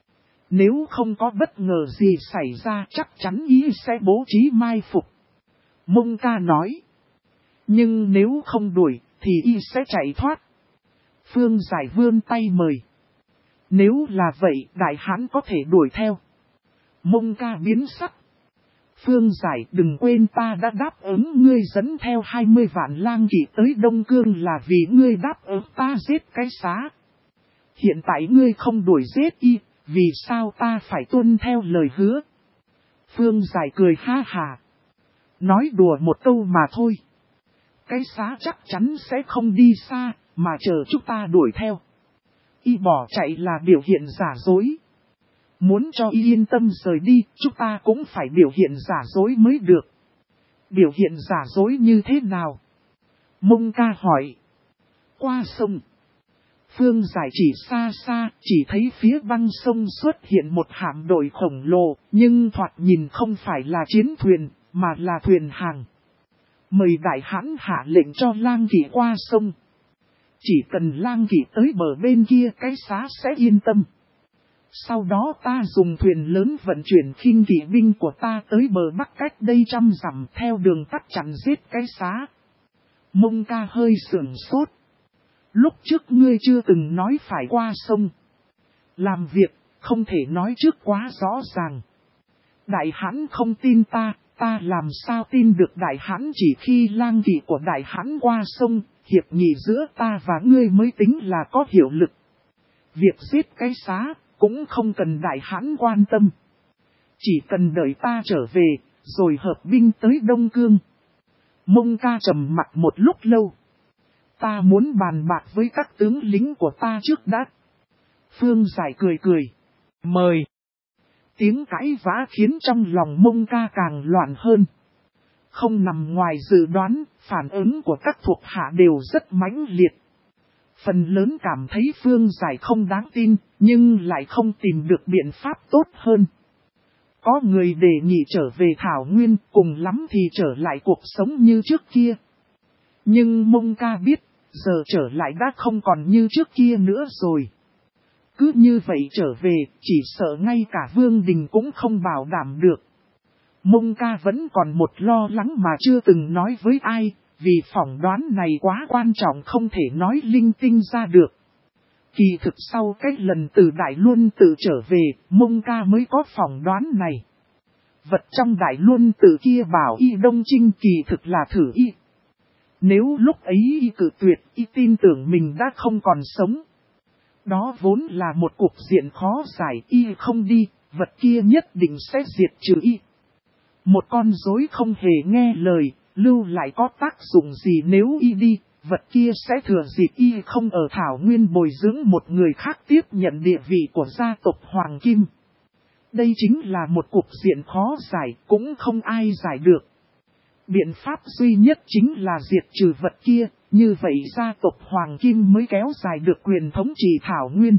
Nếu không có bất ngờ gì xảy ra chắc chắn y sẽ bố trí mai phục. Mông Ca nói. Nhưng nếu không đuổi thì y sẽ chạy thoát. Phương Giải vươn tay mời. Nếu là vậy Đại Hán có thể đuổi theo. Mông Ca biến sắc. Phương Giải đừng quên ta đã đáp ứng ngươi dẫn theo 20 vạn lang kỵ tới Đông Cương là vì ngươi đáp ứng ta giết cái xá. Hiện tại ngươi không đuổi giết y, vì sao ta phải tuân theo lời hứa? Phương Giải cười ha hà. Nói đùa một câu mà thôi. Cái xá chắc chắn sẽ không đi xa, mà chờ chúng ta đuổi theo. Y bỏ chạy là biểu hiện giả dối. Muốn cho y yên tâm rời đi, chúng ta cũng phải biểu hiện giả dối mới được. Biểu hiện giả dối như thế nào? Mông Ca hỏi. Qua sông. Phương Giải chỉ xa xa, chỉ thấy phía băng sông xuất hiện một hạm đội khổng lồ, nhưng thoạt nhìn không phải là chiến thuyền, mà là thuyền hàng. Mời Đại Hãn hạ lệnh cho lang kỵ qua sông. Chỉ cần lang kỵ tới bờ bên kia cái xá sẽ yên tâm. Sau đó ta dùng thuyền lớn vận chuyển khinh kỵ binh của ta tới bờ bắc cách đây 100 dặm theo đường tắt chặn giết cái xá. Mông Ca hơi sưởng sốt. Lúc trước ngươi chưa từng nói phải qua sông. Làm việc không thể nói trước quá rõ ràng. Đại Hãn không tin ta, ta làm sao tin được Đại Hãn? Chỉ khi lang kỵ của Đại Hãn qua sông, hiệp nghị giữa ta và ngươi mới tính là có hiệu lực. Việc giết cái xá cũng không cần Đại Hãn quan tâm. Chỉ cần đợi ta trở về, rồi hợp binh tới Đông Cương. Mông Ca trầm mặt một lúc lâu. Ta muốn bàn bạc với các tướng lính của ta trước đã. Phương Giải cười cười. Mời. Tiếng cãi vã khiến trong lòng Mông Ca càng loạn hơn. Không nằm ngoài dự đoán, phản ứng của các thuộc hạ đều rất mãnh liệt. Phần lớn cảm thấy Phương Giải không đáng tin, nhưng lại không tìm được biện pháp tốt hơn. Có người đề nghị trở về Thảo Nguyên, cùng lắm thì trở lại cuộc sống như trước kia. Nhưng Mông Ca biết, giờ trở lại đã không còn như trước kia nữa rồi. Cứ như vậy trở về, chỉ sợ ngay cả Vương Đình cũng không bảo đảm được. Mông Ca vẫn còn một lo lắng mà chưa từng nói với ai, vì phỏng đoán này quá quan trọng không thể nói linh tinh ra được. Kỳ thực sau cái lần từ Đại Luân Tự trở về, Mông Ca mới có phỏng đoán này. Vật trong Đại Luân Tự kia bảo y Đông Trinh kỳ thực là thử y. Nếu lúc ấy y cự tuyệt, y tin tưởng mình đã không còn sống. Đó vốn là một cục diện khó giải, y không đi, vật kia nhất định sẽ diệt trừ y. Một con rối không hề nghe lời, lưu lại có tác dụng gì nếu y đi, vật kia sẽ thừa dịp y không ở Thảo Nguyên bồi dưỡng một người khác tiếp nhận địa vị của gia tộc Hoàng Kim. Đây chính là một cục diện khó giải, cũng không ai giải được. Biện pháp duy nhất chính là diệt trừ vật kia, như vậy gia tộc Hoàng Kim mới kéo dài được quyền thống trị Thảo Nguyên.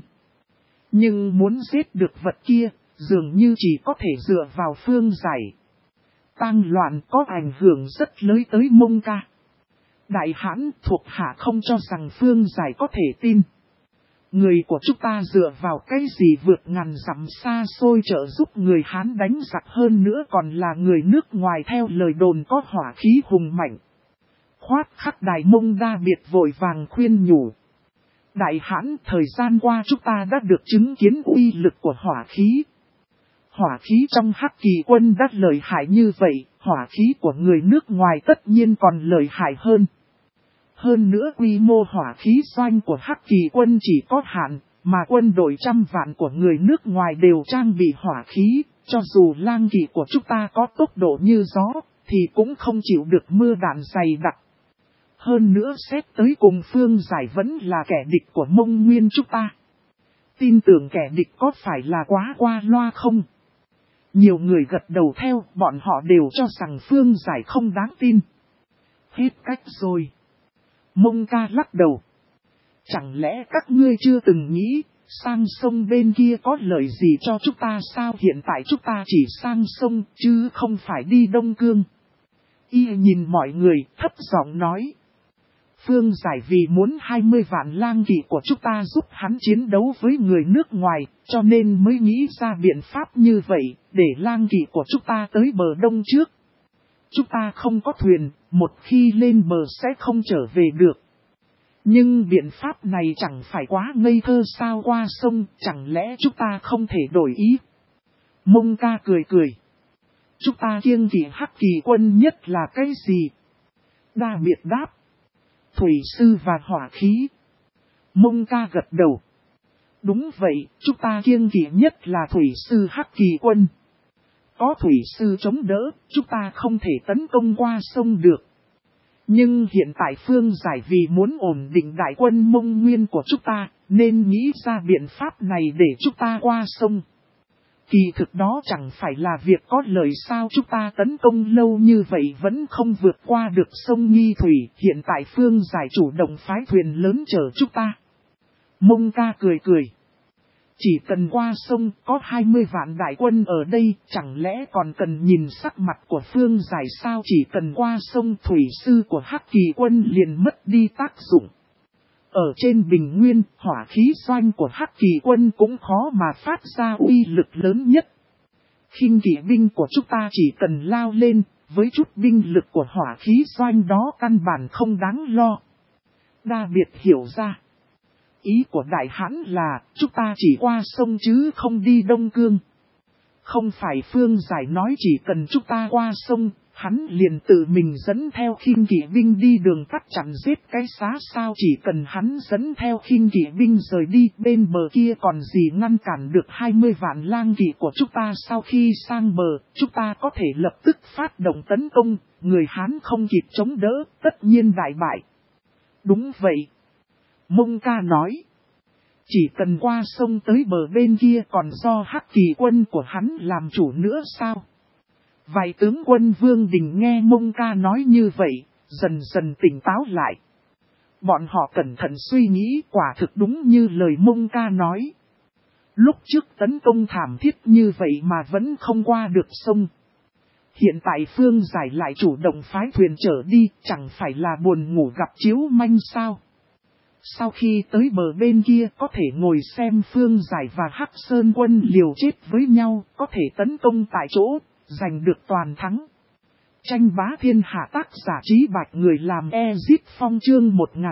Nhưng muốn giết được vật kia, dường như chỉ có thể dựa vào Phương Giải. Tang loạn có ảnh hưởng rất lớn tới Mông Ca. Đại Hãn thuộc hạ không cho rằng Phương Giải có thể tin. Người của chúng ta dựa vào cái gì vượt ngàn dặm xa xôi trợ giúp người Hán đánh giặc, hơn nữa còn là người nước ngoài theo lời đồn có hỏa khí hùng mạnh. Khoát Khắc Đại Mông đa biệt vội vàng khuyên nhủ. Đại Hãn, thời gian qua chúng ta đã được chứng kiến uy lực của hỏa khí. hỏa khí trong Hắc Kỳ quân đã lợi hại như vậy, hỏa khí của người nước ngoài tất nhiên còn lợi hại hơn. Hơn nữa quy mô hỏa khí doanh của Hắc Kỳ quân chỉ có hạn, mà quân đội trăm vạn của người nước ngoài đều trang bị hỏa khí, cho dù lang kỵ của chúng ta có tốc độ như gió, thì cũng không chịu được mưa đạn dày đặc. Hơn nữa xét tới cùng Phương Giải vẫn là kẻ địch của Mông Nguyên chúng ta. Tin tưởng kẻ địch có phải là quá qua loa không? Nhiều người gật đầu theo, bọn họ đều cho rằng Phương Giải không đáng tin. Hết cách rồi. Mông ca lắc đầu. Chẳng lẽ các ngươi chưa từng nghĩ, sang sông bên kia có lợi gì cho chúng ta sao? Hiện tại chúng ta chỉ sang sông, chứ không phải đi Đông Cương. Y nhìn mọi người, thấp giọng nói. Phương Giải vì muốn 20 vạn lang kỵ của chúng ta giúp hắn chiến đấu với người nước ngoài, cho nên mới nghĩ ra biện pháp như vậy, để lang kỵ của chúng ta tới bờ đông trước. Chúng ta không có thuyền, một khi lên bờ sẽ không trở về được. Nhưng biện pháp này chẳng phải quá ngây thơ sao? Qua sông, chẳng lẽ chúng ta không thể đổi ý? Mông ca cười cười. Chúng ta kiêng kỵ Hắc Kỳ quân nhất là cái gì? Đa biệt đáp. Thủy sư và hỏa khí. Mông ca gật đầu. Đúng vậy, chúng ta kiêng kỵ nhất là thủy sư Hắc Kỳ quân. Có thủy sư chống đỡ, chúng ta không thể tấn công qua sông được. Nhưng hiện tại Phương Giải vì muốn ổn định đại quân Mông Nguyên của chúng ta, nên nghĩ ra biện pháp này để chúng ta qua sông. Kỳ thực đó chẳng phải là việc có lợi sao? Chúng ta tấn công lâu như vậy vẫn không vượt qua được sông Nghi Thủy. Hiện tại Phương Giải chủ động phái thuyền lớn chở chúng ta. Mông ca cười cười. Chỉ cần qua sông có 20 vạn đại quân ở đây, chẳng lẽ còn cần nhìn sắc mặt của Phương Giải sao? Chỉ cần qua sông thủy sư của Hắc Kỳ quân liền mất đi tác dụng. Ở trên bình nguyên, hỏa khí doanh của Hắc Kỳ quân cũng khó mà phát ra uy lực lớn nhất. Khinh kỵ binh của chúng ta chỉ cần lao lên, với chút binh lực của hỏa khí doanh đó căn bản không đáng lo. Đa biệt hiểu ra. Ý của Đại Hãn là, chúng ta chỉ qua sông chứ không đi Đông Cương. Không phải Phương Giải nói chỉ cần chúng ta qua sông, hắn liền tự mình dẫn theo khinh kỵ binh đi đường cắt chặn giết cái xá sao? Chỉ cần hắn dẫn theo khinh kỵ binh rời đi, bên bờ kia còn gì ngăn cản được 20 vạn lang kỵ của chúng ta? Sau khi sang bờ, chúng ta có thể lập tức phát động tấn công, người Hán không kịp chống đỡ, tất nhiên đại bại. Đúng vậy. Mông ca nói. Chỉ cần qua sông tới bờ bên kia còn do Hắc Kỳ quân của hắn làm chủ nữa sao? Vài tướng quân Vương Đình nghe Mông ca nói như vậy, dần dần tỉnh táo lại. Bọn họ cẩn thận suy nghĩ, quả thực đúng như lời Mông ca nói. Lúc trước tấn công thảm thiết như vậy mà vẫn không qua được sông. Hiện tại Phương Giải lại chủ động phái thuyền chở đi, chẳng phải là buồn ngủ gặp chiếu manh sao? Sau khi tới bờ bên kia có thể ngồi xem Phương Giải và Hắc Sơn quân liều chết với nhau, có thể tấn công tại chỗ, giành được toàn thắng. Tranh bá thiên hạ tác giả Trí Bạch người làm Ezit Phong chương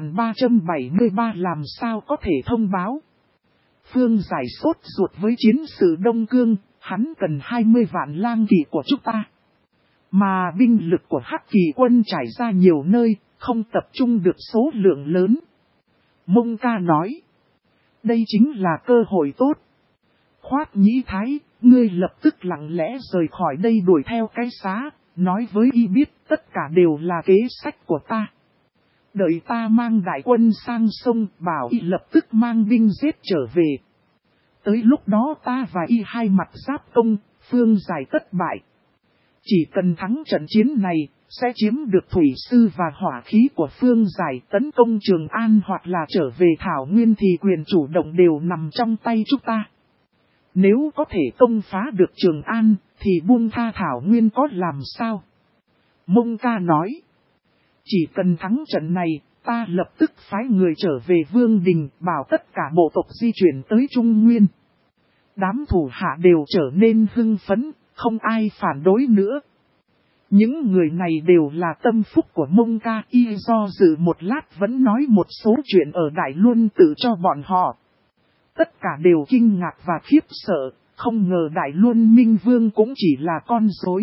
1373 làm sao có thể thông báo. Phương Giải sốt ruột với chiến sự Đông Cương, hắn cần 20 vạn lang kỵ của chúng ta. Mà binh lực của Hắc Kỳ quân trải ra nhiều nơi, không tập trung được số lượng lớn. Mông ca nói, đây chính là cơ hội tốt. Khoát Nhĩ Thái, ngươi lập tức lặng lẽ rời khỏi đây đuổi theo cái xá, nói với y biết tất cả đều là kế sách của ta. Đợi ta mang đại quân sang sông, bảo y lập tức mang binh giết trở về. Tới lúc đó ta và y hai mặt giáp công, Phương Giải tất bại. Chỉ cần thắng trận chiến này, sẽ chiếm được thủy sư và hỏa khí của Phương Giải, tấn công Trường An hoặc là trở về Thảo Nguyên thì quyền chủ động đều nằm trong tay chúng ta. Nếu có thể công phá được Trường An, thì buông tha Thảo Nguyên có làm sao? Mông ca nói, chỉ cần thắng trận này, ta lập tức phái người trở về Vương Đình, bảo tất cả bộ tộc di chuyển tới Trung Nguyên. Đám thủ hạ đều trở nên hưng phấn, không ai phản đối nữa. Những người này đều là tâm phúc của Mông ca, y do dự một lát vẫn nói một số chuyện ở Đại Luân Tự cho bọn họ. Tất cả đều kinh ngạc và khiếp sợ, Không ngờ Đại Luân Minh Vương cũng chỉ là con rối.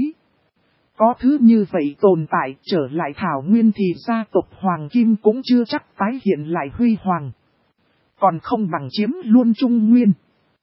Có thứ như vậy tồn tại, trở lại Thảo Nguyên thì gia tộc Hoàng Kim cũng chưa chắc tái hiện lại huy hoàng. Còn không bằng chiếm luôn Trung Nguyên.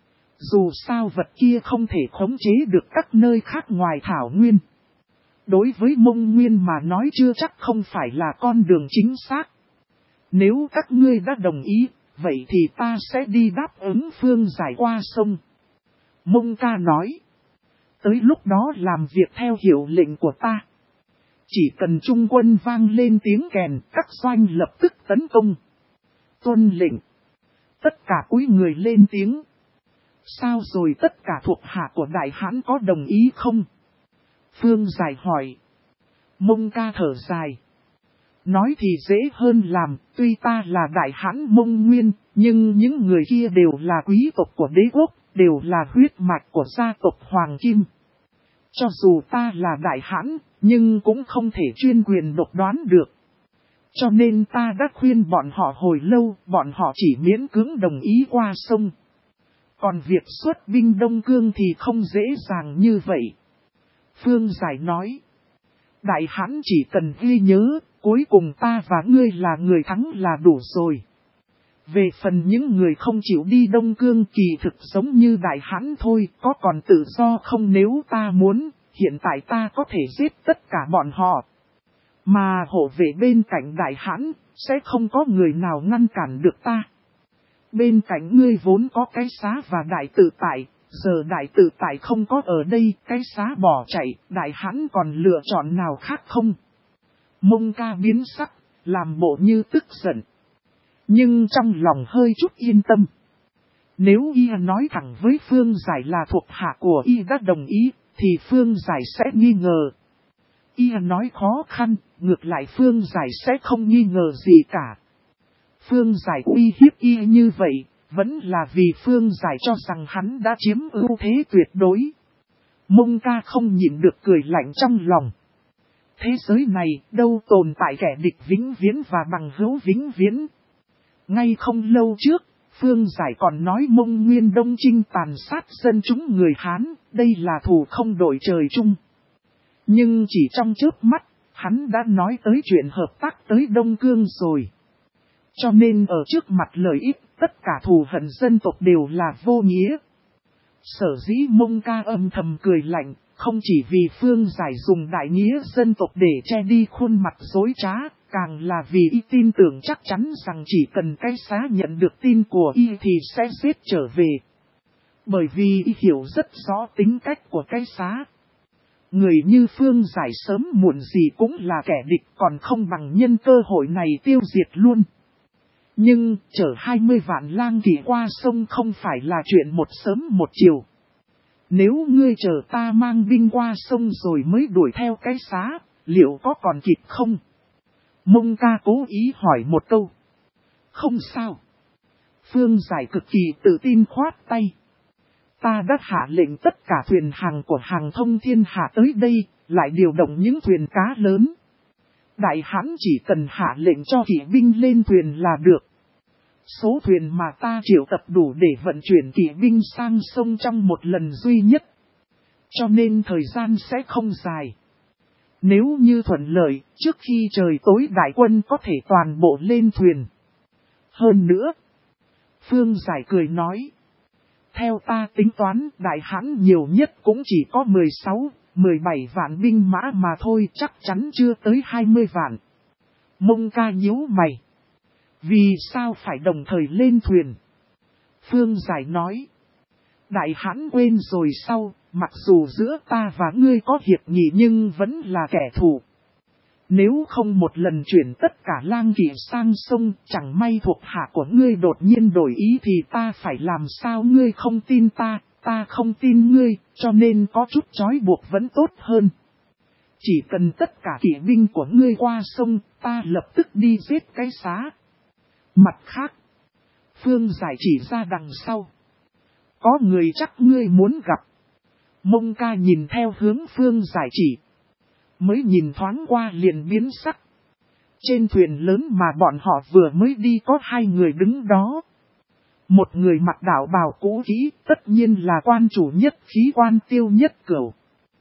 Dù sao vật kia không thể khống chế được các nơi khác ngoài Thảo Nguyên. Đối với Mông Nguyên mà nói chưa chắc không phải là con đường chính xác. Nếu các ngươi đã đồng ý, vậy thì ta sẽ đi đáp ứng Phương Giải qua sông. Mông Ca nói. Tới lúc đó làm việc theo hiệu lệnh của ta. Chỉ cần trung quân vang lên tiếng kèn, các doanh lập tức tấn công. Tuân lệnh. Tất cả cúi người lên tiếng. Sao rồi tất cả thuộc hạ của Đại Hãn có đồng ý không? Phương Giải hỏi. Mông Ca thở dài. Nói thì dễ hơn làm, tuy ta là Đại Hãn Mông Nguyên, nhưng những người kia đều là quý tộc của đế quốc, đều là huyết mạch của gia tộc Hoàng Kim. Cho dù ta là Đại Hãn, nhưng cũng không thể chuyên quyền độc đoán được. Cho nên ta đã khuyên bọn họ hồi lâu, bọn họ chỉ miễn cưỡng đồng ý qua sông. Còn việc xuất binh Đông Cương thì không dễ dàng như vậy. Phương Giải nói. Đại Hãn chỉ cần ghi nhớ, cuối cùng ta và ngươi là người thắng là đủ rồi. Về phần những người không chịu đi Đông Cương kỳ thực giống như Đại Hãn thôi, có còn tự do không nếu ta muốn, hiện tại ta có thể giết tất cả bọn họ. Mà hộ vệ bên cạnh Đại Hãn, sẽ không có người nào ngăn cản được ta. Bên cạnh ngươi vốn có cái xá và Đại Tự Tại, giờ Đại Tự Tại không có ở đây, cái xá bỏ chạy, Đại Hãn còn lựa chọn nào khác không? Mông Ca biến sắc, làm bộ như tức giận. Nhưng trong lòng hơi chút yên tâm. Nếu y nói thẳng với Phương Giải là thuộc hạ của y đã đồng ý, thì Phương Giải sẽ nghi ngờ. Y nói khó khăn, ngược lại Phương Giải sẽ không nghi ngờ gì cả. Phương Giải uy hiếp y như vậy, vẫn là vì Phương Giải cho rằng hắn đã chiếm ưu thế tuyệt đối. Mông Ca không nhịn được cười lạnh trong lòng. Thế giới này đâu tồn tại kẻ địch vĩnh viễn và bằng hữu vĩnh viễn. Ngay không lâu trước, Phương Giải còn nói Mông Nguyên Đông Chinh tàn sát dân chúng người Hán, đây là thù không đổi trời chung. Nhưng chỉ trong chớp mắt, hắn đã nói tới chuyện hợp tác tới Đông Cương rồi. Cho nên ở trước mặt lợi ích, tất cả thù hận dân tộc đều là vô nghĩa. Sở dĩ Mông Ca âm thầm cười lạnh, không chỉ vì Phương Giải dùng đại nghĩa dân tộc để che đi khuôn mặt dối trá, càng là vì y tin tưởng chắc chắn rằng chỉ cần cái xá nhận được tin của y thì sẽ giết trở về. Bởi vì y hiểu rất rõ tính cách của cái xá. Người như Phương Giải sớm muộn gì cũng là kẻ địch, còn không bằng nhân cơ hội này tiêu diệt luôn. Nhưng chở 20 vạn lang kỵ qua sông không phải là chuyện một sớm một chiều. Nếu ngươi chờ ta mang binh qua sông rồi mới đuổi theo cái xá, liệu có còn kịp không? Mông Ca cố ý hỏi một câu. Không sao. Phương Giải cực kỳ tự tin khoát tay. Ta đã hạ lệnh tất cả thuyền hàng của hàng thông thiên hạ tới đây, lại điều động những thuyền cá lớn. Đại Hãn chỉ cần hạ lệnh cho kỵ binh lên thuyền là được. Số thuyền mà ta triệu tập đủ để vận chuyển kỵ binh sang sông trong một lần duy nhất. Cho nên thời gian sẽ không dài. Nếu như thuận lợi, trước khi trời tối đại quân có thể toàn bộ lên thuyền. Hơn nữa, Phương Giải cười nói. Theo ta tính toán, Đại Hãn nhiều nhất cũng chỉ có 16, 17 vạn binh mã mà thôi, chắc chắn chưa tới 20 vạn. Mông Ca nhíu mày. Vì sao phải đồng thời lên thuyền? Phương Giải nói. Đại Hãn quên rồi sao, mặc dù giữa ta và ngươi có hiệp nghị nhưng vẫn là kẻ thù. Nếu không một lần chuyển tất cả lang kỵ sang sông, chẳng may thuộc hạ của ngươi đột nhiên đổi ý thì ta phải làm sao? Ngươi không tin ta, ta không tin ngươi, cho nên có chút trói buộc vẫn tốt hơn. Chỉ cần tất cả kỵ binh của ngươi qua sông, ta lập tức đi giết cái xá. Mặt khác, Phương Giải chỉ ra đằng sau. Có người chắc ngươi muốn gặp. Mông Ca nhìn theo hướng Phương Giải chỉ. Mới nhìn thoáng qua liền biến sắc. Trên thuyền lớn mà bọn họ vừa mới đi có 2 người đứng đó. Một người mặc đạo bào cũ kỹ, tất nhiên là quan chủ nhất khí quan Tiêu Nhất Cửu.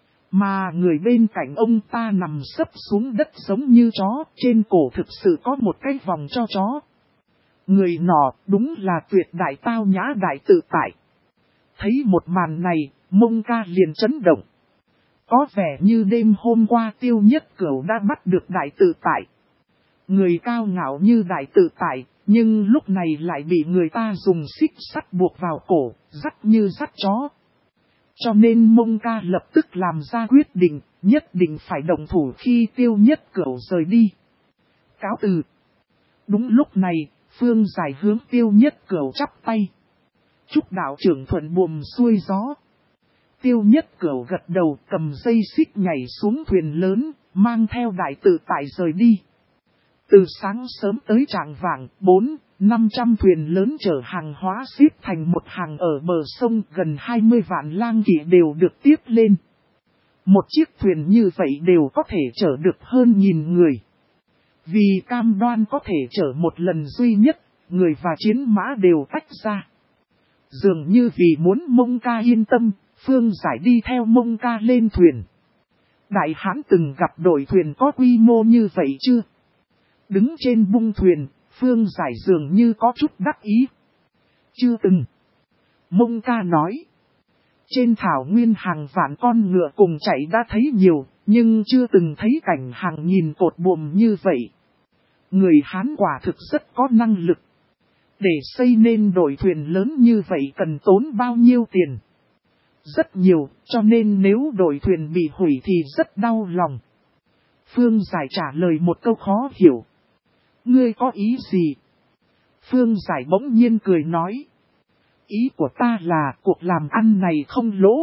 Mà người bên cạnh ông ta nằm sấp xuống đất giống như chó, trên cổ thực sự có một cái vòng cho chó. Người nọ đúng là tuyệt đại tao nhã đại tự tại. Thấy một màn này, Mông Ca liền chấn động. Có vẻ như đêm hôm qua Tiêu Nhất Cửu đã bắt được đại tự tại. Người cao ngạo như đại tự tại, nhưng lúc này lại bị người ta dùng xích sắt buộc vào cổ, dắt như dắt chó. Cho nên Mông Ca lập tức làm ra quyết định, nhất định phải động thủ khi Tiêu Nhất Cửu rời đi. Cáo từ. Đúng lúc này, Phương Giải hướng Tiêu Nhất Cửu chắp tay. Chúc đạo trưởng thuận buồm xuôi gió. Tiêu Nhất Cửu gật đầu, cầm dây xích nhảy xuống thuyền lớn, mang theo đại tự tại rời đi. Từ sáng sớm tới rạng vạng, 400-500 thuyền lớn chở hàng hóa xếp thành một hàng ở bờ sông, gần 20 vạn lang kỵ đều được tiếp lên. Một chiếc thuyền như vậy đều có thể chở được hơn 1000 người. Vì cam đoan có thể chở một lần duy nhất, người và chiến mã đều tách ra. Dường như vì muốn Mông Ca yên tâm, Phương Giải đi theo Mông Ca lên thuyền. Đại hãn từng gặp đội thuyền có quy mô như vậy chưa? Đứng trên bung thuyền, Phương Giải dường như có chút đắc ý. Chưa từng. Mông Ca nói. Trên thảo nguyên hàng vạn con ngựa cùng chạy đã thấy nhiều, nhưng chưa từng thấy cảnh hàng nghìn cột buồm như vậy. Người Hán quả thực rất có năng lực. Để xây nên đội thuyền lớn như vậy cần tốn bao nhiêu tiền? Rất nhiều, cho nên nếu đội thuyền bị hủy thì rất đau lòng. Phương Giải trả lời một câu khó hiểu. Ngươi có ý gì? Phương Giải bỗng nhiên cười nói. Ý của ta là cuộc làm ăn này không lỗ.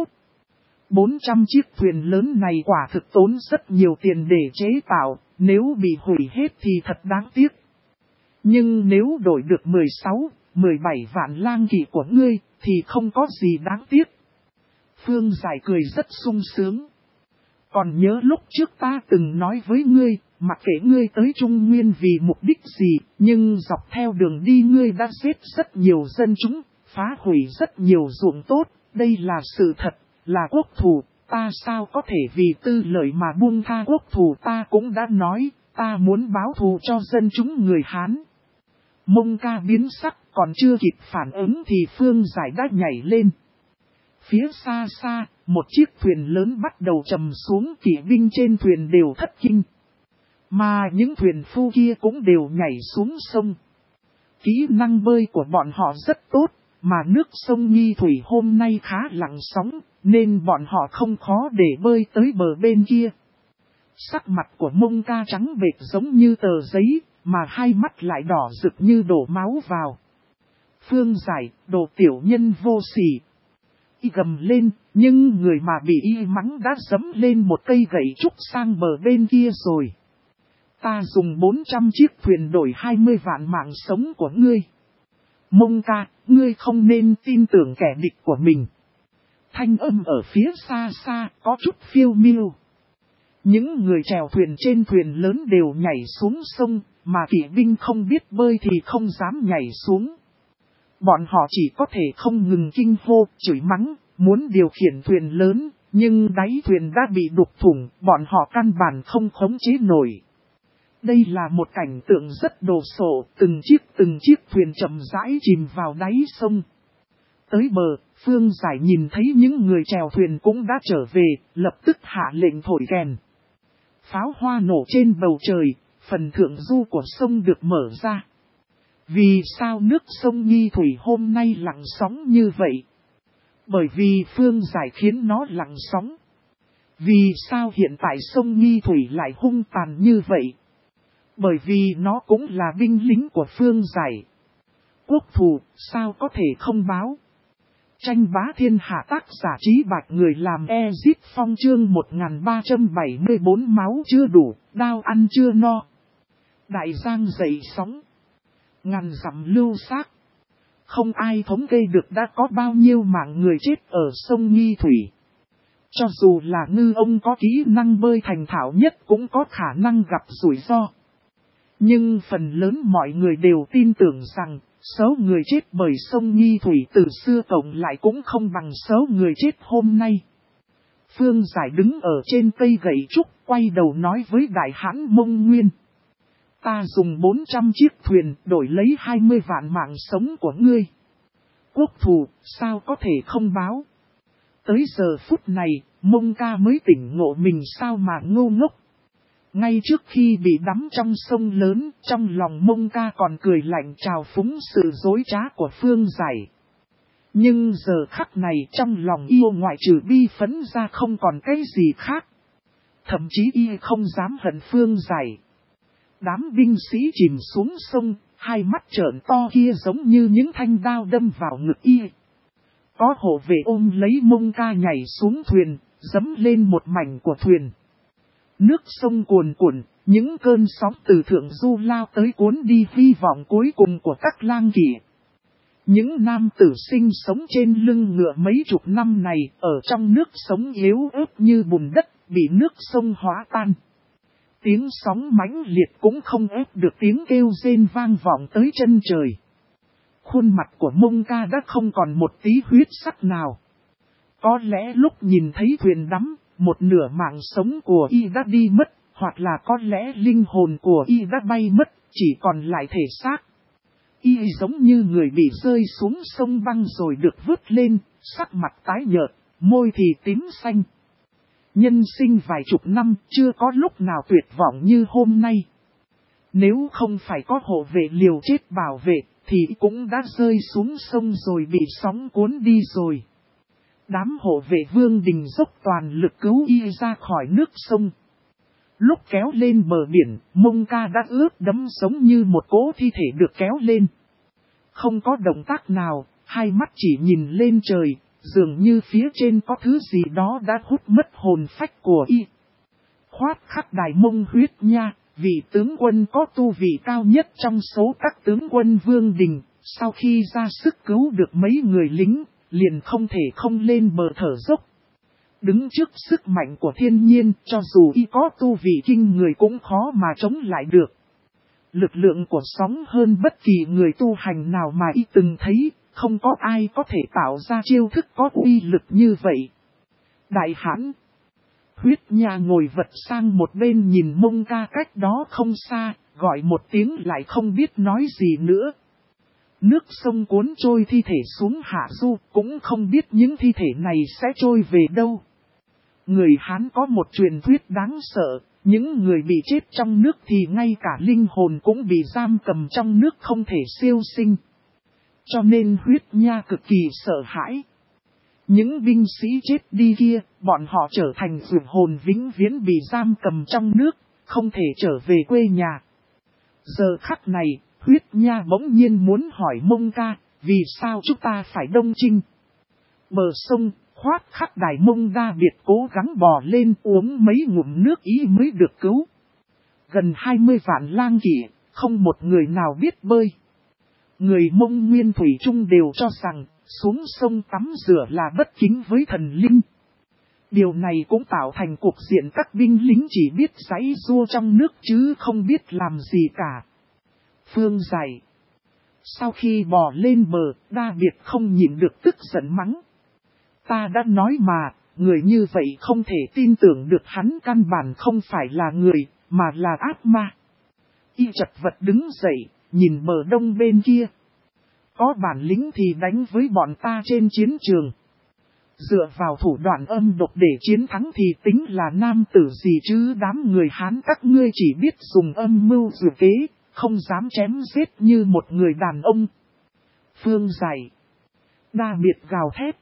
400 chiếc thuyền lớn này quả thực tốn rất nhiều tiền để chế tạo, nếu bị hủy hết thì thật đáng tiếc. Nhưng nếu đổi được 16-17 vạn lang kỵ của ngươi thì không có gì đáng tiếc. Phương Giải cười rất sung sướng. Còn nhớ lúc trước ta từng nói với ngươi, mặc kệ ngươi tới Trung Nguyên vì mục đích gì, nhưng dọc theo đường đi ngươi đã giết rất nhiều dân chúng, phá hủy rất nhiều ruộng tốt, đây là sự thật, là quốc thù, ta sao có thể vì tư lợi mà buông tha quốc thù. Ta cũng đã nói, ta muốn báo thù cho dân chúng người Hán. Mông Ca biến sắc, còn chưa kịp phản ứng thì Phương Giải đã nhảy lên. Phía xa xa, một chiếc thuyền lớn bắt đầu trầm xuống, kỵ binh trên thuyền đều thất kinh. Mà những thuyền phu kia cũng đều nhảy xuống sông. Kỹ năng bơi của bọn họ rất tốt, mà nước sông Nghi Thủy hôm nay khá lặng sóng, nên bọn họ không khó để bơi tới bờ bên kia. Sắc mặt của Mông Ca trắng bệch giống như tờ giấy, mà hai mắt lại đỏ rực như đổ máu vào. Phương Giải, đồ tiểu nhân vô sỉ. Y gầm lên, nhưng người mà bị y mắng đã giẫm lên một cây gậy trúc sang bờ bên kia rồi. Ta dùng 400 chiếc thuyền đổi 20 vạn mạng sống của ngươi. Mông Ca, ngươi không nên tin tưởng kẻ địch của mình. Thanh âm ở phía xa xa có chút phiêu miêu. Những người chèo thuyền trên thuyền lớn đều nhảy xuống sông, mà kỵ binh không biết bơi thì không dám nhảy xuống. Bọn họ chỉ có thể không ngừng kinh hô, chửi mắng, muốn điều khiển thuyền lớn, nhưng đáy thuyền đã bị đục thủng, bọn họ căn bản không khống chế nổi. Đây là một cảnh tượng rất đồ sộ, từng chiếc thuyền chậm rãi chìm vào đáy sông. Tới bờ, Phương Giải nhìn thấy những người chèo thuyền cũng đã trở về, lập tức hạ lệnh thổi kèn. Pháo hoa nổ trên bầu trời, phần thượng du của sông được mở ra. Vì sao nước sông Nghi Thủy hôm nay lặng sóng như vậy? Bởi vì Phương Giải khiến nó lặng sóng. Vì sao hiện tại sông Nghi Thủy lại hung tàn như vậy? Bởi vì nó cũng là binh lính của Phương Giải. Quốc thù, sao có thể không báo? Tranh bá thiên hạ, tác giả Trí Bạch, người làm Ezip Phong, chương 1374. Máu chưa đủ, đao ăn chưa no. Đại giang dậy sóng, ngàn dặm lưu xác. Không ai thống kê được đã có bao nhiêu mạng người chết ở sông Nghi Thủy. Cho dù là ngư ông có kỹ năng bơi thành thạo nhất cũng có khả năng gặp rủi ro. Nhưng phần lớn mọi người đều tin tưởng rằng, Số người chết bởi sông Nghi Thủy từ xưa cộng lại cũng không bằng số người chết hôm nay. Phương Giải đứng ở trên cây gậy trúc, quay đầu nói với đại hãn Mông Nguyên. Ta dùng 400 chiếc thuyền đổi lấy 20 vạn mạng sống của ngươi. Quốc thù, sao có thể không báo? Tới giờ phút này, Mông ca mới tỉnh ngộ mình sao mà ngu ngốc. Ngay trước khi bị đắm trong sông lớn, trong lòng Mông ca còn cười lạnh trào phúng sự dối trá của Phương Giải. Nhưng giờ khắc này trong lòng yêu ngoại trừ bi phẫn ra không còn cái gì khác. Thậm chí y không dám hận Phương Giải. Đám binh sĩ chìm xuống sông, hai mắt trợn to kia giống như những thanh đao đâm vào ngực y. Có hộ vệ ôm lấy Mông ca nhảy xuống thuyền, dẫm lên một mảnh của thuyền. Nước sông cuồn cuộn, những cơn sóng từ thượng du lao tới cuốn đi hy vọng cuối cùng của các lang kỵ. Những nam tử sinh sống trên lưng ngựa mấy chục năm này ở trong nước sống yếu ớt như bùn đất, bị nước sông hóa tan. Tiếng sóng mãnh liệt cũng không ép được tiếng kêu rên vang vọng tới chân trời. Khuôn mặt của Mông ca đã không còn một tí huyết sắc nào. Có lẽ lúc nhìn thấy thuyền đắm, một nửa mạng sống của y đã đi mất, hoặc là có lẽ linh hồn của y đã bay mất, chỉ còn lại thể xác. Y giống như người bị rơi xuống sông băng rồi được vớt lên, sắc mặt tái nhợt, môi thì tím xanh. Nhân sinh vài chục năm chưa có lúc nào tuyệt vọng như hôm nay. Nếu không phải có hộ vệ liều chết bảo vệ, thì cũng đã rơi xuống sông rồi bị sóng cuốn đi rồi. Đám hộ vệ Vương Đình dốc toàn lực cứu y ra khỏi nước sông. Lúc kéo lên bờ biển, Mông ca đã ướt đẫm giống như một cỗ thi thể được kéo lên. Không có động tác nào, hai mắt chỉ nhìn lên trời, dường như phía trên có thứ gì đó đã hút mất hồn phách của y. Khoát khắc đài Mông Huyết Nha, vị tướng quân có tu vị cao nhất trong số các tướng quân Vương Đình, sau khi ra sức cứu được mấy người lính, liền không thể không lên bờ thở dốc. Đứng trước sức mạnh của thiên nhiên, cho dù y có tu vị kinh người cũng khó mà chống lại được. Lực lượng của sóng hơn bất kỳ người tu hành nào mà y từng thấy, không có ai có thể tạo ra chiêu thức có uy lực như vậy. Đại hãn Huyết Nha ngồi vật sang một bên nhìn Mông ca cách đó không xa, gọi một tiếng lại không biết nói gì nữa. Nước sông cuốn trôi thi thể xuống hạ du, cũng không biết những thi thể này sẽ trôi về đâu. Người Hán có một truyền thuyết đáng sợ, những người bị chết trong nước thì ngay cả linh hồn cũng bị giam cầm trong nước không thể siêu sinh. Cho nên Huyết Nha cực kỳ sợ hãi. Những binh sĩ chết đi kia, bọn họ trở thành vượt hồn vĩnh viễn bị giam cầm trong nước, không thể trở về quê nhà. Giờ khắc này, Huyết Nha bỗng nhiên muốn hỏi Mông ca, vì sao chúng ta phải đông chinh? Bờ sông, khoát khắc đài Mông Đa Biệt cố gắng bò lên uống mấy ngụm nước ý mới được cứu. Gần 20 vạn lang kỵ, không một người nào biết bơi. Người Mông Nguyên Thủy Trung đều cho rằng, xuống sông tắm rửa là bất kính với thần linh. Điều này cũng tạo thành cuộc diện các binh lính chỉ biết giãy giụa trong nước chứ không biết làm gì cả. Phương Giải sau khi bò lên bờ, Đa Biệt không nhịn được tức giận mắng. Ta đã nói mà, người như vậy không thể tin tưởng được, hắn căn bản không phải là người, mà là ác ma. Y chật vật đứng dậy, nhìn bờ đông bên kia. Có bản lĩnh thì đánh với bọn ta trên chiến trường. Dựa vào thủ đoạn âm độc để chiến thắng thì tính là nam tử gì chứ, đám người Hán các ngươi chỉ biết dùng âm mưu dự kế, không dám chém giết như một người đàn ông. Phương Giải Đa Biệt gào thét.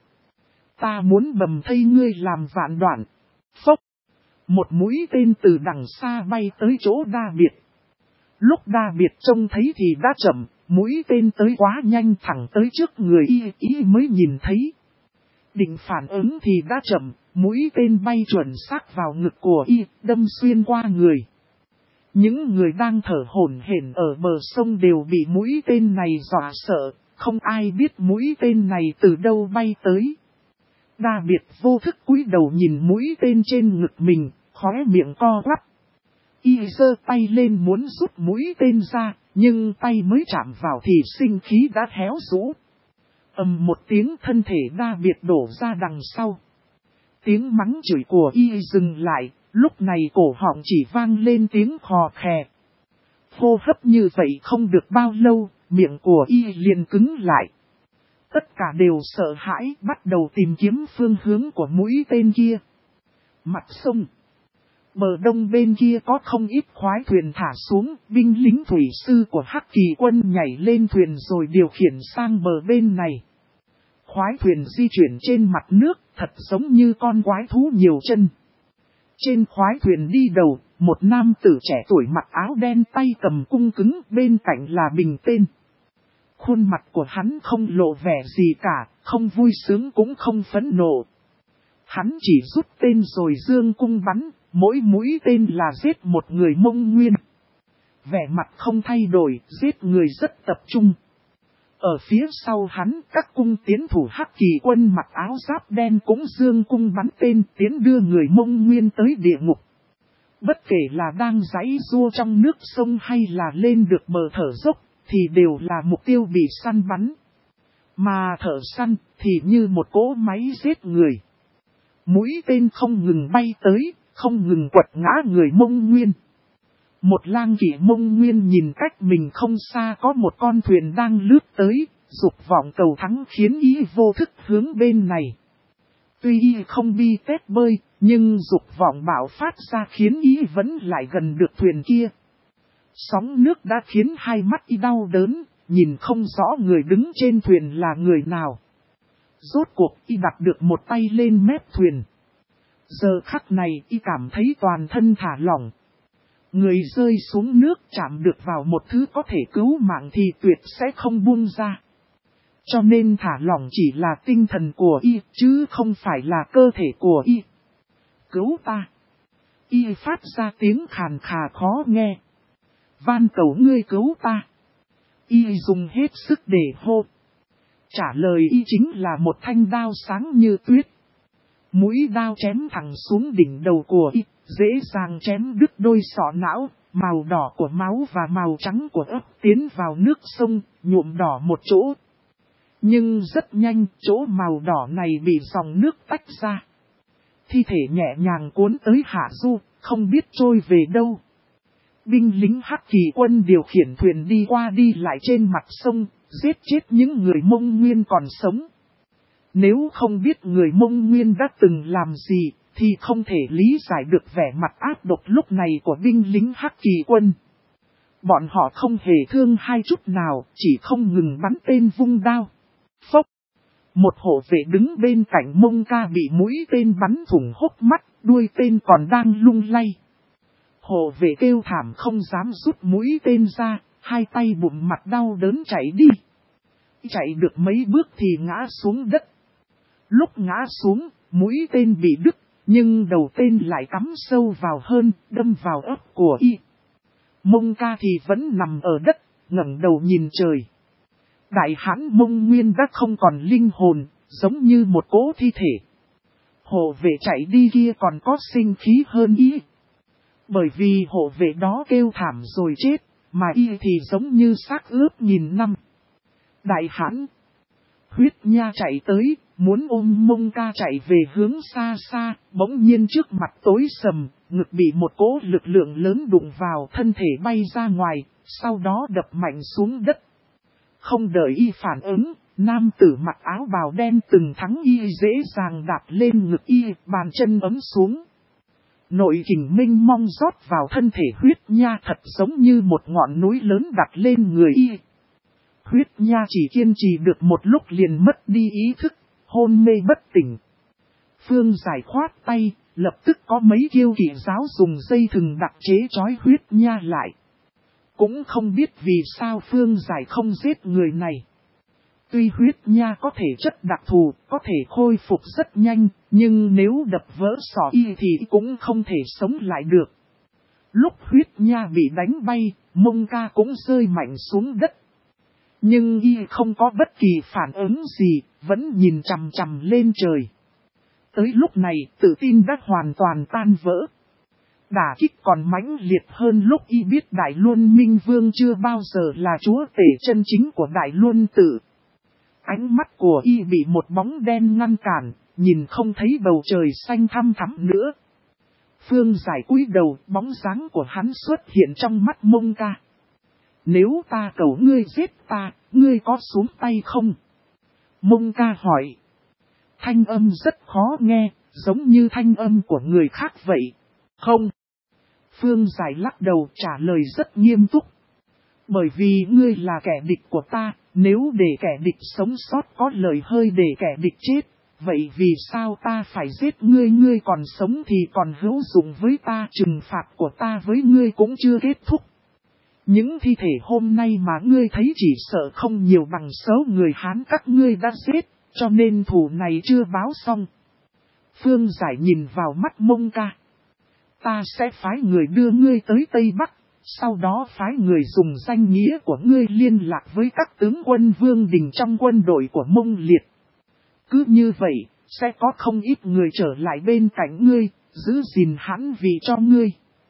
Ta muốn bầm thây ngươi làm vạn đoạn. Phốc. Một mũi tên từ đằng xa bay tới chỗ Đa Biệt. Lúc Đa Biệt trông thấy thì đã chậm, mũi tên tới quá nhanh thẳng tới trước người y mới nhìn thấy. Định phản ứng thì đã chậm, mũi tên bay chuẩn xác vào ngực của y, đâm xuyên qua người. Những người đang thở hổn hển ở bờ sông đều bị mũi tên này dọa sợ, không ai biết mũi tên này từ đâu bay tới. Đa Biệt vô thức cúi đầu nhìn mũi tên trên ngực mình, khóe miệng co quắp. Y giơ tay lên muốn rút mũi tên ra, Nhưng tay mới chạm vào thì sinh khí đã héo rũ. Ầm một tiếng, thân thể đa biệt đổ ra đằng sau. Tiếng mắng chửi của y dừng lại, lúc này cổ họng chỉ vang lên tiếng khò khè. Hô hấp như vậy không được bao lâu, miệng của y liền cứng lại. Tất cả đều sợ hãi, bắt đầu tìm kiếm phương hướng của mũi tên kia. Mặt sông. Bờ đông bên kia có không ít khoái thuyền thả xuống, binh lính thủy sư của Hắc Kỳ quân nhảy lên thuyền rồi điều khiển sang bờ bên này. Khoái thuyền di chuyển trên mặt nước, thật giống như con quái thú nhiều chân. Trên khoái thuyền đi đầu, một nam tử trẻ tuổi mặc áo đen tay cầm cung cứng, bên cạnh là bình tên. Khuôn mặt của hắn không lộ vẻ gì cả, không vui sướng cũng không phẫn nộ. Hắn chỉ rút tên rồi dương cung bắn, mỗi mũi tên là giết một người Mông Nguyên. Vẻ mặt không thay đổi, giết người rất tập trung. Ở phía sau hắn, các cung tiến thủ Hắc Kỳ quân mặc áo giáp đen cũng dương cung bắn tên tiến đưa người Mông Nguyên tới địa ngục. Bất kể là đang giãy giụa trong nước sông hay là lên được bờ thở dốc, thì đều là mục tiêu bị săn bắn. Mà thợ săn thì như một cỗ máy giết người. Mũi tên không ngừng bay tới, không ngừng quật ngã người Mông Nguyên. Một lang kỵ Mông Nguyên nhìn cách mình không xa có một con thuyền đang lướt tới, dục vọng cầu thắng khiến y vô thức hướng bên này. Tuy y không bi tết bơi, nhưng dục vọng bạo phát ra khiến y vẫn lại gần được thuyền kia. Sóng nước đã khiến hai mắt y đau đớn, nhìn không rõ người đứng trên thuyền là người nào. Rốt cuộc y đặt được một tay lên mép thuyền. Giờ khắc này y cảm thấy toàn thân thả lỏng. Người rơi xuống nước chạm được vào một thứ có thể cứu mạng thì tuyệt sẽ không buông ra. Cho nên thả lỏng chỉ là tinh thần của y, chứ không phải là cơ thể của y. Cứu ta! Y phát ra tiếng khàn khà khó nghe. Van cầu ngươi cứu ta! Y dùng hết sức để hô. Trả lời y chính là một thanh đao sáng như tuyết. Mũi đao chém thẳng xuống đỉnh đầu của y, dễ dàng chém đứt đôi sọ não, màu đỏ của máu và màu trắng của ấp tiến vào nước sông, nhuộm đỏ một chỗ. Nhưng rất nhanh, chỗ màu đỏ này bị dòng nước tách ra. Thi thể nhẹ nhàng cuốn tới hạ du, không biết trôi về đâu. Binh lính Hắc Kỳ quân điều khiển thuyền đi qua đi lại trên mặt sông, giết chết những người Mông Nguyên còn sống. Nếu không biết người Mông Nguyên đã từng làm gì, thì không thể lý giải được vẻ mặt ác độc lúc này của binh lính Hắc Kỳ quân. Bọn họ không hề thương hai chút nào, chỉ không ngừng bắn tên vung đao. Phốc! Một hộ vệ đứng bên cạnh Mông Ca bị mũi tên bắn thủng hốc mắt, đuôi tên còn đang lung lay. Hộ vệ kêu thảm không dám rút mũi tên ra, hai tay bụng mặt đau đớn chạy đi. Chạy được mấy bước thì ngã xuống đất. Lúc ngã xuống, mũi tên bị đứt, nhưng đầu tên lại cắm sâu vào hơn, đâm vào ấp của y. Mông Ca thì vẫn nằm ở đất, ngẩng đầu nhìn trời. Đại hãn Mông Nguyên đã không còn linh hồn, giống như một cỗ thi thể. Hộ vệ chạy đi kia còn có sinh khí hơn y. Bởi vì hộ vệ đó kêu thảm rồi chết, mà y thì giống như xác ướp nghìn năm. Đại hãn! Huyết Nha chạy tới, muốn ôm Mông Ca chạy về hướng xa xa, bỗng nhiên trước mặt tối sầm, ngực bị một cỗ lực lượng lớn đụng vào, thân thể bay ra ngoài, sau đó đập mạnh xuống đất. Không đợi y phản ứng, nam tử mặc áo bào đen từng thắng y dễ dàng đạp lên ngực y, bàn chân ấm xuống. Nội kình minh mong rót vào thân thể Huyết Nha thật giống như một ngọn núi lớn đặt lên người y. Huyết Nha chỉ kiên trì được một lúc liền mất đi ý thức, hôn mê bất tỉnh. Phương Giải khoát tay, lập tức có mấy kiêu kỵ giáo dùng dây thừng đặc chế trói Huyết Nha lại. Cũng không biết vì sao Phương Giải không giết người này. Tuy Huyết Nha có thể chất đặc thù, có thể khôi phục rất nhanh, nhưng nếu đập vỡ sọ y thì cũng không thể sống lại được. Lúc Huyết Nha bị đánh bay, Mông Ca cũng rơi mạnh xuống đất. Nhưng y không có bất kỳ phản ứng gì, vẫn nhìn chằm chằm lên trời. Tới lúc này, tự tin đã hoàn toàn tan vỡ. Đả kích còn mãnh liệt hơn lúc y biết Đại Luân Minh Vương chưa bao giờ là chúa tể chân chính của Đại Luân Tự. Ánh mắt của y bị một bóng đen ngăn cản, nhìn không thấy bầu trời xanh thăm thẳm nữa. Phương Giải cúi đầu, bóng dáng của hắn xuất hiện trong mắt Mông Ca. Nếu ta cầu ngươi giết ta, ngươi có xuống tay không? Mông Ca hỏi. Thanh âm rất khó nghe, giống như thanh âm của người khác vậy. Không. Phương Giải lắc đầu trả lời rất nghiêm túc. Bởi vì ngươi là kẻ địch của ta, nếu để kẻ địch sống sót có lời hơi để kẻ địch chết, vậy vì sao ta phải giết ngươi? Ngươi còn sống thì còn hữu dụng với ta, trừng phạt của ta với ngươi cũng chưa kết thúc. Những thi thể hôm nay mà ngươi thấy chỉ sợ không nhiều bằng số người Hán các ngươi đã giết, cho nên thù này chưa báo xong. Phương Giải nhìn vào mắt Mông Ca. Ta sẽ phái người đưa ngươi tới Tây Bắc, sau đó phái người dùng danh nghĩa của ngươi liên lạc với các tướng quân vương đình trong quân đội của Mông Liệt. Cứ như vậy, sẽ có không ít người trở lại bên cạnh ngươi, giữ gìn hãn vị cho ngươi.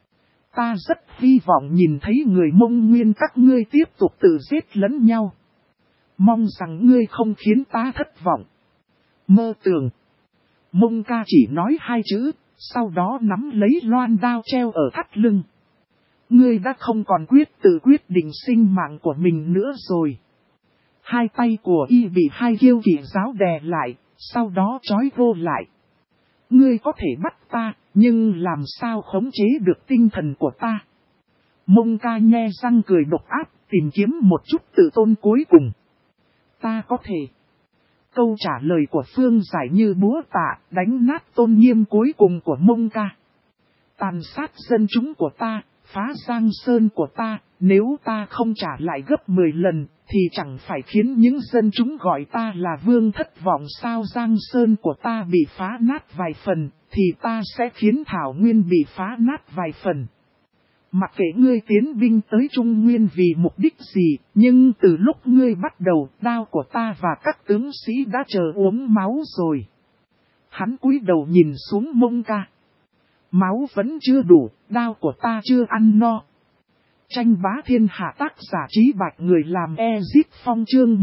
Ta rất hy vọng nhìn thấy người Mông Nguyên các ngươi tiếp tục tự giết lẫn nhau. Mong rằng ngươi không khiến ta thất vọng. Mơ tưởng. Mông Ca chỉ nói hai chữ, sau đó nắm lấy loan đao treo ở thắt lưng. Ngươi đã không còn quyết định sinh mạng của mình nữa rồi. Hai tay của y bị hai kiêu kỵ giáo đè lại, sau đó trói vô lại. Ngươi có thể bắt ta, nhưng làm sao khống chế được tinh thần của ta? Mông Ca nhe răng cười độc ác, tìm kiếm một chút tự tôn cuối cùng. Ta có thể. Câu trả lời của Phương Giải như búa tạ, đánh nát tôn nghiêm cuối cùng của Mông Ca. Tàn sát dân chúng của ta, phá Giang Sơn của ta, nếu ta không trả lại gấp 10 lần, thì chẳng phải khiến những dân chúng gọi ta là vương thất vọng sao? Giang Sơn của ta bị phá nát vài phần, thì ta sẽ khiến Thảo Nguyên bị phá nát vài phần. Mặc kệ ngươi tiến binh tới Trung Nguyên vì mục đích gì, nhưng từ lúc ngươi bắt đầu, đao của ta và các tướng sĩ đã chờ uống máu rồi. Hắn cúi đầu nhìn xuống Mông Ca. Máu vẫn chưa đủ, đao của ta chưa ăn no. Tranh bá thiên hạ, tác giả Trí Bạch, người làm Exit Phong, chương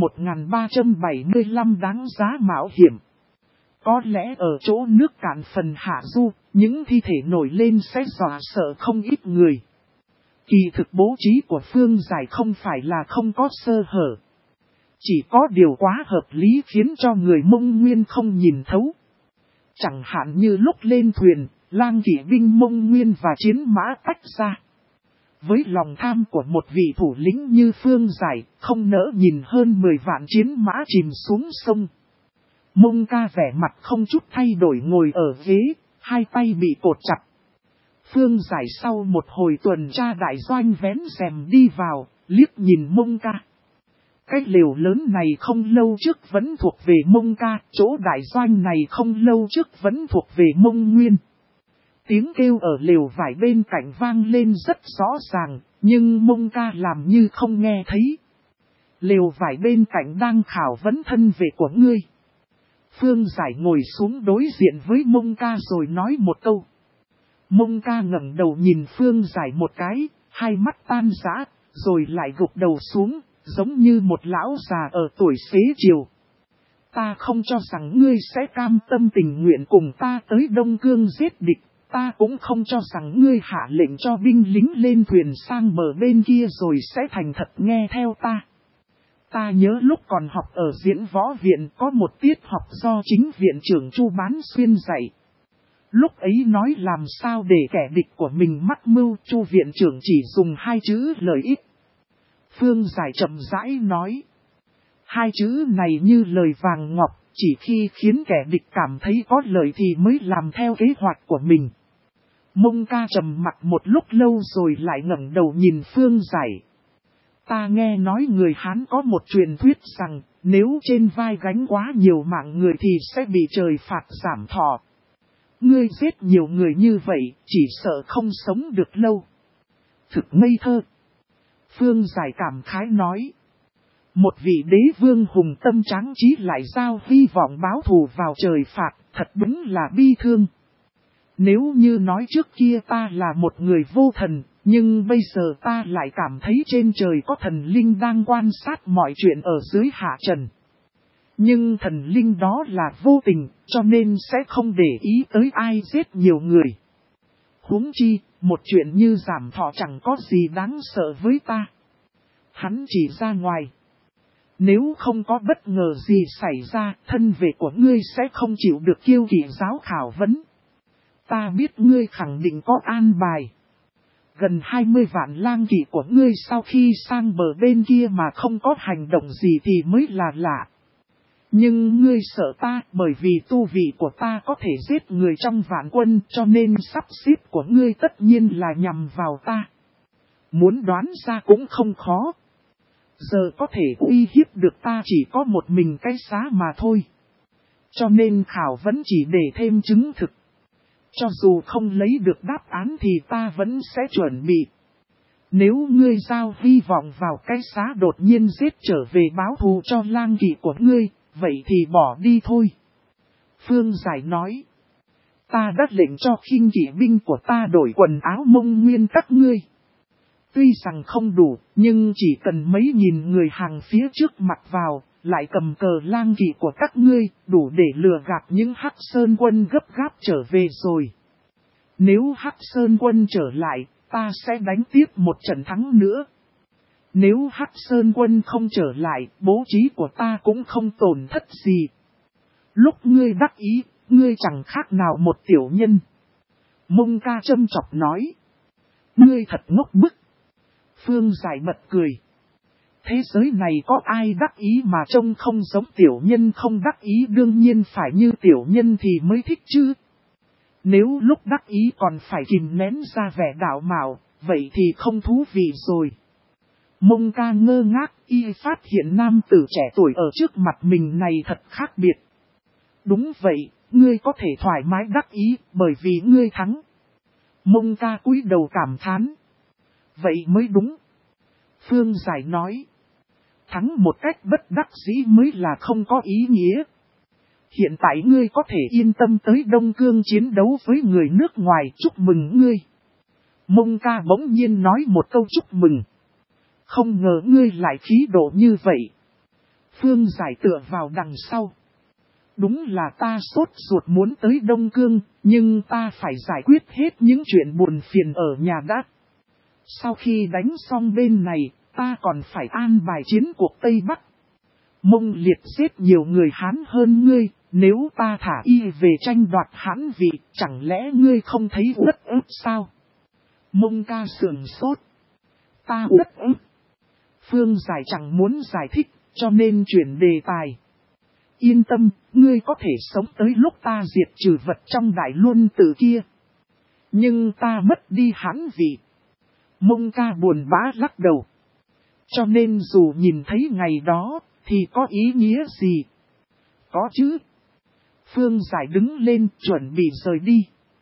1375, đáng giá mạo hiểm. Có lẽ ở chỗ nước cạn phần hạ du, những thi thể nổi lên sẽ dọa sợ không ít người. Kỳ thực bố trí của Phương Giải không phải là không có sơ hở. Chỉ có điều quá hợp lý khiến cho người Mông Nguyên không nhìn thấu. Chẳng hạn như lúc lên thuyền, lang kỵ binh Mông Nguyên và chiến mã tách ra. Với lòng tham của một vị thủ lĩnh như Phương Giải, không nỡ nhìn hơn 10 vạn chiến mã chìm xuống sông. Mông Ca vẻ mặt không chút thay đổi ngồi ở ghế, hai tay bị cột chặt. Phương Giải sau một hồi tuần tra đại doanh vén rèm đi vào, liếc nhìn Mông Ca. Cái lều lớn này không lâu trước vẫn thuộc về Mông Ca, chỗ đại doanh này không lâu trước vẫn thuộc về Mông Nguyên. Tiếng kêu ở lều vải bên cạnh vang lên rất rõ ràng, nhưng Mông Ca làm như không nghe thấy. Lều vải bên cạnh đang khảo vấn thân về của ngươi. Phương Giải ngồi xuống đối diện với Mông Ca rồi nói một câu. Mông Ca ngẩng đầu nhìn Phương Giải một cái, hai mắt tan rã, rồi lại gục đầu xuống, giống như một lão già ở tuổi xế chiều. Ta không cho rằng ngươi sẽ cam tâm tình nguyện cùng ta tới Đông Cương giết địch, ta cũng không cho rằng ngươi hạ lệnh cho binh lính lên thuyền sang bờ bên kia rồi sẽ thành thật nghe theo ta. Ta nhớ lúc còn học ở Diễn Võ Viện có một tiết học do chính viện trưởng Chu Bán Xuyên dạy. Lúc ấy nói làm sao để kẻ địch của mình mắc mưu, Chu viện trưởng chỉ dùng hai chữ lợi ích. Phương Giải chậm rãi nói. Hai chữ này như lời vàng ngọc, chỉ khi khiến kẻ địch cảm thấy có lợi thì mới làm theo kế hoạch của mình. Mông Ca trầm mặt một lúc lâu rồi lại ngẩng đầu nhìn Phương Giải. Ta nghe nói người Hán có một truyền thuyết rằng, nếu trên vai gánh quá nhiều mạng người thì sẽ bị trời phạt giảm thọ. Ngươi giết nhiều người như vậy, chỉ sợ không sống được lâu. Thực ngây thơ. Phương Giải cảm khái nói. Một vị đế vương hùng tâm tráng trí lại giao hy vọng báo thù vào trời phạt, thật đúng là bi thương. Nếu như nói trước kia ta là một người vô thần, nhưng bây giờ ta lại cảm thấy trên trời có thần linh đang quan sát mọi chuyện ở dưới hạ trần. Nhưng thần linh đó là vô tình, cho nên sẽ không để ý tới ai giết nhiều người. Huống chi, một chuyện như giảm thọ chẳng có gì đáng sợ với ta. Hắn chỉ ra ngoài. Nếu không có bất ngờ gì xảy ra, thân vệ của ngươi sẽ không chịu được kiêu kỵ giáo khảo vấn. Ta biết ngươi khẳng định có an bài. Gần 20 vạn lang kỵ của ngươi sau khi sang bờ bên kia mà không có hành động gì thì mới là lạ. Nhưng ngươi sợ ta bởi vì tu vị của ta có thể giết người trong vạn quân cho nên sắp xếp của ngươi tất nhiên là nhằm vào ta. Muốn đoán ra cũng không khó. Giờ có thể uy hiếp được ta chỉ có một mình cái xá mà thôi. Cho nên khảo vẫn chỉ để thêm chứng thực. Cho dù không lấy được đáp án thì ta vẫn sẽ chuẩn bị. Nếu ngươi giao hy vọng vào cái xá đột nhiên giết trở về báo thù cho lang kỵ của ngươi, vậy thì bỏ đi thôi. Phương Giải nói. Ta đã lệnh cho khinh kỵ binh của ta đổi quần áo Mông Nguyên các ngươi. Tuy rằng không đủ, nhưng chỉ cần mấy nghìn người hàng phía trước mặc vào, lại cầm cờ lang kỵ của các ngươi, đủ để lừa gạt những Hắc Sơn quân gấp gáp trở về rồi. Nếu Hắc Sơn quân trở lại, ta sẽ đánh tiếp một trận thắng nữa. Nếu Hắc Sơn quân không trở lại, bố trí của ta cũng không tổn thất gì. Lúc ngươi đắc ý, ngươi chẳng khác nào một tiểu nhân. Mông Ca châm chọc nói. Ngươi thật ngốc bức. Phương Giải bật cười. Thế giới này có ai đắc ý mà trông không giống tiểu nhân, không đắc ý đương nhiên phải như tiểu nhân thì mới thích chứ. Nếu lúc đắc ý còn phải kìm nén ra vẻ đạo mạo, vậy thì không thú vị rồi. Mông Ca ngơ ngác, y phát hiện nam tử trẻ tuổi ở trước mặt mình này thật khác biệt. Đúng vậy, ngươi có thể thoải mái đắc ý bởi vì ngươi thắng. Mông Ca cúi đầu cảm thán. Vậy mới đúng. Phương Giải nói. Thắng một cách bất đắc dĩ mới là không có ý nghĩa. Hiện tại ngươi có thể yên tâm tới Đông Cương chiến đấu với người nước ngoài, chúc mừng ngươi. Mông Ca bỗng nhiên nói một câu chúc mừng. Không ngờ ngươi lại khí độ như vậy. Phương Giải tựa vào đằng sau. Đúng là ta sốt ruột muốn tới Đông Cương, nhưng ta phải giải quyết hết những chuyện buồn phiền ở nhà đã. Sau khi đánh xong bên này, ta còn phải an bài chiến cuộc Tây Bắc. Mông Liệt giết nhiều người Hán hơn ngươi, nếu ta thả y về tranh đoạt Hán vị, chẳng lẽ ngươi không thấy uất ức sao? Mông Ca sườn sốt. Ta uất ức. Phương Giải chẳng muốn giải thích, cho nên chuyển đề tài. Yên tâm, ngươi có thể sống tới lúc ta diệt trừ vật trong Đại Luân Tử kia. Nhưng ta mất đi Hán vị. Mông Ca buồn bã lắc đầu. Cho nên dù nhìn thấy ngày đó, thì có ý nghĩa gì? Có chứ. Phương Giải đứng lên chuẩn bị rời đi.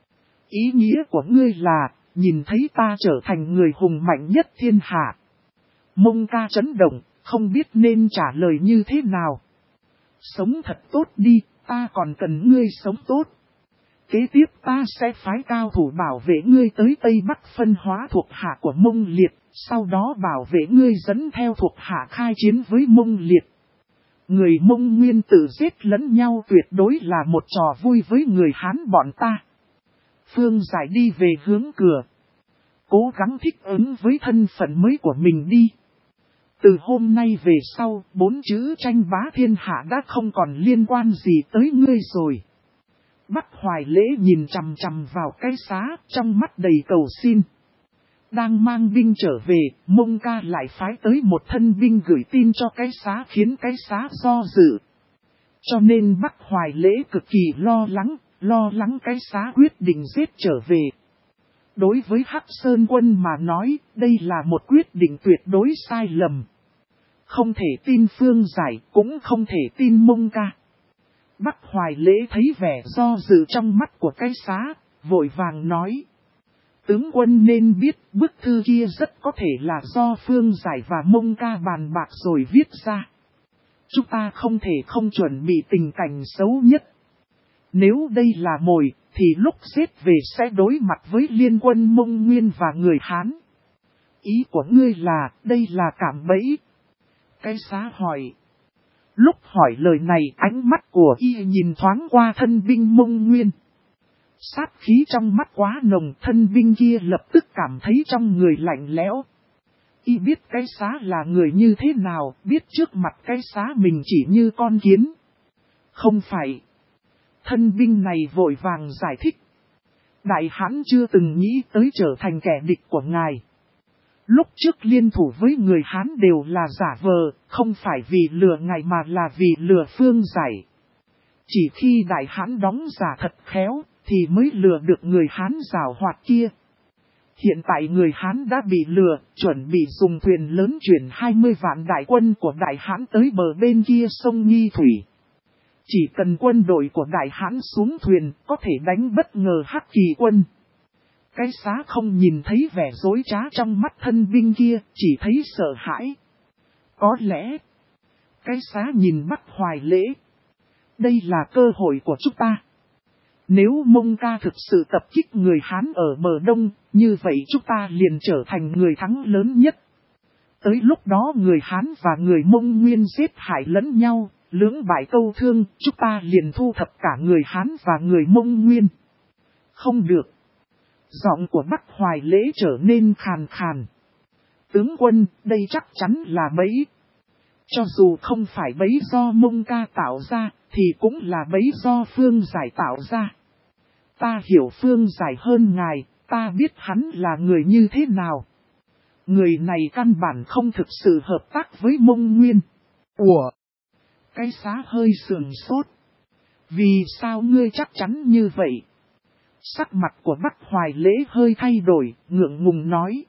Ý nghĩa của ngươi là, nhìn thấy ta trở thành người hùng mạnh nhất thiên hạ. Mông Ca chấn động, không biết nên trả lời như thế nào. Sống thật tốt đi, ta còn cần ngươi sống tốt. Kế tiếp ta sẽ phái cao thủ bảo vệ ngươi tới Tây Bắc phân hóa thuộc hạ của Mông Liệt, sau đó bảo vệ ngươi dẫn theo thuộc hạ khai chiến với Mông Liệt. Người Mông Nguyên tự giết lẫn nhau tuyệt đối là một trò vui với người Hán bọn ta. Phương Giải đi về hướng cửa. Cố gắng thích ứng với thân phận mới của mình đi. Từ hôm nay về sau, 4 chữ tranh bá thiên hạ đã không còn liên quan gì tới ngươi rồi. Bắc Hoài Lễ nhìn chằm chằm vào cái xá, trong mắt đầy cầu xin. Đang mang binh trở về, Mông Ca lại phái tới một thân binh gửi tin cho cái xá khiến cái xá do dự. Cho nên Bắc Hoài Lễ cực kỳ lo lắng cái xá quyết định giết trở về. Đối với Hắc Sơn quân mà nói, đây là một quyết định tuyệt đối sai lầm. Không thể tin Phương Giải, cũng không thể tin Mông Ca. Bắc Hoài Lễ thấy vẻ do dự trong mắt của cái xá, vội vàng nói. Tướng quân nên biết bức thư kia rất có thể là do Phương Giải và Mông Ca bàn bạc rồi viết ra. Chúng ta không thể không chuẩn bị tình cảnh xấu nhất. Nếu đây là mồi, thì lúc giết về sẽ đối mặt với liên quân Mông Nguyên và người Hán. Ý của ngươi là, đây là cạm bẫy. Cái Xá hỏi. Lúc hỏi lời này, ánh mắt của y nhìn thoáng qua thân binh Mông Nguyên. Sát khí trong mắt quá nồng, thân binh kia lập tức cảm thấy trong người lạnh lẽo. Y biết cái Xá là người như thế nào, biết trước mặt cái Xá mình chỉ như con kiến. Không phải. Thân binh này vội vàng giải thích. Đại Hán chưa từng nghĩ tới trở thành kẻ địch của ngài. Lúc trước liên thủ với người Hán đều là giả vờ, không phải vì lừa ngài mà là vì lừa Phương Giải. Chỉ khi Đại Hán đóng giả thật khéo, thì mới lừa được người Hán giảo hoạt kia. Hiện tại người Hán đã bị lừa, chuẩn bị dùng thuyền lớn chuyển 20 vạn đại quân của Đại Hán tới bờ bên kia sông Nghi Thủy. Chỉ cần quân đội của Đại Hán xuống thuyền, có thể đánh bất ngờ Hắc Kỳ quân. Cái Xá không nhìn thấy vẻ dối trá trong mắt thân binh kia, chỉ thấy sợ hãi. Có lẽ, cái Xá nhìn Bắc Hoài Lễ. Đây là cơ hội của chúng ta. Nếu Mông Ca thực sự tập kích người Hán ở bờ đông, như vậy chúng ta liền trở thành người thắng lớn nhất. Tới lúc đó người Hán và người Mông Nguyên giết hại lẫn nhau, lưỡng bại câu thương, chúng ta liền thu thập cả người Hán và người Mông Nguyên. Không được. Giọng của Bắc Hoài Lễ trở nên khàn khàn. Tướng quân, đây chắc chắn là bẫy. Cho dù không phải bẫy do Mông Ca tạo ra, thì cũng là bẫy do Phương Giải tạo ra. Ta hiểu Phương Giải hơn ngài, ta biết hắn là người như thế nào. Người này căn bản không thực sự hợp tác với Mông Nguyên. Ủa? Cái Xá hơi sườn sốt. Vì sao ngươi chắc chắn như vậy? Sắc mặt của Bắc Hoài Lễ hơi thay đổi, ngượng ngùng nói.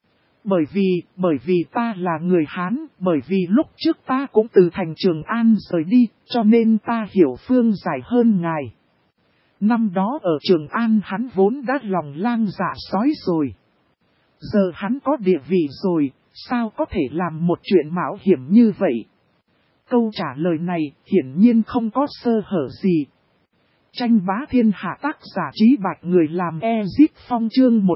Bởi vì ta là người Hán, bởi vì lúc trước ta cũng từ thành Trường An rời đi, cho nên ta hiểu Phương Giải hơn ngài. Năm đó ở Trường An hắn vốn đã lòng lang dạ sói rồi. Giờ hắn có địa vị rồi, sao có thể làm một chuyện mạo hiểm như vậy? Câu trả lời này hiển nhiên không có sơ hở gì. Tranh bá thiên hạ tác giả Trí Bạch người làm Ezip Phong chương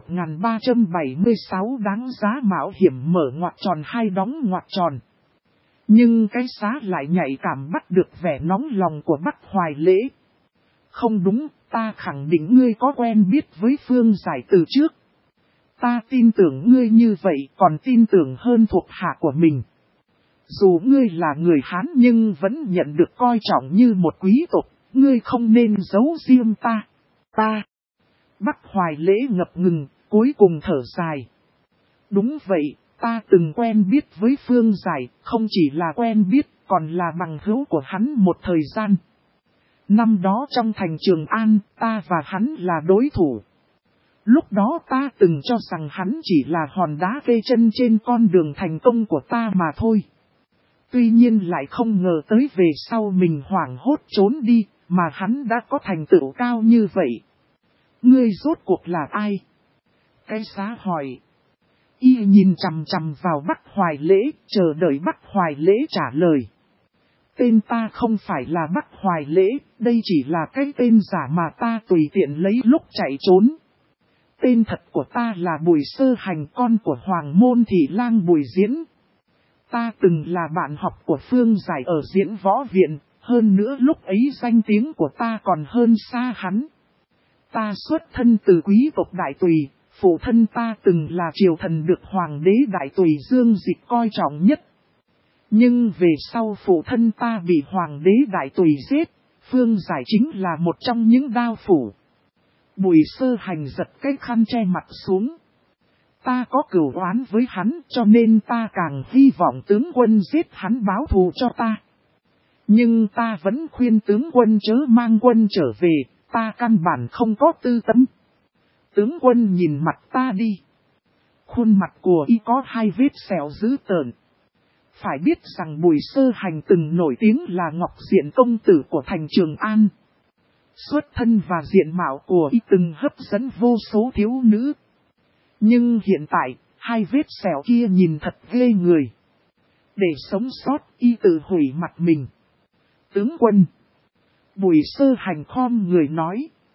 1376 đáng giá mạo hiểm mở ngoặc tròn hay đóng ngoặc tròn. Nhưng cái Xá lại nhạy cảm bắt được vẻ nóng lòng của Bắc Hoài Lễ. Không đúng, ta khẳng định ngươi có quen biết với Phương Giải từ trước. Ta tin tưởng ngươi như vậy còn tin tưởng hơn thuộc hạ của mình. Dù ngươi là người Hán nhưng vẫn nhận được coi trọng như một quý tộc. Ngươi không nên giấu riêng ta. Bắc Hoài Lễ ngập ngừng, cuối cùng thở dài. Đúng vậy, ta từng quen biết với Phương Giải, không chỉ là quen biết, còn là bằng hữu của hắn một thời gian. Năm đó trong thành Trường An, ta và hắn là đối thủ. Lúc đó ta từng cho rằng hắn chỉ là hòn đá kê chân trên con đường thành công của ta mà thôi. Tuy nhiên lại không ngờ tới về sau mình hoảng hốt trốn đi, mà hắn đã có thành tựu cao như vậy. Ngươi rốt cuộc là ai? Cái Xá hỏi. Y nhìn chằm chằm vào Bắc Hoài Lễ, chờ đợi Bắc Hoài Lễ trả lời. Tên ta không phải là Bắc Hoài Lễ, đây chỉ là cái tên giả mà ta tùy tiện lấy lúc chạy trốn. Tên thật của ta là Bùi Sơ Hành, con của Hoàng Môn Thị Lang Bùi Diễn. Ta từng là bạn học của Phương Giải ở Diễn Võ Viện, hơn nữa lúc ấy danh tiếng của ta còn hơn xa hắn. Ta xuất thân từ quý tộc Đại Tùy, phụ thân ta từng là triều thần được Hoàng đế Đại Tùy Dương Dịch coi trọng nhất. Nhưng về sau phụ thân ta bị Hoàng đế Đại Tùy giết, Phương Giải chính là một trong những đao phủ. Bùi Sơ Hành giật cái khăn che mặt xuống. Ta có cửu oán với hắn cho nên ta càng hy vọng tướng quân giết hắn báo thù cho ta. Nhưng ta vẫn khuyên tướng quân chớ mang quân trở về, ta căn bản không có tư tâm. Tướng quân nhìn mặt ta đi. Khuôn mặt của y có 2 vết sẹo dữ tợn. Phải biết rằng Bùi Sơ Hành từng nổi tiếng là Ngọc Diện công tử của thành Trường An. Xuất thân và diện mạo của y từng hấp dẫn vô số thiếu nữ. Nhưng hiện tại, 2 vết sẹo kia nhìn thật ghê người. Để sống sót, y tự hủy mặt mình. Tướng quân. Bùi Sơ Hành khom người nói.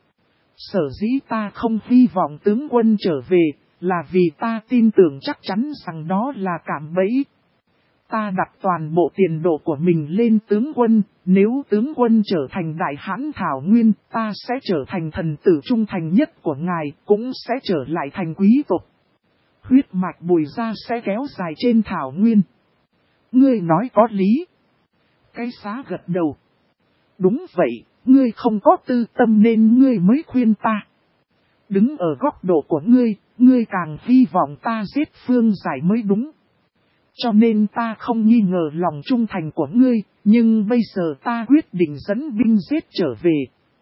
Sở dĩ ta không hy vọng tướng quân trở về, là vì ta tin tưởng chắc chắn rằng đó là cạm bẫy. Ta đặt toàn bộ tiền đồ của mình lên tướng quân, nếu tướng quân trở thành đại hãn Thảo Nguyên, ta sẽ trở thành thần tử trung thành nhất của ngài, cũng sẽ trở lại thành quý tộc. Huyết mạch Bùi gia sẽ kéo dài trên Thảo Nguyên. Ngươi nói có lý. Cái Xá gật đầu. Đúng vậy, ngươi không có tư tâm nên ngươi mới khuyên ta. Đứng ở góc độ của ngươi càng hy vọng ta giết Phương Giải mới đúng. Cho nên ta không nghi ngờ lòng trung thành của ngươi, nhưng bây giờ ta quyết định dẫn binh giết trở về.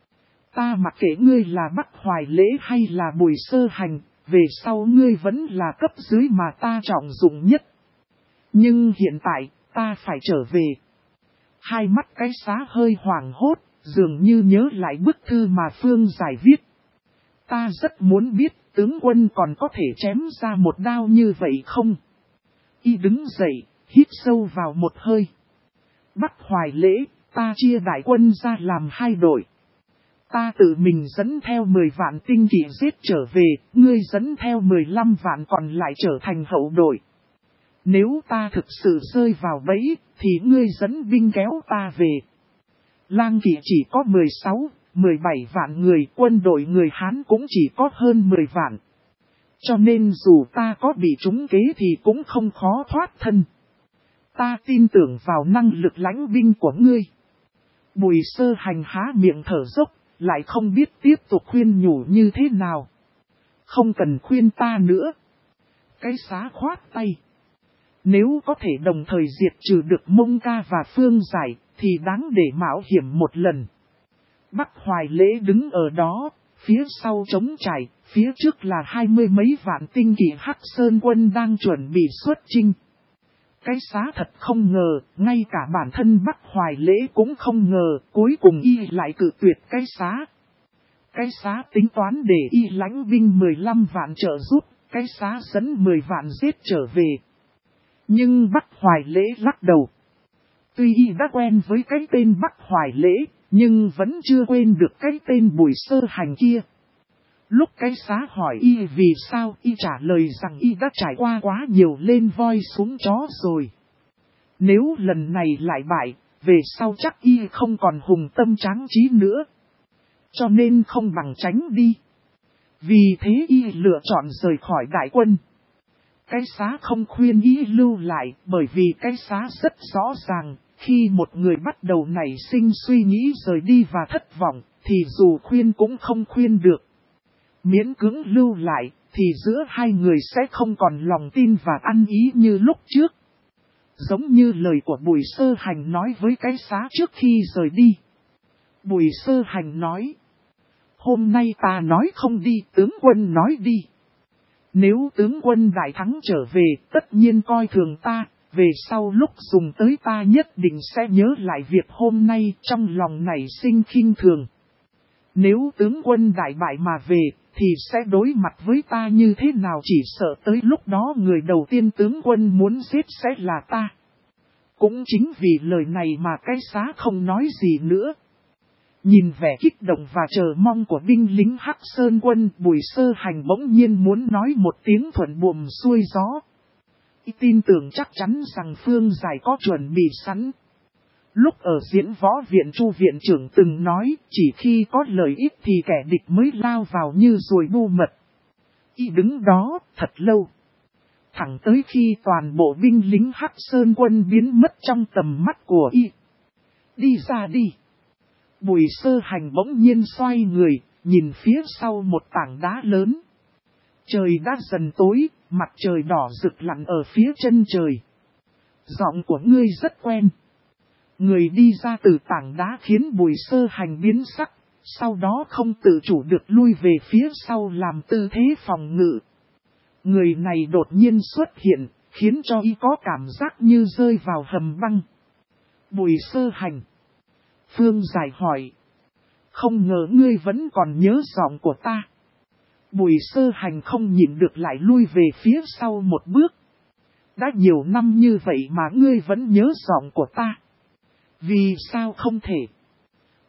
Ta mặc kệ ngươi là Bắc Hoài Lễ hay là Bùi Sơ Hành, về sau ngươi vẫn là cấp dưới mà ta trọng dụng nhất. Nhưng hiện tại, ta phải trở về. Hai mắt cái Xá hơi hoảng hốt, dường như nhớ lại bức thư mà Phương Giải viết. Ta rất muốn biết tướng quân còn có thể chém ra một đao như vậy không? Y đứng dậy, hít sâu vào một hơi. Bắc Hoài Lễ, ta chia đại quân ra làm hai đội. Ta tự mình dẫn theo 10 vạn tinh kỵ giết trở về, ngươi dẫn theo 15 vạn còn lại trở thành hậu đội. Nếu ta thực sự rơi vào bẫy, thì ngươi dẫn binh kéo ta về. Lang kỵ chỉ có 16, 17 vạn người, quân đội người Hán cũng chỉ có hơn 10 vạn. Cho nên dù ta có bị trúng kế thì cũng không khó thoát thân. Ta tin tưởng vào năng lực lãnh binh của ngươi. Bùi Sơ Hành há miệng thở dốc, lại không biết tiếp tục khuyên nhủ như thế nào. Không cần khuyên ta nữa. Cái Xá khoát tay. Nếu có thể đồng thời diệt trừ được Mông Ca và Phương Giải, thì đáng để mạo hiểm một lần. Bắc Hoài Lễ đứng ở đó, phía sau trống trải, phía trước là 20 mấy vạn tinh kỵ Hắc Sơn quân đang chuẩn bị xuất chinh. Cái Xá thật không ngờ, ngay cả bản thân Bắc Hoài Lễ cũng không ngờ, cuối cùng y lại cự tuyệt cái Xá. Cái Xá tính toán để y lãnh binh 15 vạn trợ giúp, cái Xá dẫn 10 vạn giết trở về. Nhưng Bắc Hoài Lễ lắc đầu. Tuy y đã quen với cái tên Bắc Hoài Lễ, nhưng vẫn chưa quên được cái tên Bùi Sơ Hành kia. Lúc cái Xá hỏi y vì sao, y trả lời rằng y đã trải qua quá nhiều lên voi xuống chó rồi. Nếu lần này lại bại, về sau chắc y không còn hùng tâm tráng trí nữa. Cho nên không bằng tránh đi. Vì thế y lựa chọn rời khỏi đại quân. Cái Xá không khuyên y lưu lại, bởi vì cái Xá rất rõ ràng, khi một người bắt đầu nảy sinh suy nghĩ rời đi và thất vọng, thì dù khuyên cũng không khuyên được. Miễn cưỡng lưu lại, thì giữa hai người sẽ không còn lòng tin và ăn ý như lúc trước. Giống như lời của Bùi Sơ Hành nói với cái Xá trước khi rời đi. Bùi Sơ Hành nói. Hôm nay ta nói không đi, tướng quân nói đi. Nếu tướng quân đại thắng trở về, tất nhiên coi thường ta, về sau lúc dùng tới ta nhất định sẽ nhớ lại việc hôm nay trong lòng nảy sinh khinh thường. Nếu tướng quân đại bại mà về, thì sẽ đối mặt với ta như thế nào, chỉ sợ tới lúc đó người đầu tiên tướng quân muốn giết sẽ là ta. Cũng chính vì lời này mà cái Xá không nói gì nữa. Nhìn vẻ kích động và chờ mong của binh lính Hắc Sơn quân, Bùi Sơ Hành bỗng nhiên muốn nói một tiếng thuận buồm xuôi gió. Y tin tưởng chắc chắn rằng Phương Giải có chuẩn bị sẵn. Lúc ở diễn võ viện Chu viện trưởng từng nói, chỉ khi có lợi ích thì kẻ địch mới lao vào như ruồi bu mật. Y đứng đó thật lâu. Thẳng tới khi toàn bộ binh lính Hắc Sơn quân biến mất trong tầm mắt của y. Đi ra đi. Bùi Sơ Hành bỗng nhiên xoay người, nhìn phía sau một tảng đá lớn. Trời đã dần tối, mặt trời đỏ rực lặn ở phía chân trời. Giọng của ngươi rất quen. Người đi ra từ tảng đá khiến Bùi Sơ Hành biến sắc, sau đó không tự chủ được lui về phía sau làm tư thế phòng ngự. Người này đột nhiên xuất hiện, khiến cho y có cảm giác như rơi vào hầm băng. Bùi Sơ Hành. Phương Giải hỏi. Không ngờ ngươi vẫn còn nhớ giọng của ta. Bùi Sơ Hành không nhịn được lại lui về phía sau một bước. Đã nhiều năm như vậy mà ngươi vẫn nhớ giọng của ta. Vì sao không thể?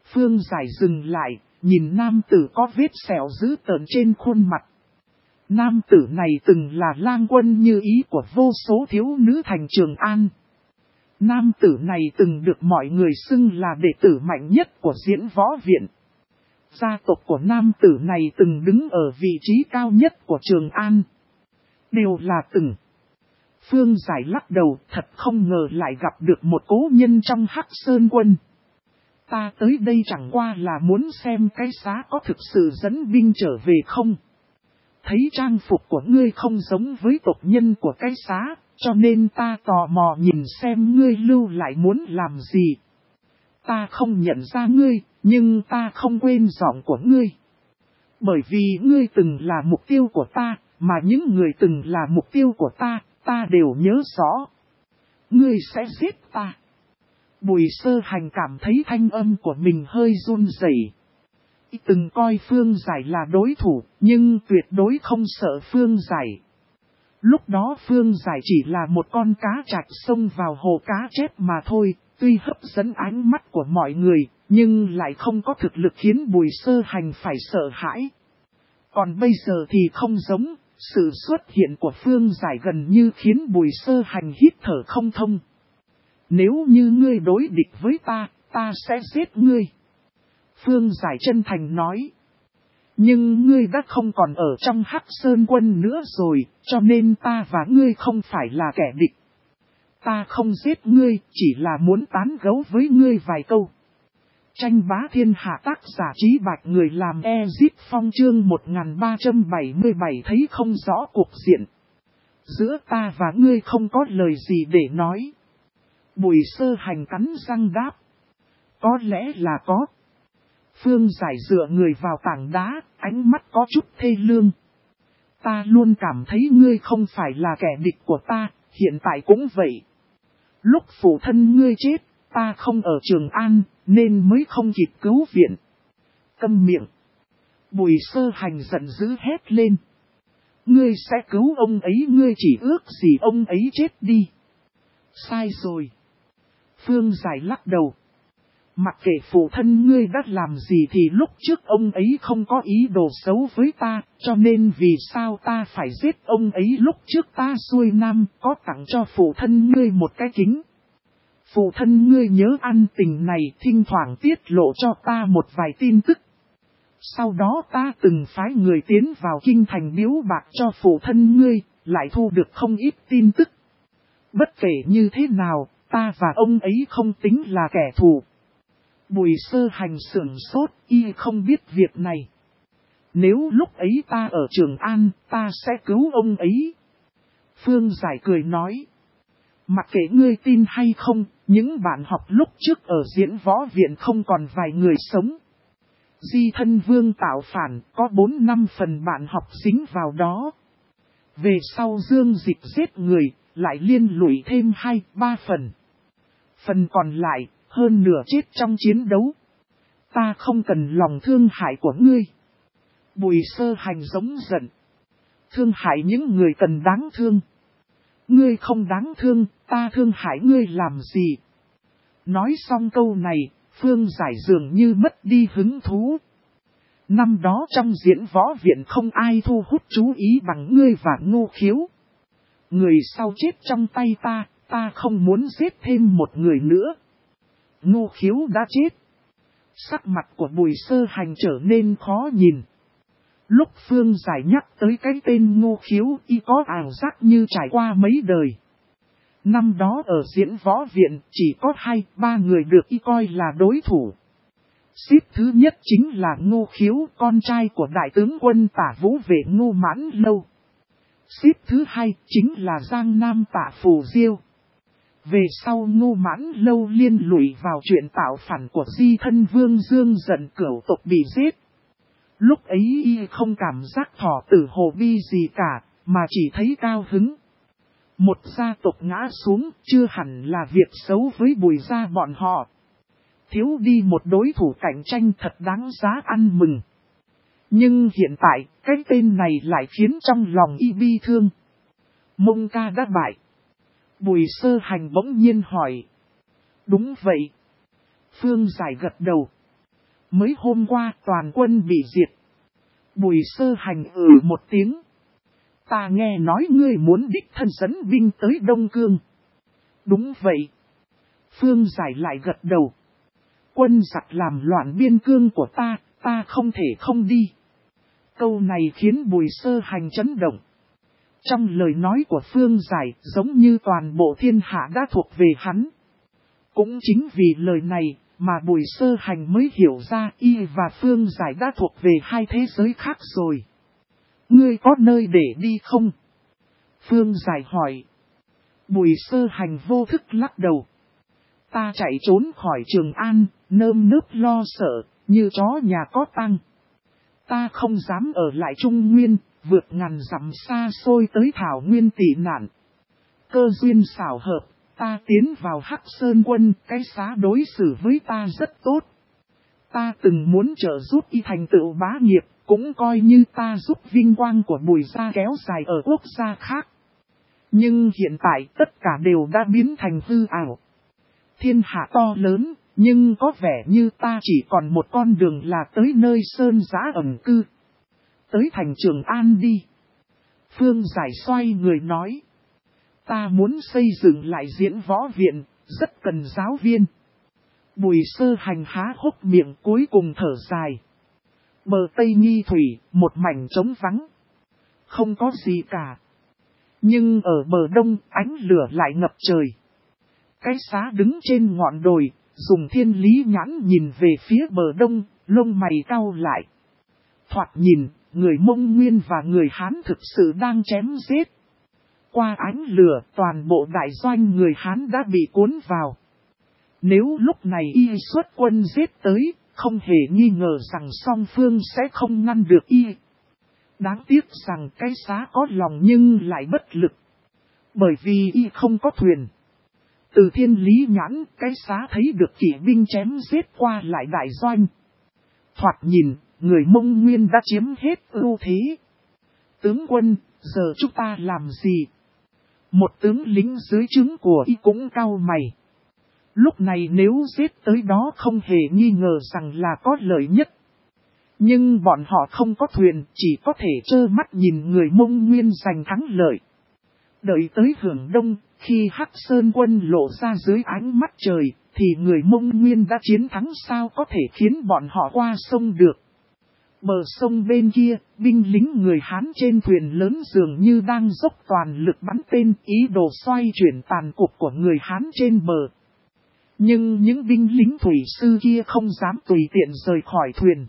Phương Giải dừng lại, nhìn nam tử có vết sẹo dữ tợn trên khuôn mặt. Nam tử này từng là lang quân như ý của vô số thiếu nữ thành Trường An. Nam tử này từng được mọi người xưng là đệ tử mạnh nhất của Diễn Võ Viện. Gia tộc của nam tử này từng đứng ở vị trí cao nhất của Trường An. Đều là từng. Phương Giải lắc đầu, thật không ngờ lại gặp được một cố nhân trong Hắc Sơn Quân. Ta tới đây chẳng qua là muốn xem cái giá có thực sự dẫn binh trở về không. Thấy trang phục của ngươi không giống với tộc nhân của cái giá, cho nên ta tò mò nhìn xem ngươi lưu lại muốn làm gì. Ta không nhận ra ngươi, nhưng ta không quên giọng của ngươi. Bởi vì ngươi từng là mục tiêu của ta, mà những người từng là mục tiêu của ta, ta đều nhớ rõ. Ngươi sẽ giết ta. Bùi Sơ Hành cảm thấy thanh âm của mình hơi run rẩy. Từng coi Phương Giải là đối thủ, nhưng tuyệt đối không sợ Phương Giải. Lúc đó Phương Giải chỉ là một con cá trạch xông vào hồ cá chép mà thôi, tuy hấp dẫn ánh mắt của mọi người, nhưng lại không có thực lực khiến Bùi Sơ Hành phải sợ hãi. Còn bây giờ thì không giống, sự xuất hiện của Phương Giải gần như khiến Bùi Sơ Hành hít thở không thông. Nếu như ngươi đối địch với ta, ta sẽ giết ngươi. Phương Giải chân thành nói. Nhưng ngươi đã không còn ở trong Hắc Sơn Quân nữa rồi, cho nên ta và ngươi không phải là kẻ địch. Ta không giết ngươi, chỉ là muốn tán gẫu với ngươi vài câu. Tranh bá thiên hạ tác giả Trí Bạch người làm Ezip Phong chương 1377 thấy không rõ cuộc diện. Giữa ta và ngươi không có lời gì để nói. Bùi Sơ Hành cắn răng đáp. Có lẽ là có. Phương Giải dựa người vào tảng đá, ánh mắt có chút thê lương. Ta luôn cảm thấy ngươi không phải là kẻ địch của ta, hiện tại cũng vậy. Lúc phụ thân ngươi chết, ta không ở Trường An, nên mới không kịp cứu viện. Câm miệng. Bùi Sơ Hành giận dữ hét lên. Ngươi sẽ cứu ông ấy, ngươi chỉ ước gì ông ấy chết đi. Sai rồi. Phương Giải lắc đầu. Mặc kệ phụ thân ngươi đã làm gì thì lúc trước ông ấy không có ý đồ xấu với ta, cho nên vì sao ta phải giết ông ấy lúc trước ta xuôi nam có tặng cho phụ thân ngươi một cái kính. Phụ thân ngươi nhớ ăn tình này thỉnh thoảng tiết lộ cho ta một vài tin tức. Sau đó ta từng phái người tiến vào kinh thành biếu bạc cho phụ thân ngươi, lại thu được không ít tin tức. Bất kể như thế nào, ta và ông ấy không tính là kẻ thù. Bùi Sơ Hành sửng sốt, y không biết việc này. Nếu lúc ấy ta ở Trường An, ta sẽ cứu ông ấy. Phương Giải cười nói. Mặc kệ ngươi tin hay không, những bạn học lúc trước ở Diễn Võ Viện không còn vài người sống. Di Thân Vương tạo phản, có 4-5 phần bạn học dính vào đó. Về sau Dương Dịch giết người, lại liên lụy thêm 2-3 phần. Phần còn lại, hơn nửa chết trong chiến đấu. Ta không cần lòng thương hại của ngươi. Bùi Sơ Hành giống giận. Thương hại những người cần đáng thương. Ngươi không đáng thương, ta thương hại ngươi làm gì? Nói xong câu này, Phương Giải dường như mất đi hứng thú. Năm đó trong Diễn Võ Viện không ai thu hút chú ý bằng ngươi và Ngô Khiếu. Người sau chết trong tay ta, ta không muốn giết thêm một người nữa. Ngô Khiếu đã chết. Sắc mặt của Bùi Sơ Hành trở nên khó nhìn. Lúc Phương Giải nhắc tới cái tên Ngô Khiếu, y có ảo giác như trải qua mấy đời. Năm đó ở Diễn Võ Viện chỉ có 2-3 người được y coi là đối thủ. Xếp thứ nhất chính là Ngô Khiếu, con trai của đại tướng quân Tả Vũ Vệ Ngô Mãn Lâu. Xếp thứ hai chính là Giang Nam Tả Phù Diêu. Về sau Ngô Mãn Lâu liên lụy vào chuyện tạo phản của Di Thân Vương Dương giận cửu tộc bị giết. Lúc ấy y không cảm giác thọ tử hồ bi gì cả, mà chỉ thấy cao hứng. Một gia tộc ngã xuống chưa hẳn là việc xấu với Bùi gia bọn họ. Thiếu đi một đối thủ cạnh tranh thật đáng giá ăn mừng. Nhưng hiện tại, cái tên này lại khiến trong lòng y bi thương. Mông ca đã bại. Bùi Sơ Hành bỗng nhiên hỏi. Đúng vậy. Phương Giải gật đầu. Mới hôm qua toàn quân bị diệt. Bùi Sơ Hành một tiếng. Ta nghe nói ngươi muốn đích thân dẫn binh tới Đông Cương. Đúng vậy. Phương Giải lại gật đầu. Quân giặc làm loạn biên cương của ta không thể không đi. Câu này khiến Bùi Sơ Hành chấn động. Trong lời nói của Phương Giải giống như toàn bộ thiên hạ đã thuộc về hắn. Cũng chính vì lời này mà Bùi Sơ Hành mới hiểu ra y và Phương Giải đã thuộc về hai thế giới khác rồi. Ngươi có nơi để đi không? Phương Giải hỏi. Bùi Sơ Hành vô thức lắc đầu. Ta chạy trốn khỏi Trường An, nơm nớp lo sợ, như chó nhà có tăng. Ta không dám ở lại Trung Nguyên, vượt ngàn dặm xa xôi tới Thảo Nguyên tị nạn. Cơ duyên xảo hợp, ta tiến vào Hắc Sơn quân, cái xá đối xử với ta rất tốt. Ta từng muốn trợ giúp y thành tựu bá nghiệp, cũng coi như ta giúp vinh quang của Bùi gia kéo dài ở quốc gia khác. Nhưng hiện tại tất cả đều đã biến thành hư ảo. Thiên hạ to lớn, nhưng có vẻ như ta chỉ còn một con đường là tới nơi sơn giã ẩn cư. Tới thành Trường An đi. Phương Giải xoay người nói. Ta muốn xây dựng lại diễn võ viện, rất cần giáo viên. Bùi Sơ Hành há hốc miệng cuối cùng thở dài. Bờ Tây Nghi Thủy, một mảnh trống vắng. Không có gì cả. Nhưng ở bờ Đông ánh lửa lại ngập trời. Cái xá đứng trên ngọn đồi, dùng thiên lý nhãn nhìn về phía bờ Đông, lông mày cau lại. Thoạt nhìn, người Mông Nguyên và người Hán thực sự đang chém giết. Qua ánh lửa, toàn bộ đại doanh người Hán đã bị cuốn vào. Nếu lúc này y xuất quân giết tới, không hề nghi ngờ rằng song phương sẽ không ngăn được y. Đáng tiếc rằng cái xá có lòng nhưng lại bất lực. Bởi vì y không có thuyền. Từ thiên lý nhãn, cái xá thấy được kỵ binh chém giết qua lại đại doanh. Thoạt nhìn, người Mông Nguyên đã chiếm hết ưu thế. Tướng quân, giờ chúng ta làm gì? Một tướng lính dưới trướng của y cũng cau mày. Lúc này nếu giết tới đó không hề nghi ngờ rằng là có lợi nhất. Nhưng bọn họ không có thuyền, chỉ có thể trơ mắt nhìn người Mông Nguyên giành thắng lợi. Đợi tới hưởng đông, khi Hắc Sơn quân lộ ra dưới ánh mắt trời, thì người Mông Nguyên đã chiến thắng sao có thể khiến bọn họ qua sông được. Bờ sông bên kia, binh lính người Hán trên thuyền lớn dường như đang dốc toàn lực bắn tên ý đồ xoay chuyển tàn cục của người Hán trên bờ. Nhưng những binh lính thủy sư kia không dám tùy tiện rời khỏi thuyền.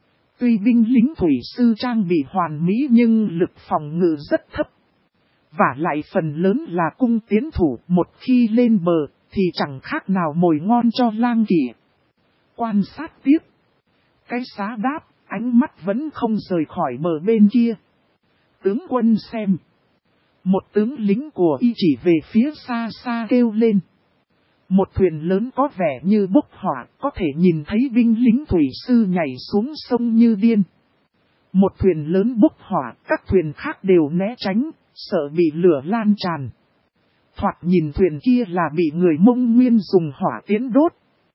Tuy binh lính thủy sư trang bị hoàn mỹ nhưng lực phòng ngự rất thấp. Và lại phần lớn là cung tiến thủ, một khi lên bờ thì chẳng khác nào mồi ngon cho lang kỵ. Quan sát tiếp. Cái xá đáp, ánh mắt vẫn không rời khỏi bờ bên kia. Tướng quân xem. Một tướng lính của y chỉ về phía xa xa kêu lên. Một thuyền lớn có vẻ như bốc hỏa, có thể nhìn thấy binh lính thủy sư nhảy xuống sông như điên. Một thuyền lớn bốc hỏa, các thuyền khác đều né tránh, sợ bị lửa lan tràn. Thoạt nhìn thuyền kia là bị người Mông Nguyên dùng hỏa tiễn đốt.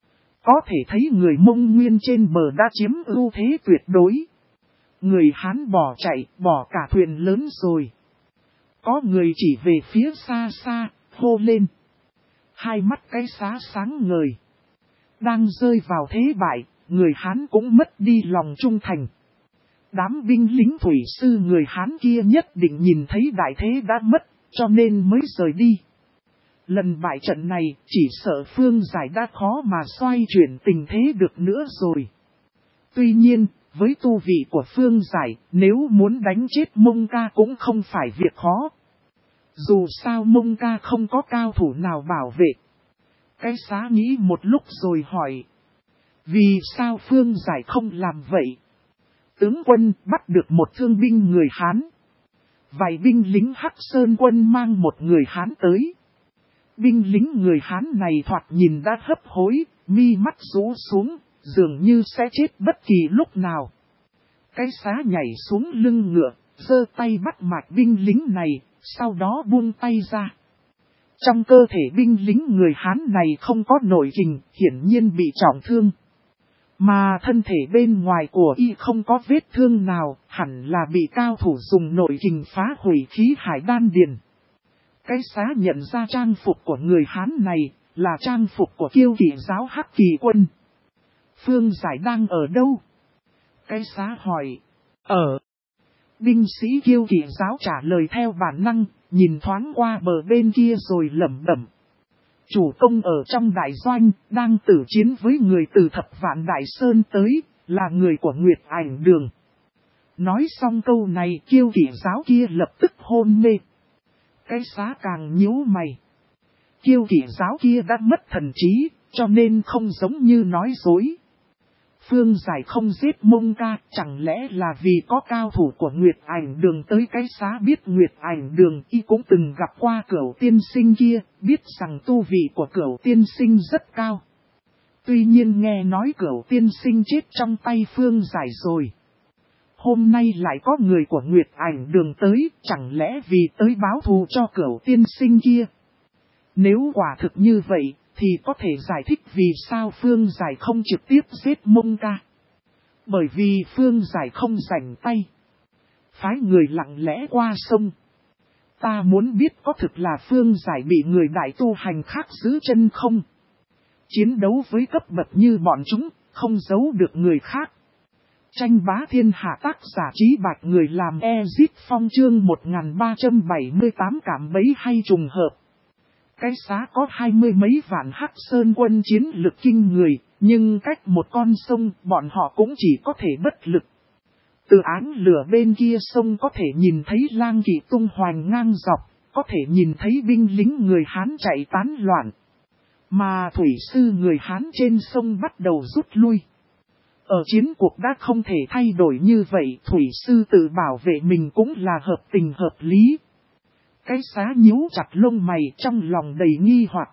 Có thể thấy người Mông Nguyên trên bờ đã chiếm ưu thế tuyệt đối. Người Hán bỏ chạy, bỏ cả thuyền lớn rồi. Có người chỉ về phía xa xa, hô lên. Hai mắt cái xá sáng ngời. Đang rơi vào thế bại, người Hán cũng mất đi lòng trung thành. Đám binh lính thủy sư người Hán kia nhất định nhìn thấy đại thế đã mất, cho nên mới rời đi. Lần bại trận này, chỉ sợ Phương Giải đã khó mà xoay chuyển tình thế được nữa rồi. Tuy nhiên, với tu vị của Phương Giải, nếu muốn đánh chết Mông Ca cũng không phải việc khó. Dù sao Mông Ca không có cao thủ nào bảo vệ. Cái xá nghĩ một lúc rồi hỏi. Vì sao Phương Giải không làm vậy? Tướng quân bắt được một thương binh người Hán. Vài binh lính Hắc Sơn quân mang một người Hán tới. Binh lính người Hán này thoạt nhìn đã hấp hối, mi mắt rũ xuống, dường như sẽ chết bất kỳ lúc nào. Cái xá nhảy xuống lưng ngựa, giơ tay bắt mạch binh lính này, sau đó buông tay ra. Trong cơ thể binh lính người Hán này không có nội kình, hiển nhiên bị trọng thương. Mà thân thể bên ngoài của y không có vết thương nào, hẳn là bị cao thủ dùng nội kình phá hủy khí hải đan điền. Cái xá nhận ra trang phục của người Hán này là trang phục của Kiêu Kỵ giáo Hắc Kỳ quân. Phương Giải đang ở đâu? Cái xá hỏi. Ở. Binh sĩ Kiêu Kỵ giáo trả lời theo bản năng, nhìn thoáng qua bờ bên kia rồi lẩm bẩm. Chủ công ở trong đại doanh, đang tử chiến với người từ Thập Vạn Đại Sơn tới, là người của Nguyệt Ảnh Đường. Nói xong câu này, Kiêu Kỵ giáo kia lập tức hôn mê. Cái xá càng nhíu mày. Kiêu Kỵ giáo kia đã mất thần trí, cho nên không giống như nói dối. Phương Giải không giết Mông Ca, chẳng lẽ là vì có cao thủ của Nguyệt Ảnh Đường tới. Cái xá biết Nguyệt Ảnh Đường, y cũng từng gặp qua Cửu tiên sinh kia, biết rằng tu vị của Cửu tiên sinh rất cao. Tuy nhiên nghe nói Cửu tiên sinh chết trong tay Phương Giải rồi. Hôm nay lại có người của Nguyệt Ảnh Đường tới, chẳng lẽ vì tới báo thù cho Cửu tiên sinh kia. Nếu quả thực như vậy, thì có thể giải thích vì sao Phương Giải không trực tiếp giết Mông Ca. Bởi vì Phương Giải không rảnh tay. Phái người lặng lẽ qua sông. Ta muốn biết có thực là Phương Giải bị người đại tu hành khác giữ chân không? Chiến đấu với cấp bậc như bọn chúng, không giấu được người khác. Tranh bá thiên hạ tác giả Trí Bạch người làm Ezit Phong chương 1378 cảm bấy hay trùng hợp. Cái xá có 20 mấy vạn Hắc Sơn quân chiến lực kinh người, nhưng cách một con sông bọn họ cũng chỉ có thể bất lực. Từ áng lửa bên kia sông có thể nhìn thấy lang kỵ tung hoành ngang dọc, có thể nhìn thấy binh lính người Hán chạy tán loạn. Mà thủy sư người Hán trên sông bắt đầu rút lui. Ở chiến cuộc đã không thể thay đổi như vậy, thủy sư tự bảo vệ mình cũng là hợp tình hợp lý. Cái xá nhíu chặt lông mày trong lòng đầy nghi hoặc.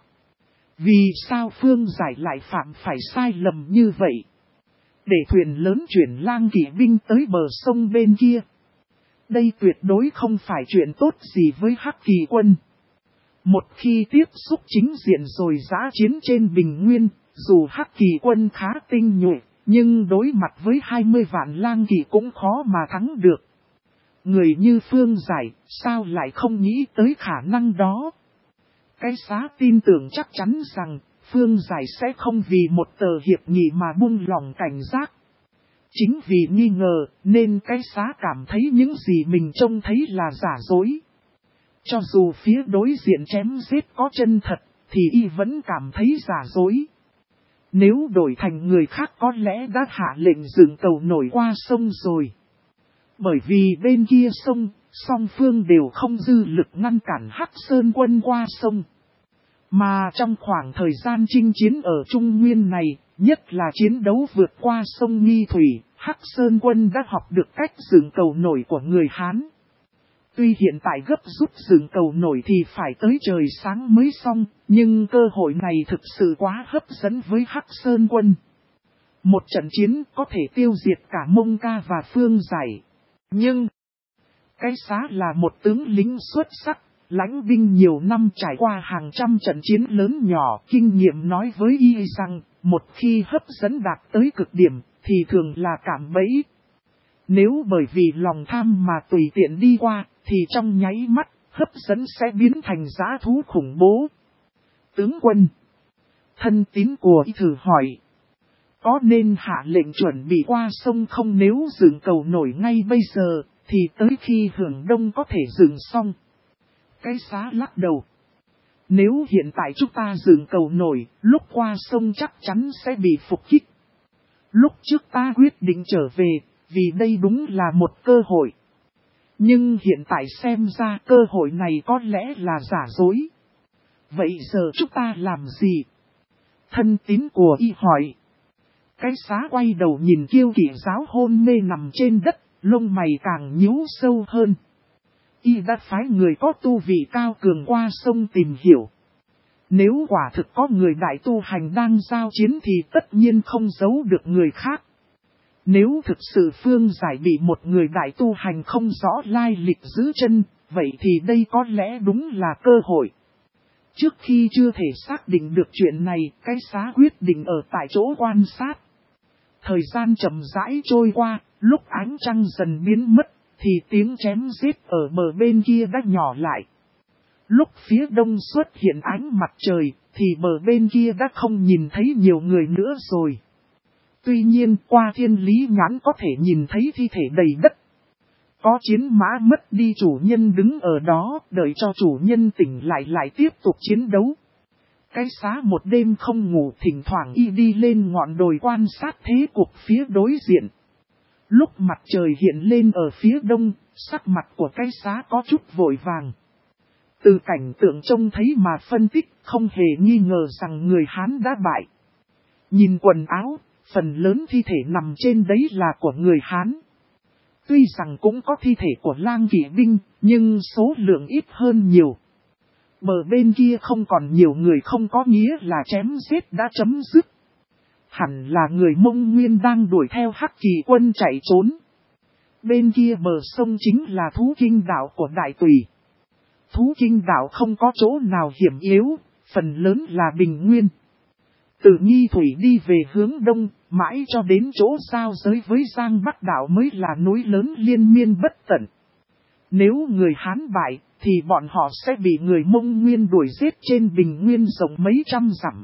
Vì sao Phương Giải lại phạm phải sai lầm như vậy? Để thuyền lớn chuyển lang kỵ binh tới bờ sông bên kia. Đây tuyệt đối không phải chuyện tốt gì với Hắc Kỳ quân. Một khi tiếp xúc chính diện rồi giã chiến trên bình nguyên, dù Hắc Kỳ quân khá tinh nhuệ, nhưng đối mặt với 20 vạn lang kỵ cũng khó mà thắng được. Người như Phương Giải, sao lại không nghĩ tới khả năng đó? Cái xá tin tưởng chắc chắn rằng, Phương Giải sẽ không vì một tờ hiệp nghị mà buông lòng cảnh giác. Chính vì nghi ngờ, nên cái xá cảm thấy những gì mình trông thấy là giả dối. Cho dù phía đối diện chém giết có chân thật, thì y vẫn cảm thấy giả dối. Nếu đổi thành người khác có lẽ đã hạ lệnh dựng tàu nổi qua sông rồi. Bởi vì bên kia sông, song phương đều không dư lực ngăn cản Hắc Sơn quân qua sông. Mà trong khoảng thời gian chinh chiến ở Trung Nguyên này, nhất là chiến đấu vượt qua sông Nghi Thủy, Hắc Sơn quân đã học được cách dựng cầu nổi của người Hán. Tuy hiện tại gấp rút dựng cầu nổi thì phải tới trời sáng mới xong, nhưng cơ hội này thực sự quá hấp dẫn với Hắc Sơn quân. Một trận chiến có thể tiêu diệt cả Mông Ca và Phương Giải. Nhưng, cái xá là một tướng lính xuất sắc, lãnh binh nhiều năm trải qua hàng trăm trận chiến lớn nhỏ. Kinh nghiệm nói với y rằng, một khi hấp dẫn đạt tới cực điểm, thì thường là cạm bẫy. Nếu bởi vì lòng tham mà tùy tiện đi qua, thì trong nháy mắt, hấp dẫn sẽ biến thành dã thú khủng bố. Tướng quân, thân tín của y thử hỏi, có nên hạ lệnh chuẩn bị qua sông không? Nếu dựng cầu nổi ngay bây giờ, thì tới khi hưởng đông có thể dựng xong. Cái xá lắc đầu. Nếu hiện tại chúng ta dựng cầu nổi, lúc qua sông chắc chắn sẽ bị phục kích. Lúc trước ta quyết định trở về, vì đây đúng là một cơ hội. Nhưng hiện tại xem ra cơ hội này có lẽ là giả dối. Vậy giờ chúng ta làm gì? Thân tín của y hỏi. Cái xá quay đầu nhìn Kiêu Kỵ giáo hôn mê nằm trên đất, lông mày càng nhíu sâu hơn. Y đã phái người có tu vị cao cường qua sông tìm hiểu. Nếu quả thực có người đại tu hành đang giao chiến thì tất nhiên không giấu được người khác. Nếu thực sự Phương Giải bị một người đại tu hành không rõ lai lịch giữ chân, vậy thì đây có lẽ đúng là cơ hội. Trước khi chưa thể xác định được chuyện này, cái xá quyết định ở tại chỗ quan sát. Thời gian chậm rãi trôi qua, lúc ánh trăng dần biến mất, thì tiếng chém giết ở bờ bên kia đã nhỏ lại. Lúc phía đông xuất hiện ánh mặt trời, thì bờ bên kia đã không nhìn thấy nhiều người nữa rồi. Tuy nhiên qua thiên lý nhãn có thể nhìn thấy thi thể đầy đất. Có chiến mã mất đi chủ nhân đứng ở đó, đợi cho chủ nhân tỉnh lại tiếp tục chiến đấu. Cái xá một đêm không ngủ, thỉnh thoảng y đi lên ngọn đồi quan sát thế cục phía đối diện. Lúc mặt trời hiện lên ở phía đông, sắc mặt của cái xá có chút vội vàng. Từ cảnh tượng trông thấy mà phân tích, không hề nghi ngờ rằng người Hán đã bại. Nhìn quần áo, phần lớn thi thể nằm trên đấy là của người Hán. Tuy rằng cũng có thi thể của lang kỵ binh, nhưng số lượng ít hơn nhiều. Bờ bên kia không còn nhiều người không có nghĩa là chém giết đã chấm dứt. Hẳn là người Mông Nguyên đang đuổi theo Hắc Kỳ quân chạy trốn. Bên kia bờ sông chính là thú kinh đảo của Đại Tùy. Thú kinh đảo không có chỗ nào hiểm yếu, phần lớn là bình nguyên. Từ Nghi Thủy đi về hướng đông, mãi cho đến chỗ giao giới với Giang Bắc đảo mới là núi lớn liên miên bất tận. Nếu người Hán bại, thì bọn họ sẽ bị người Mông Nguyên đuổi giết trên bình nguyên rộng mấy trăm dặm.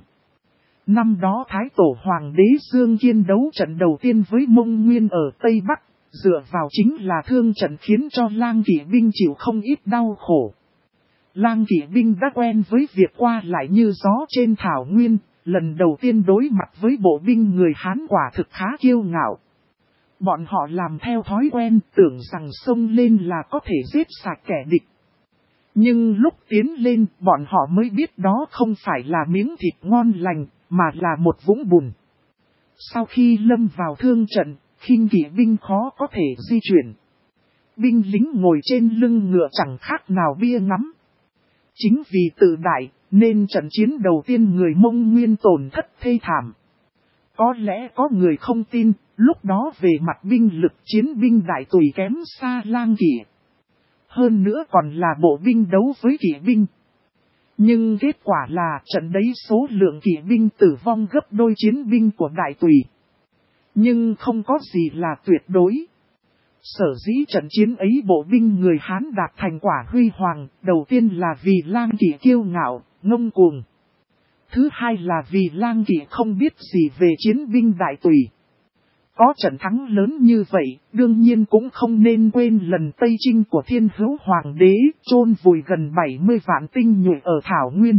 Năm đó Thái Tổ Hoàng đế Dương Kiên đấu trận đầu tiên với Mông Nguyên ở Tây Bắc, dựa vào chính là thương trận khiến cho lang kỵ binh chịu không ít đau khổ. Lang kỵ binh đã quen với việc qua lại như gió trên thảo nguyên, lần đầu tiên đối mặt với bộ binh người Hán quả thực khá kiêu ngạo. Bọn họ làm theo thói quen tưởng rằng xông lên là có thể giết sạch kẻ địch. Nhưng lúc tiến lên bọn họ mới biết đó không phải là miếng thịt ngon lành, mà là một vũng bùn. Sau khi lâm vào thương trận, khinh kỵ binh khó có thể di chuyển. Binh lính ngồi trên lưng ngựa chẳng khác nào bia ngắm. Chính vì tự đại, nên trận chiến đầu tiên người Mông Nguyên tổn thất thê thảm. Có lẽ có người không tin, lúc đó về mặt binh lực chiến binh Đại Tùy kém xa lang kỵ. Hơn nữa còn là bộ binh đấu với kỵ binh. Nhưng kết quả là trận đấy số lượng kỵ binh tử vong gấp đôi chiến binh của Đại Tùy. Nhưng không có gì là tuyệt đối. Sở dĩ trận chiến ấy bộ binh người Hán đạt thành quả huy hoàng, đầu tiên là vì lang kỵ kiêu ngạo, ngông cuồng. Thứ hai là vì lang kỵ không biết gì về chiến binh Đại Tùy. Có trận thắng lớn như vậy, đương nhiên cũng không nên quên lần Tây Chinh của Thiên Hữu Hoàng đế, chôn vùi gần 70 vạn tinh nhuệ ở Thảo Nguyên.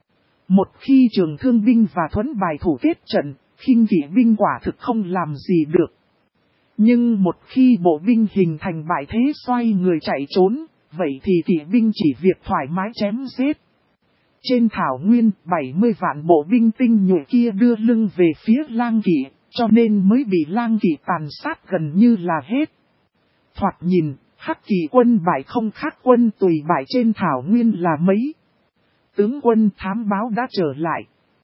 Một khi Trường Thương binh và Thuẫn bài thủ kết trận, khinh kỵ binh quả thực không làm gì được. Nhưng một khi bộ binh hình thành bại thế xoay người chạy trốn, vậy thì kỵ binh chỉ việc thoải mái chém giết. Trên Thảo Nguyên, 70 vạn bộ binh tinh nhuệ kia đưa lưng về phía lang kỵ, cho nên mới bị lang kỵ tàn sát gần như là hết. Thoạt nhìn, Hắc Kỳ quân bại không khác quân Tùy bại trên Thảo Nguyên là mấy. Tướng quân thám báo đã trở lại.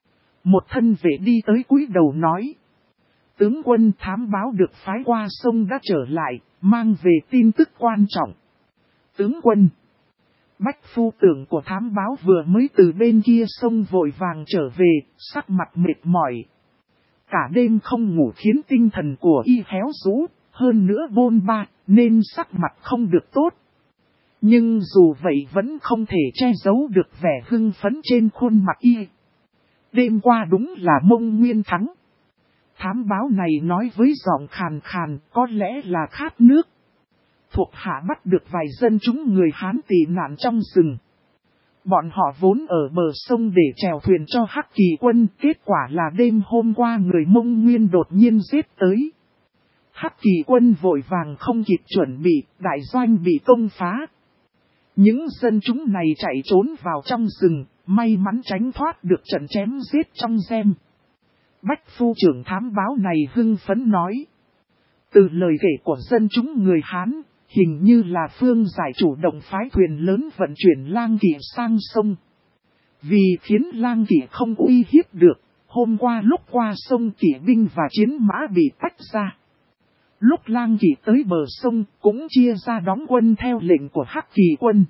Một thân vệ đi tới cúi đầu nói. Tướng quân thám báo được phái qua sông đã trở lại, mang về tin tức quan trọng. Tướng quân. Bách phu tưởng của thám báo vừa mới từ bên kia sông vội vàng trở về, sắc mặt mệt mỏi. Cả đêm không ngủ khiến tinh thần của y héo rũ, hơn nữa bôn ba, nên sắc mặt không được tốt. Nhưng dù vậy vẫn không thể che giấu được vẻ hưng phấn trên khuôn mặt y. Đêm qua đúng là Mông Nguyên thắng. Thám báo này nói với giọng khàn khàn, có lẽ là khát nước. Thuộc hạ bắt được vài dân chúng người Hán tị nạn trong rừng. Bọn họ vốn ở bờ sông để chèo thuyền cho Hắc Kỳ quân, kết quả là đêm hôm qua người Mông Nguyên đột nhiên giết tới. Hắc Kỳ quân vội vàng không kịp chuẩn bị, đại doanh bị công phá. Những dân chúng này chạy trốn vào trong rừng, may mắn tránh thoát được trận chém giết trong gem. Bách phu trưởng thám báo này hưng phấn nói. Từ lời kể của dân chúng người Hán, hình như là Phương Giải chủ động phái thuyền lớn vận chuyển lang kỵ sang sông. Vì khiến lang kỵ không uy hiếp được, hôm qua lúc qua sông kỵ binh và chiến mã bị tách ra. Lúc lang kỵ tới bờ sông cũng chia ra đóng quân theo lệnh của Hắc Kỳ quân.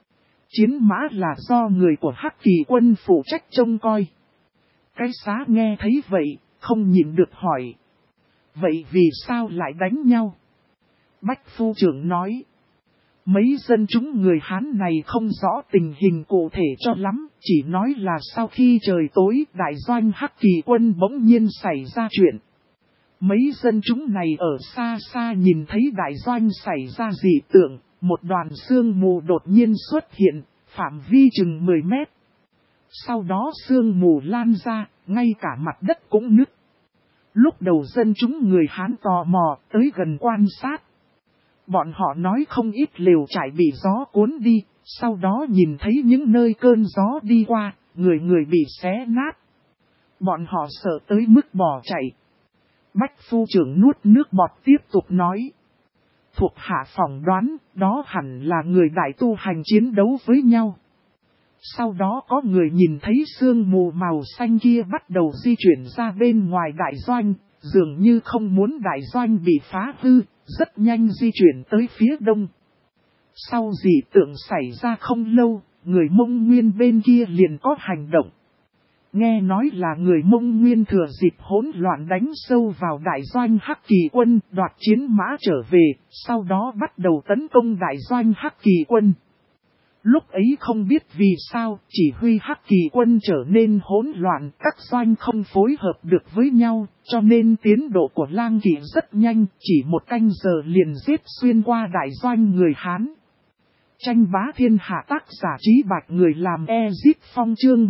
Chiến mã là do người của Hắc Kỳ quân phụ trách trông coi. Cái xá nghe thấy vậy, không nhịn được hỏi. Vậy vì sao lại đánh nhau? Bách phu trưởng nói. Mấy dân chúng người Hán này không rõ tình hình cụ thể cho lắm, chỉ nói là sau khi trời tối đại doanh Hắc Kỳ quân bỗng nhiên xảy ra chuyện. Mấy dân chúng này ở xa xa nhìn thấy đại doanh xảy ra dị tượng, một đoàn sương mù đột nhiên xuất hiện, phạm vi chừng 10 mét. Sau đó sương mù lan ra, ngay cả mặt đất cũng nứt. Lúc đầu dân chúng người Hán tò mò tới gần quan sát. Bọn họ nói không ít lều trại bị gió cuốn đi, sau đó nhìn thấy những nơi cơn gió đi qua, người người bị xé nát. Bọn họ sợ tới mức bỏ chạy. Bách phu trưởng nuốt nước bọt tiếp tục nói. Thuộc hạ phỏng đoán, đó hẳn là người đại tu hành chiến đấu với nhau. Sau đó có người nhìn thấy sương mù màu xanh kia bắt đầu di chuyển ra bên ngoài đại doanh, dường như không muốn đại doanh bị phá hư, rất nhanh di chuyển tới phía đông. Sau dị tượng xảy ra không lâu, người Mông Nguyên bên kia liền có hành động. Nghe nói là người Mông Nguyên thừa dịp hỗn loạn đánh sâu vào đại doanh Hắc Kỳ quân, đoạt chiến mã trở về, sau đó bắt đầu tấn công đại doanh Hắc Kỳ quân. Lúc ấy không biết vì sao, chỉ huy Hắc Kỳ quân trở nên hỗn loạn, các doanh không phối hợp được với nhau, cho nên tiến độ của Lang Kỵ rất nhanh, chỉ một canh giờ liền giết xuyên qua đại doanh người Hán. Tranh bá thiên hạ tác giả Trí Bạch người làm Ezip Phong chương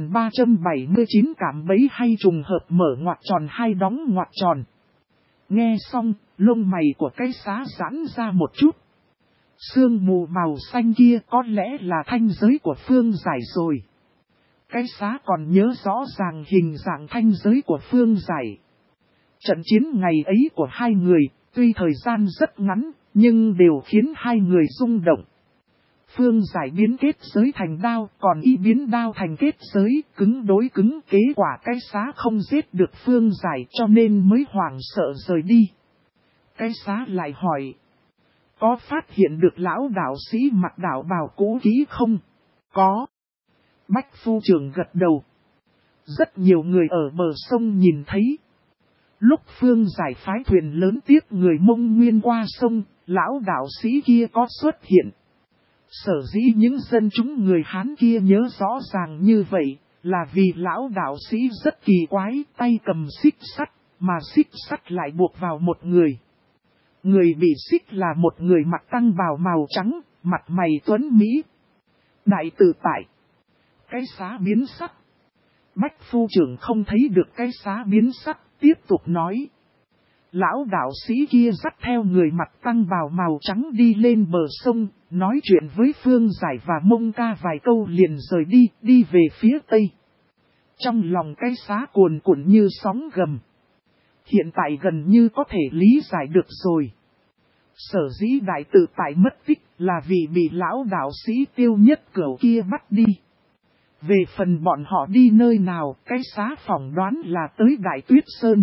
1379 cảm bấy hay trùng hợp mở ngoặc tròn hay đóng ngoặc tròn. Nghe xong, lông mày của cái xá giãn ra một chút. Sương mù màu xanh kia có lẽ là thanh giới của Phương Giải rồi. Cái xá còn nhớ rõ ràng hình dạng thanh giới của Phương Giải. Trận chiến ngày ấy của hai người, tuy thời gian rất ngắn, nhưng đều khiến hai người rung động. Phương Giải biến kết giới thành đao, còn y biến đao thành kết giới, cứng đối cứng. Kết quả cái xá không giết được Phương Giải cho nên mới hoảng sợ rời đi. Cái xá lại hỏi. Có phát hiện được lão đạo sĩ mặc đạo bào cũ kỹ không? Có. Bách phu trưởng gật đầu. Rất nhiều người ở bờ sông nhìn thấy. Lúc Phương Giải phái thuyền lớn tiếp người Mông Nguyên qua sông, lão đạo sĩ kia có xuất hiện. Sở dĩ những dân chúng người Hán kia nhớ rõ ràng như vậy, là vì lão đạo sĩ rất kỳ quái, tay cầm xích sắt, mà xích sắt lại buộc vào một người. Người bị xích là một người mặc tăng bào màu trắng, mặt mày tuấn mỹ. Đại tự tại. Cái xá biến sắc. Bách phu trưởng không thấy được cái xá biến sắc, tiếp tục nói. Lão đạo sĩ kia dắt theo người mặc tăng bào màu trắng đi lên bờ sông, nói chuyện với Phương Giải và Mông Ca vài câu liền rời đi, đi về phía tây. Trong lòng cái xá cuồn cuộn như sóng gầm. Hiện tại gần như có thể lý giải được rồi. Sở dĩ đại tự tại mất tích là vì bị lão đạo sĩ Tiêu Nhất Cửu kia bắt đi. Về phần bọn họ đi nơi nào, cái xá phỏng đoán là tới Đại Tuyết Sơn.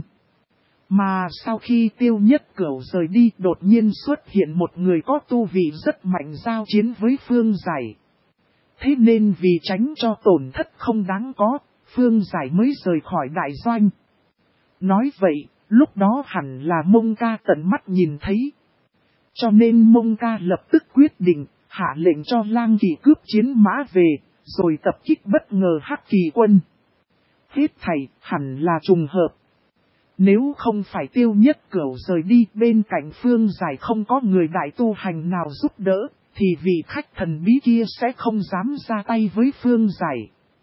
Mà sau khi Tiêu Nhất Cửu rời đi, đột nhiên xuất hiện một người có tu vị rất mạnh giao chiến với Phương Giải. Thế nên vì tránh cho tổn thất không đáng có, Phương Giải mới rời khỏi đại doanh. Nói vậy, lúc đó hẳn là Mông Ca tận mắt nhìn thấy. Cho nên Mông Ca lập tức quyết định, hạ lệnh cho Lang Kỵ cướp chiến mã về, rồi tập kích bất ngờ Hắc Kỳ quân. Hết thảy hẳn là trùng hợp. Nếu không phải Tiêu Nhất Cửu rời đi, bên cạnh Phương Giải không có người đại tu hành nào giúp đỡ, thì vị khách thần bí kia sẽ không dám ra tay với Phương Giải.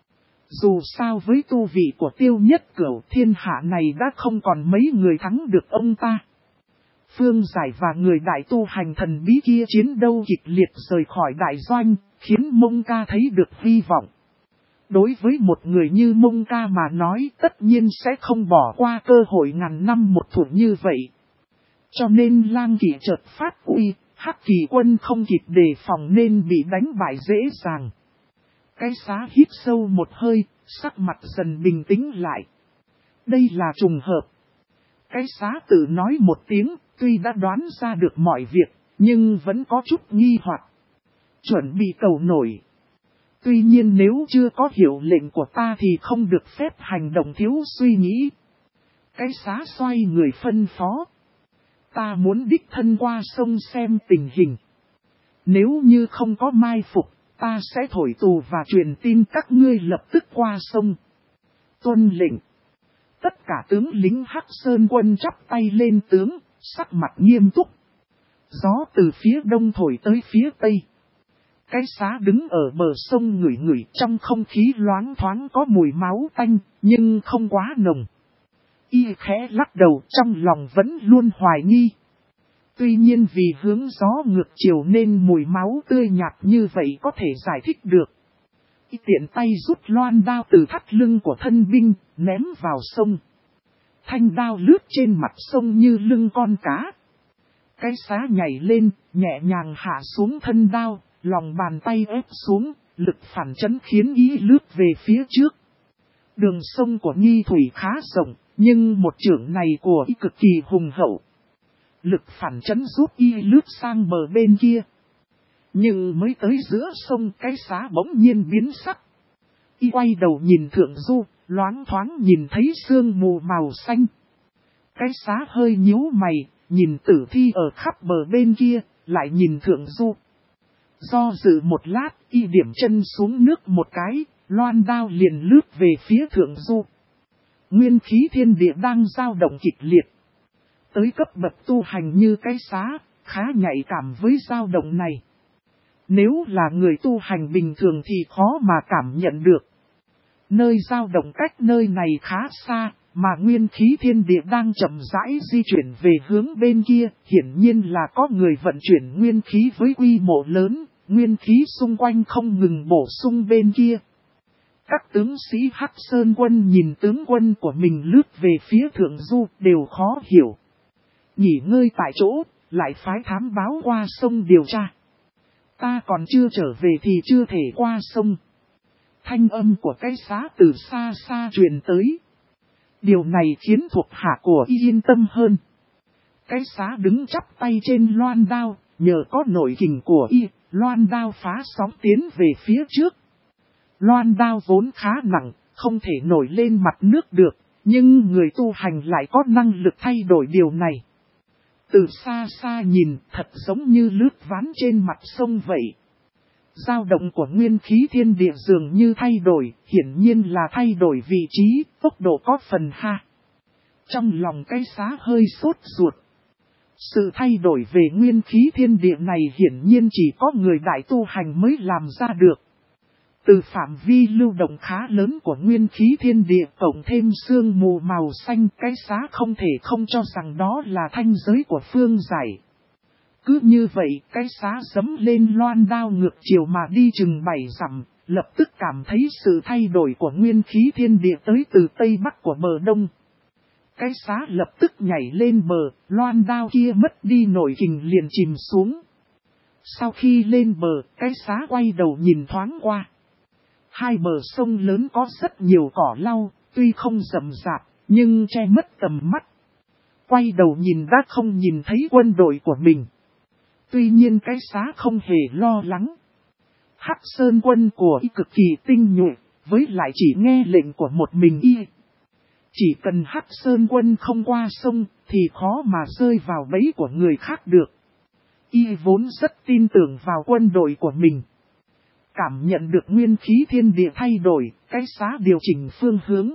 Dù sao với tu vị của Tiêu Nhất Cửu, thiên hạ này đã không còn mấy người thắng được ông ta. Phương Giải và người đại tu hành thần bí kia chiến đấu kịch liệt rời khỏi đại doanh, khiến Mông Ca thấy được hy vọng. Đối với một người như Mông Ca mà nói, tất nhiên sẽ không bỏ qua cơ hội ngàn năm một thủa như vậy. Cho nên Lang Kỵ chợt phát uy, Hắc Kỳ quân không kịp đề phòng nên bị đánh bại dễ dàng. Cái xá hít sâu một hơi, sắc mặt dần bình tĩnh lại. Đây là trùng hợp. Cái xá tự nói một tiếng, tuy đã đoán ra được mọi việc, nhưng vẫn có chút nghi hoặc. Chuẩn bị cầu nổi. Tuy nhiên nếu chưa có hiệu lệnh của ta thì không được phép hành động thiếu suy nghĩ. Cái xá xoay người phân phó. Ta muốn đích thân qua sông xem tình hình. Nếu như không có mai phục, ta sẽ thổi tù và truyền tin các ngươi lập tức qua sông. Tuân lệnh. Tất cả tướng lính Hắc Sơn quân chắp tay lên tướng, sắc mặt nghiêm túc. Gió từ phía đông thổi tới phía tây. Cái xá đứng ở bờ sông ngửi ngửi, trong không khí loáng thoáng có mùi máu tanh, nhưng không quá nồng. Y khẽ lắc đầu, trong lòng vẫn luôn hoài nghi. Tuy nhiên vì hướng gió ngược chiều nên mùi máu tươi nhạt như vậy có thể giải thích được. Y tiện tay rút loan đao từ thắt lưng của thân binh, ném vào sông. Thanh đao lướt trên mặt sông như lưng con cá. Cái xá nhảy lên, nhẹ nhàng hạ xuống thân đao, lòng bàn tay ép xuống, lực phản chấn khiến y lướt về phía trước. Đường sông của Nghi Thủy khá rộng, nhưng một chưởng này của y cực kỳ hùng hậu. Lực phản chấn giúp y lướt sang bờ bên kia. Nhưng mới tới giữa sông, cái xá bỗng nhiên biến sắc. Y quay đầu nhìn thượng du, loáng thoáng nhìn thấy sương mù màu xanh. Cái xá hơi nhíu mày, nhìn tử thi ở khắp bờ bên kia, lại nhìn thượng du. Do dự một lát, y điểm chân xuống nước một cái, loan đao liền lướt về phía thượng du. Nguyên khí thiên địa đang dao động kịch liệt. Tới cấp bậc tu hành như cái xá, khá nhạy cảm với dao động này. Nếu là người tu hành bình thường thì khó mà cảm nhận được. Nơi dao động cách nơi này khá xa, mà nguyên khí thiên địa đang chậm rãi di chuyển về hướng bên kia, hiển nhiên là có người vận chuyển nguyên khí với quy mô lớn, nguyên khí xung quanh không ngừng bổ sung bên kia. Các tướng sĩ Hắc Sơn quân nhìn tướng quân của mình lướt về phía thượng du đều khó hiểu. Nghỉ ngơi tại chỗ, lại phái thám báo qua sông điều tra. Ta còn chưa trở về thì chưa thể qua sông. Thanh âm của cái xá từ xa xa truyền tới. Điều này khiến thuộc hạ của y yên tâm hơn. Cái xá đứng chắp tay trên loan đao, nhờ có nội kình của y, loan đao phá sóng tiến về phía trước. Loan đao vốn khá nặng, không thể nổi lên mặt nước được, nhưng người tu hành lại có năng lực thay đổi điều này. Từ xa xa nhìn, thật giống như lướt ván trên mặt sông vậy. Dao động của nguyên khí thiên địa dường như thay đổi, hiển nhiên là thay đổi vị trí, tốc độ có phần ha. Trong lòng cái xá hơi sốt ruột. Sự thay đổi về nguyên khí thiên địa này hiển nhiên chỉ có người đại tu hành mới làm ra được. Từ phạm vi lưu động khá lớn của nguyên khí thiên địa cộng thêm sương mù màu xanh, cái xá không thể không cho rằng đó là thanh giới của phương giải. Cứ như vậy, cái xá giẫm lên loan đao ngược chiều mà đi chừng 7 dặm, lập tức cảm thấy sự thay đổi của nguyên khí thiên địa tới từ tây bắc của bờ đông. Cái xá lập tức nhảy lên bờ, loan đao kia mất đi nội kình liền chìm xuống. Sau khi lên bờ, cái xá quay đầu nhìn thoáng qua. Hai bờ sông lớn có rất nhiều cỏ lau, tuy không rậm rạp, nhưng che mất tầm mắt. Quay đầu nhìn đã không nhìn thấy quân đội của mình. Tuy nhiên cái xá không hề lo lắng. Hắc Sơn quân của y cực kỳ tinh nhuệ, với lại chỉ nghe lệnh của một mình y. Chỉ cần Hắc Sơn quân không qua sông, thì khó mà rơi vào bẫy của người khác được. Y vốn rất tin tưởng vào quân đội của mình. Cảm nhận được nguyên khí thiên địa thay đổi, cái xá điều chỉnh phương hướng.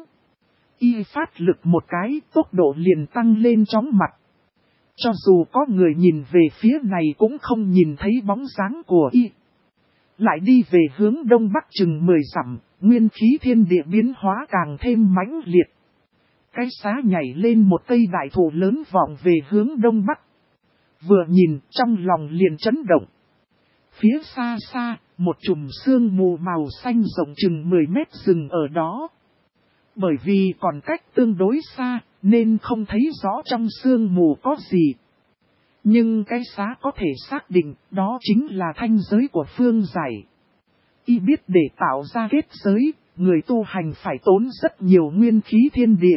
Y phát lực một cái, tốc độ liền tăng lên chóng mặt. Cho dù có người nhìn về phía này cũng không nhìn thấy bóng dáng của y. Lại đi về hướng đông bắc chừng 10 dặm, nguyên khí thiên địa biến hóa càng thêm mãnh liệt. Cái xá nhảy lên một cây đại thụ lớn vọng về hướng đông bắc. Vừa nhìn trong lòng liền chấn động. Phía xa xa, một chùm sương mù màu xanh rộng chừng 10 mét dừng ở đó. Bởi vì còn cách tương đối xa, nên không thấy rõ trong sương mù có gì. Nhưng cái xá có thể xác định đó chính là thanh giới của phương giải. Y biết để tạo ra kết giới, người tu hành phải tốn rất nhiều nguyên khí thiên địa.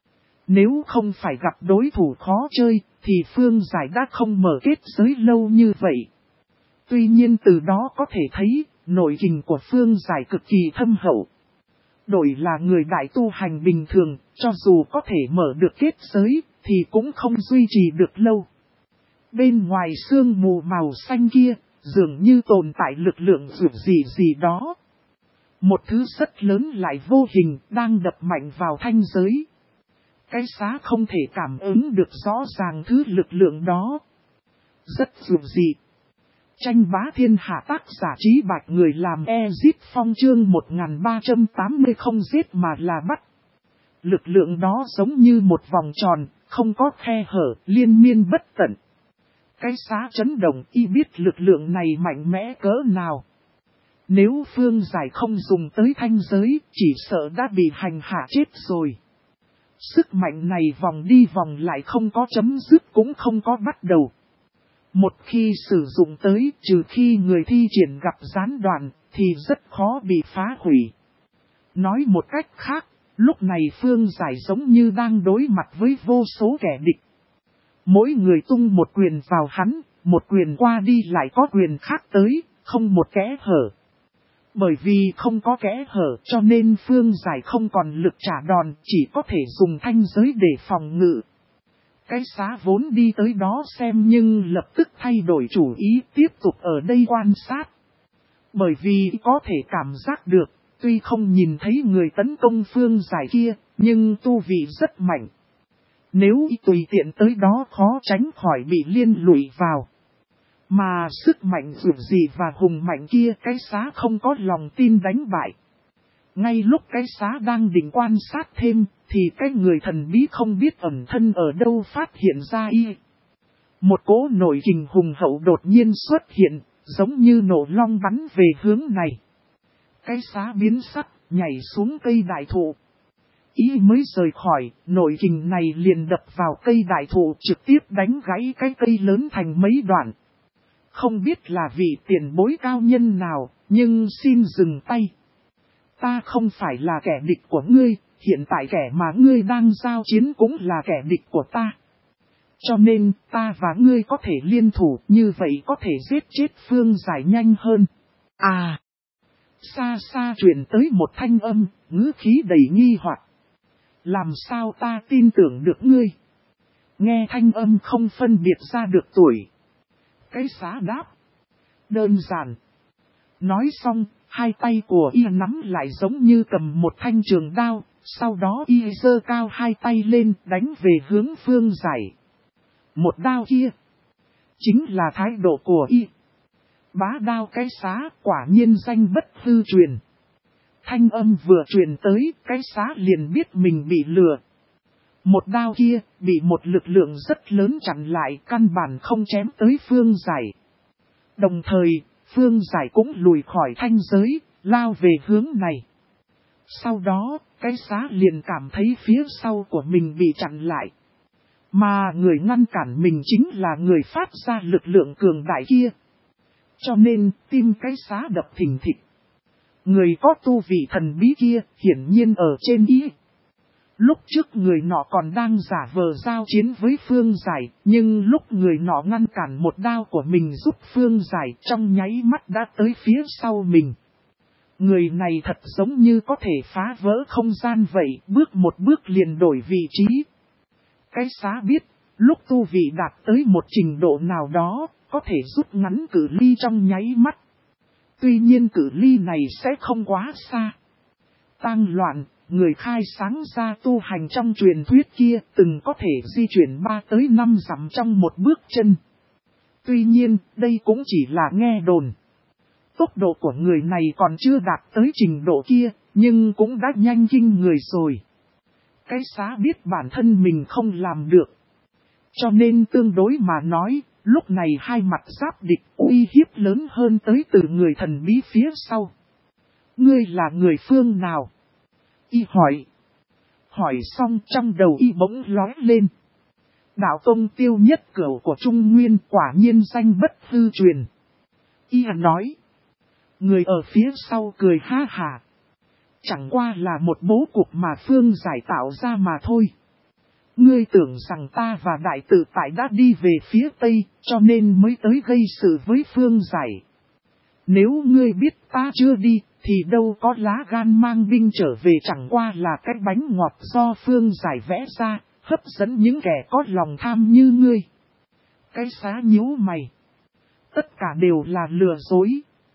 Nếu không phải gặp đối thủ khó chơi, thì phương giải đã không mở kết giới lâu như vậy. Tuy nhiên từ đó có thể thấy, nội kình của phương giải cực kỳ thâm hậu. Đổi là người đại tu hành bình thường, cho dù có thể mở được kết giới, thì cũng không duy trì được lâu. Bên ngoài sương mù màu xanh kia, dường như tồn tại lực lượng dữ gì đó. Một thứ rất lớn lại vô hình đang đập mạnh vào thanh giới. Cái xá không thể cảm ứng được rõ ràng thứ lực lượng đó. Rất dữ dị. Tranh bá thiên hạ tác giả Trí Bạch người làm Ezip Phong chương 1380 không giết mà là bắt. Lực lượng đó giống như một vòng tròn, không có khe hở, liên miên bất tận. Cái xá chấn động y biết lực lượng này mạnh mẽ cỡ nào. Nếu Phương Giải không dùng tới thanh giới, chỉ sợ đã bị hành hạ chết rồi. Sức mạnh này vòng đi vòng lại không có chấm dứt cũng không có bắt đầu. Một khi sử dụng tới, trừ khi người thi triển gặp gián đoạn, thì rất khó bị phá hủy. Nói một cách khác, lúc này Phương Giải giống như đang đối mặt với vô số kẻ địch. Mỗi người tung một quyền vào hắn, một quyền qua đi lại có quyền khác tới, không một kẽ hở. Bởi vì không có kẽ hở cho nên Phương Giải không còn lực trả đòn, chỉ có thể dùng thanh giới để phòng ngự. Cái xá vốn đi tới đó xem nhưng lập tức thay đổi chủ ý tiếp tục ở đây quan sát. Bởi vì có thể cảm giác được, tuy không nhìn thấy người tấn công Phương Giải kia, nhưng tu vị rất mạnh. Nếu tùy tiện tới đó khó tránh khỏi bị liên lụy vào. Mà sức mạnh dữ gì và hùng mạnh kia cái xá không có lòng tin đánh bại. Ngay lúc cái xá đang định quan sát thêm, thì cái người thần bí không biết ẩn thân ở đâu phát hiện ra y. Một cỗ nội kình hùng hậu đột nhiên xuất hiện, giống như nổ long bắn về hướng này. Cái xá biến sắc, nhảy xuống cây đại thụ. Y mới rời khỏi, nội kình này liền đập vào cây đại thụ trực tiếp đánh gãy cái cây lớn thành mấy đoạn. Không biết là vị tiền bối cao nhân nào, nhưng xin dừng tay. Ta không phải là kẻ địch của ngươi, hiện tại kẻ mà ngươi đang giao chiến cũng là kẻ địch của ta. Cho nên ta và ngươi có thể liên thủ, như vậy có thể giết chết Phương Giải nhanh hơn. À! Xa xa truyền tới một thanh âm, ngữ khí đầy nghi hoặc. Làm sao ta tin tưởng được ngươi? Nghe thanh âm không phân biệt ra được tuổi. Cái xá đáp. Đơn giản. Nói xong, hai tay của y nắm lại giống như cầm một thanh trường đao, sau đó y giơ cao hai tay lên đánh về hướng Phương Giải. Một đao kia, chính là thái độ của y. Bá đao cái xá quả nhiên danh bất hư truyền. Thanh âm vừa truyền tới, cái xá liền biết mình bị lừa. Một đao kia, bị một lực lượng rất lớn chặn lại, căn bản không chém tới Phương Giải. Đồng thời, Phương Giải cũng lùi khỏi thanh giới, lao về hướng này. Sau đó, cái xá liền cảm thấy phía sau của mình bị chặn lại. Mà người ngăn cản mình chính là người phát ra lực lượng cường đại kia. Cho nên, tim cái xá đập thình thịch. Người có tu vị thần bí kia, hiển nhiên ở trên ý. Lúc trước người nọ còn đang giả vờ giao chiến với Phương Giải, nhưng lúc người nọ ngăn cản một đao của mình giúp Phương Giải trong nháy mắt đã tới phía sau mình. Người này thật giống như có thể phá vỡ không gian vậy, bước một bước liền đổi vị trí. Cái xá biết, lúc tu vị đạt tới một trình độ nào đó, có thể rút ngắn cự ly trong nháy mắt. Tuy nhiên cự ly này sẽ không quá xa. Tang Loạn, người khai sáng ra tu hành trong truyền thuyết kia, từng có thể di chuyển 3 tới 5 dặm trong một bước chân. Tuy nhiên, đây cũng chỉ là nghe đồn. Tốc độ của người này còn chưa đạt tới trình độ kia, nhưng cũng đã nhanh kinh người rồi. Cái xá biết bản thân mình không làm được. Cho nên tương đối mà nói, lúc này hai mặt giáp địch uy hiếp lớn hơn tới từ người thần bí phía sau. Ngươi là người phương nào? Y hỏi. Hỏi xong trong đầu y bỗng lóe lên. Đạo tông tiêu nhất cửu của Trung Nguyên quả nhiên danh bất hư truyền. Y nói. Người ở phía sau cười ha hả. Chẳng qua là một bố cục mà Phương Giải tạo ra mà thôi. Ngươi tưởng rằng ta và đại tự tại đã đi về phía Tây, cho nên mới tới gây sự với Phương Giải. Nếu ngươi biết ta chưa đi, thì đâu có lá gan mang binh trở về, chẳng qua là cái bánh ngọt do Phương Giải vẽ ra, hấp dẫn những kẻ có lòng tham như ngươi. Cái Xá nhíu mày. Tất cả đều là lừa dối.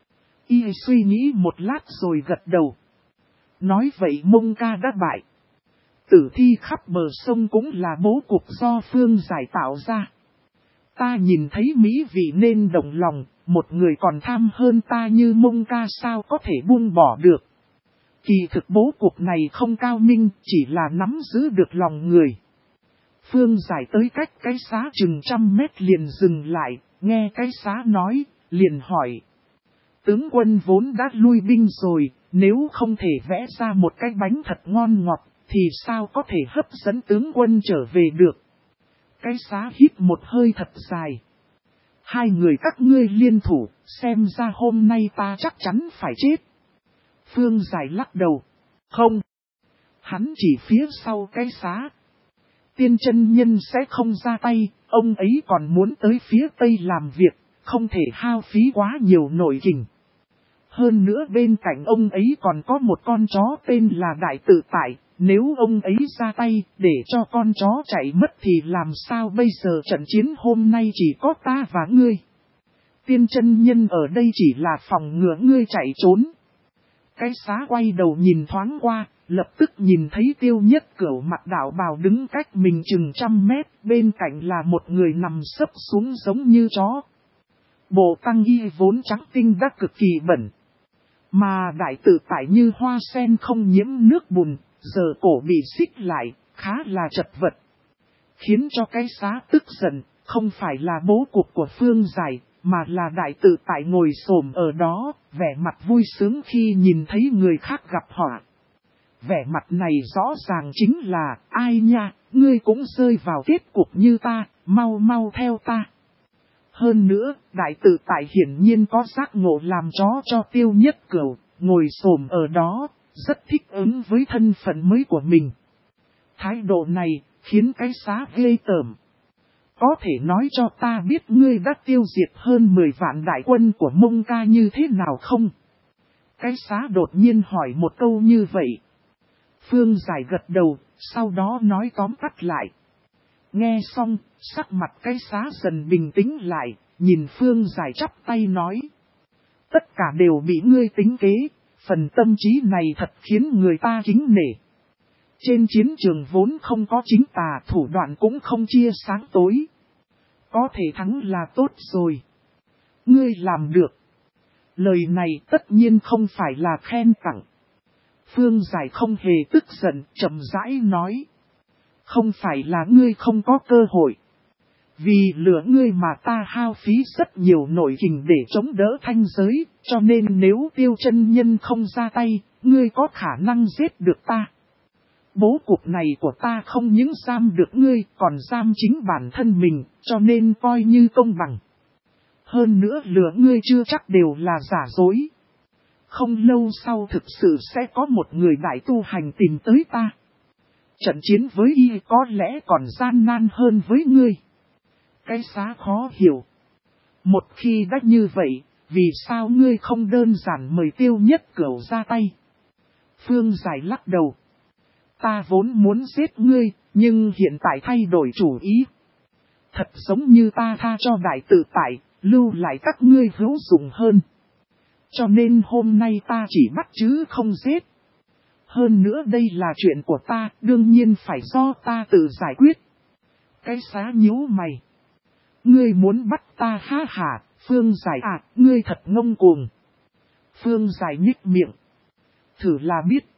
Y suy nghĩ một lát rồi gật đầu. Nói vậy Mông Ca đã bại. Tử thi khắp bờ sông cũng là bố cục do Phương Giải tạo ra. Ta nhìn thấy mỹ vị nên động lòng, một người còn tham hơn ta như Mông Ca sao có thể buông bỏ được. Kỳ thực bố cục này không cao minh, chỉ là nắm giữ được lòng người. Phương Giải tới cách cái Xá chừng 100 mét liền dừng lại, nghe cái Xá nói, liền hỏi. Tướng quân vốn đã lui binh rồi, nếu không thể vẽ ra một cái bánh thật ngon ngọt, thì sao có thể hấp dẫn tướng quân trở về được. Cái Xá hít một hơi thật dài. Hai người các ngươi liên thủ, xem ra hôm nay ta chắc chắn phải chết. Phương Giải lắc đầu. Không. Hắn chỉ phía sau cái Xá. Tiên chân nhân sẽ không ra tay, ông ấy còn muốn tới phía tây làm việc, không thể hao phí quá nhiều nội kình. Hơn nữa bên cạnh ông ấy còn có một con chó tên là Đại Tự Tại, nếu ông ấy ra tay để cho con chó chạy mất thì làm sao bây giờ, trận chiến hôm nay chỉ có ta và ngươi. Tiên chân nhân ở đây chỉ là phòng ngừa ngươi chạy trốn. Cái Xá quay đầu nhìn thoáng qua, lập tức nhìn thấy Tiêu Nhất Cửu mặc đạo bào đứng cách mình chừng 100 mét, bên cạnh là một người nằm sấp xuống giống như chó. Bộ tăng y vốn trắng tinh đã cực kỳ bẩn. Mà Đại Tự Tại như hoa sen không nhiễm nước bùn, giờ cổ bị xích lại, khá là chật vật. Khiến cho cái Xá tức giận, không phải là bố cục của Phương Giải, mà là Đại Tự Tại ngồi xổm ở đó, vẻ mặt vui sướng khi nhìn thấy người khác gặp họa. Vẻ mặt này rõ ràng chính là, ai nha, ngươi cũng rơi vào kết cục như ta, mau mau theo ta. Hơn nữa, Đại Tự Tại hiển nhiên có giác ngộ làm chó cho Tiêu Nhất Cửu, ngồi xổm ở đó, rất thích ứng với thân phận mới của mình. Thái độ này, khiến cái Xá ghê tởm. Có thể nói cho ta biết ngươi đã tiêu diệt hơn 10 vạn đại quân của Mông Ca như thế nào không? Cái Xá đột nhiên hỏi một câu như vậy. Phương Giải gật đầu, sau đó nói tóm tắt lại. Nghe xong, sắc mặt cái Xá dần bình tĩnh lại, nhìn Phương Giải chắp tay nói. Tất cả đều bị ngươi tính kế, phần tâm trí này thật khiến người ta kính nể. Trên chiến trường vốn không có chính tà, thủ đoạn cũng không chia sáng tối. Có thể thắng là tốt rồi. Ngươi làm được. Lời này tất nhiên không phải là khen tặng. Phương Giải không hề tức giận, chậm rãi nói. Không phải là ngươi không có cơ hội. Vì lửa ngươi mà ta hao phí rất nhiều nội kình để chống đỡ thanh giới, cho nên nếu Tiêu chân nhân không ra tay, ngươi có khả năng giết được ta. Bố cục này của ta không những giam được ngươi, còn giam chính bản thân mình, cho nên coi như công bằng. Hơn nữa lửa ngươi chưa chắc đều là giả dối. Không lâu sau thực sự sẽ có một người đại tu hành tìm tới ta. Trận chiến với y có lẽ còn gian nan hơn với ngươi. Cái Xá khó hiểu. Một khi đã như vậy, vì sao ngươi không đơn giản mời Tiêu Nhất Cửu ra tay? Phương Giải lắc đầu. Ta vốn muốn giết ngươi, nhưng hiện tại thay đổi chủ ý. Thật giống như ta tha cho Đại Tự Tại, lưu lại các ngươi hữu dụng hơn. Cho nên hôm nay ta chỉ bắt chứ không giết. Hơn nữa đây là chuyện của ta, đương nhiên phải do ta tự giải quyết. Cái Xá nhíu mày. Ngươi muốn bắt ta ha hả, Phương Giải à, ngươi thật ngông cuồng. Phương Giải nhích miệng. Thử là biết.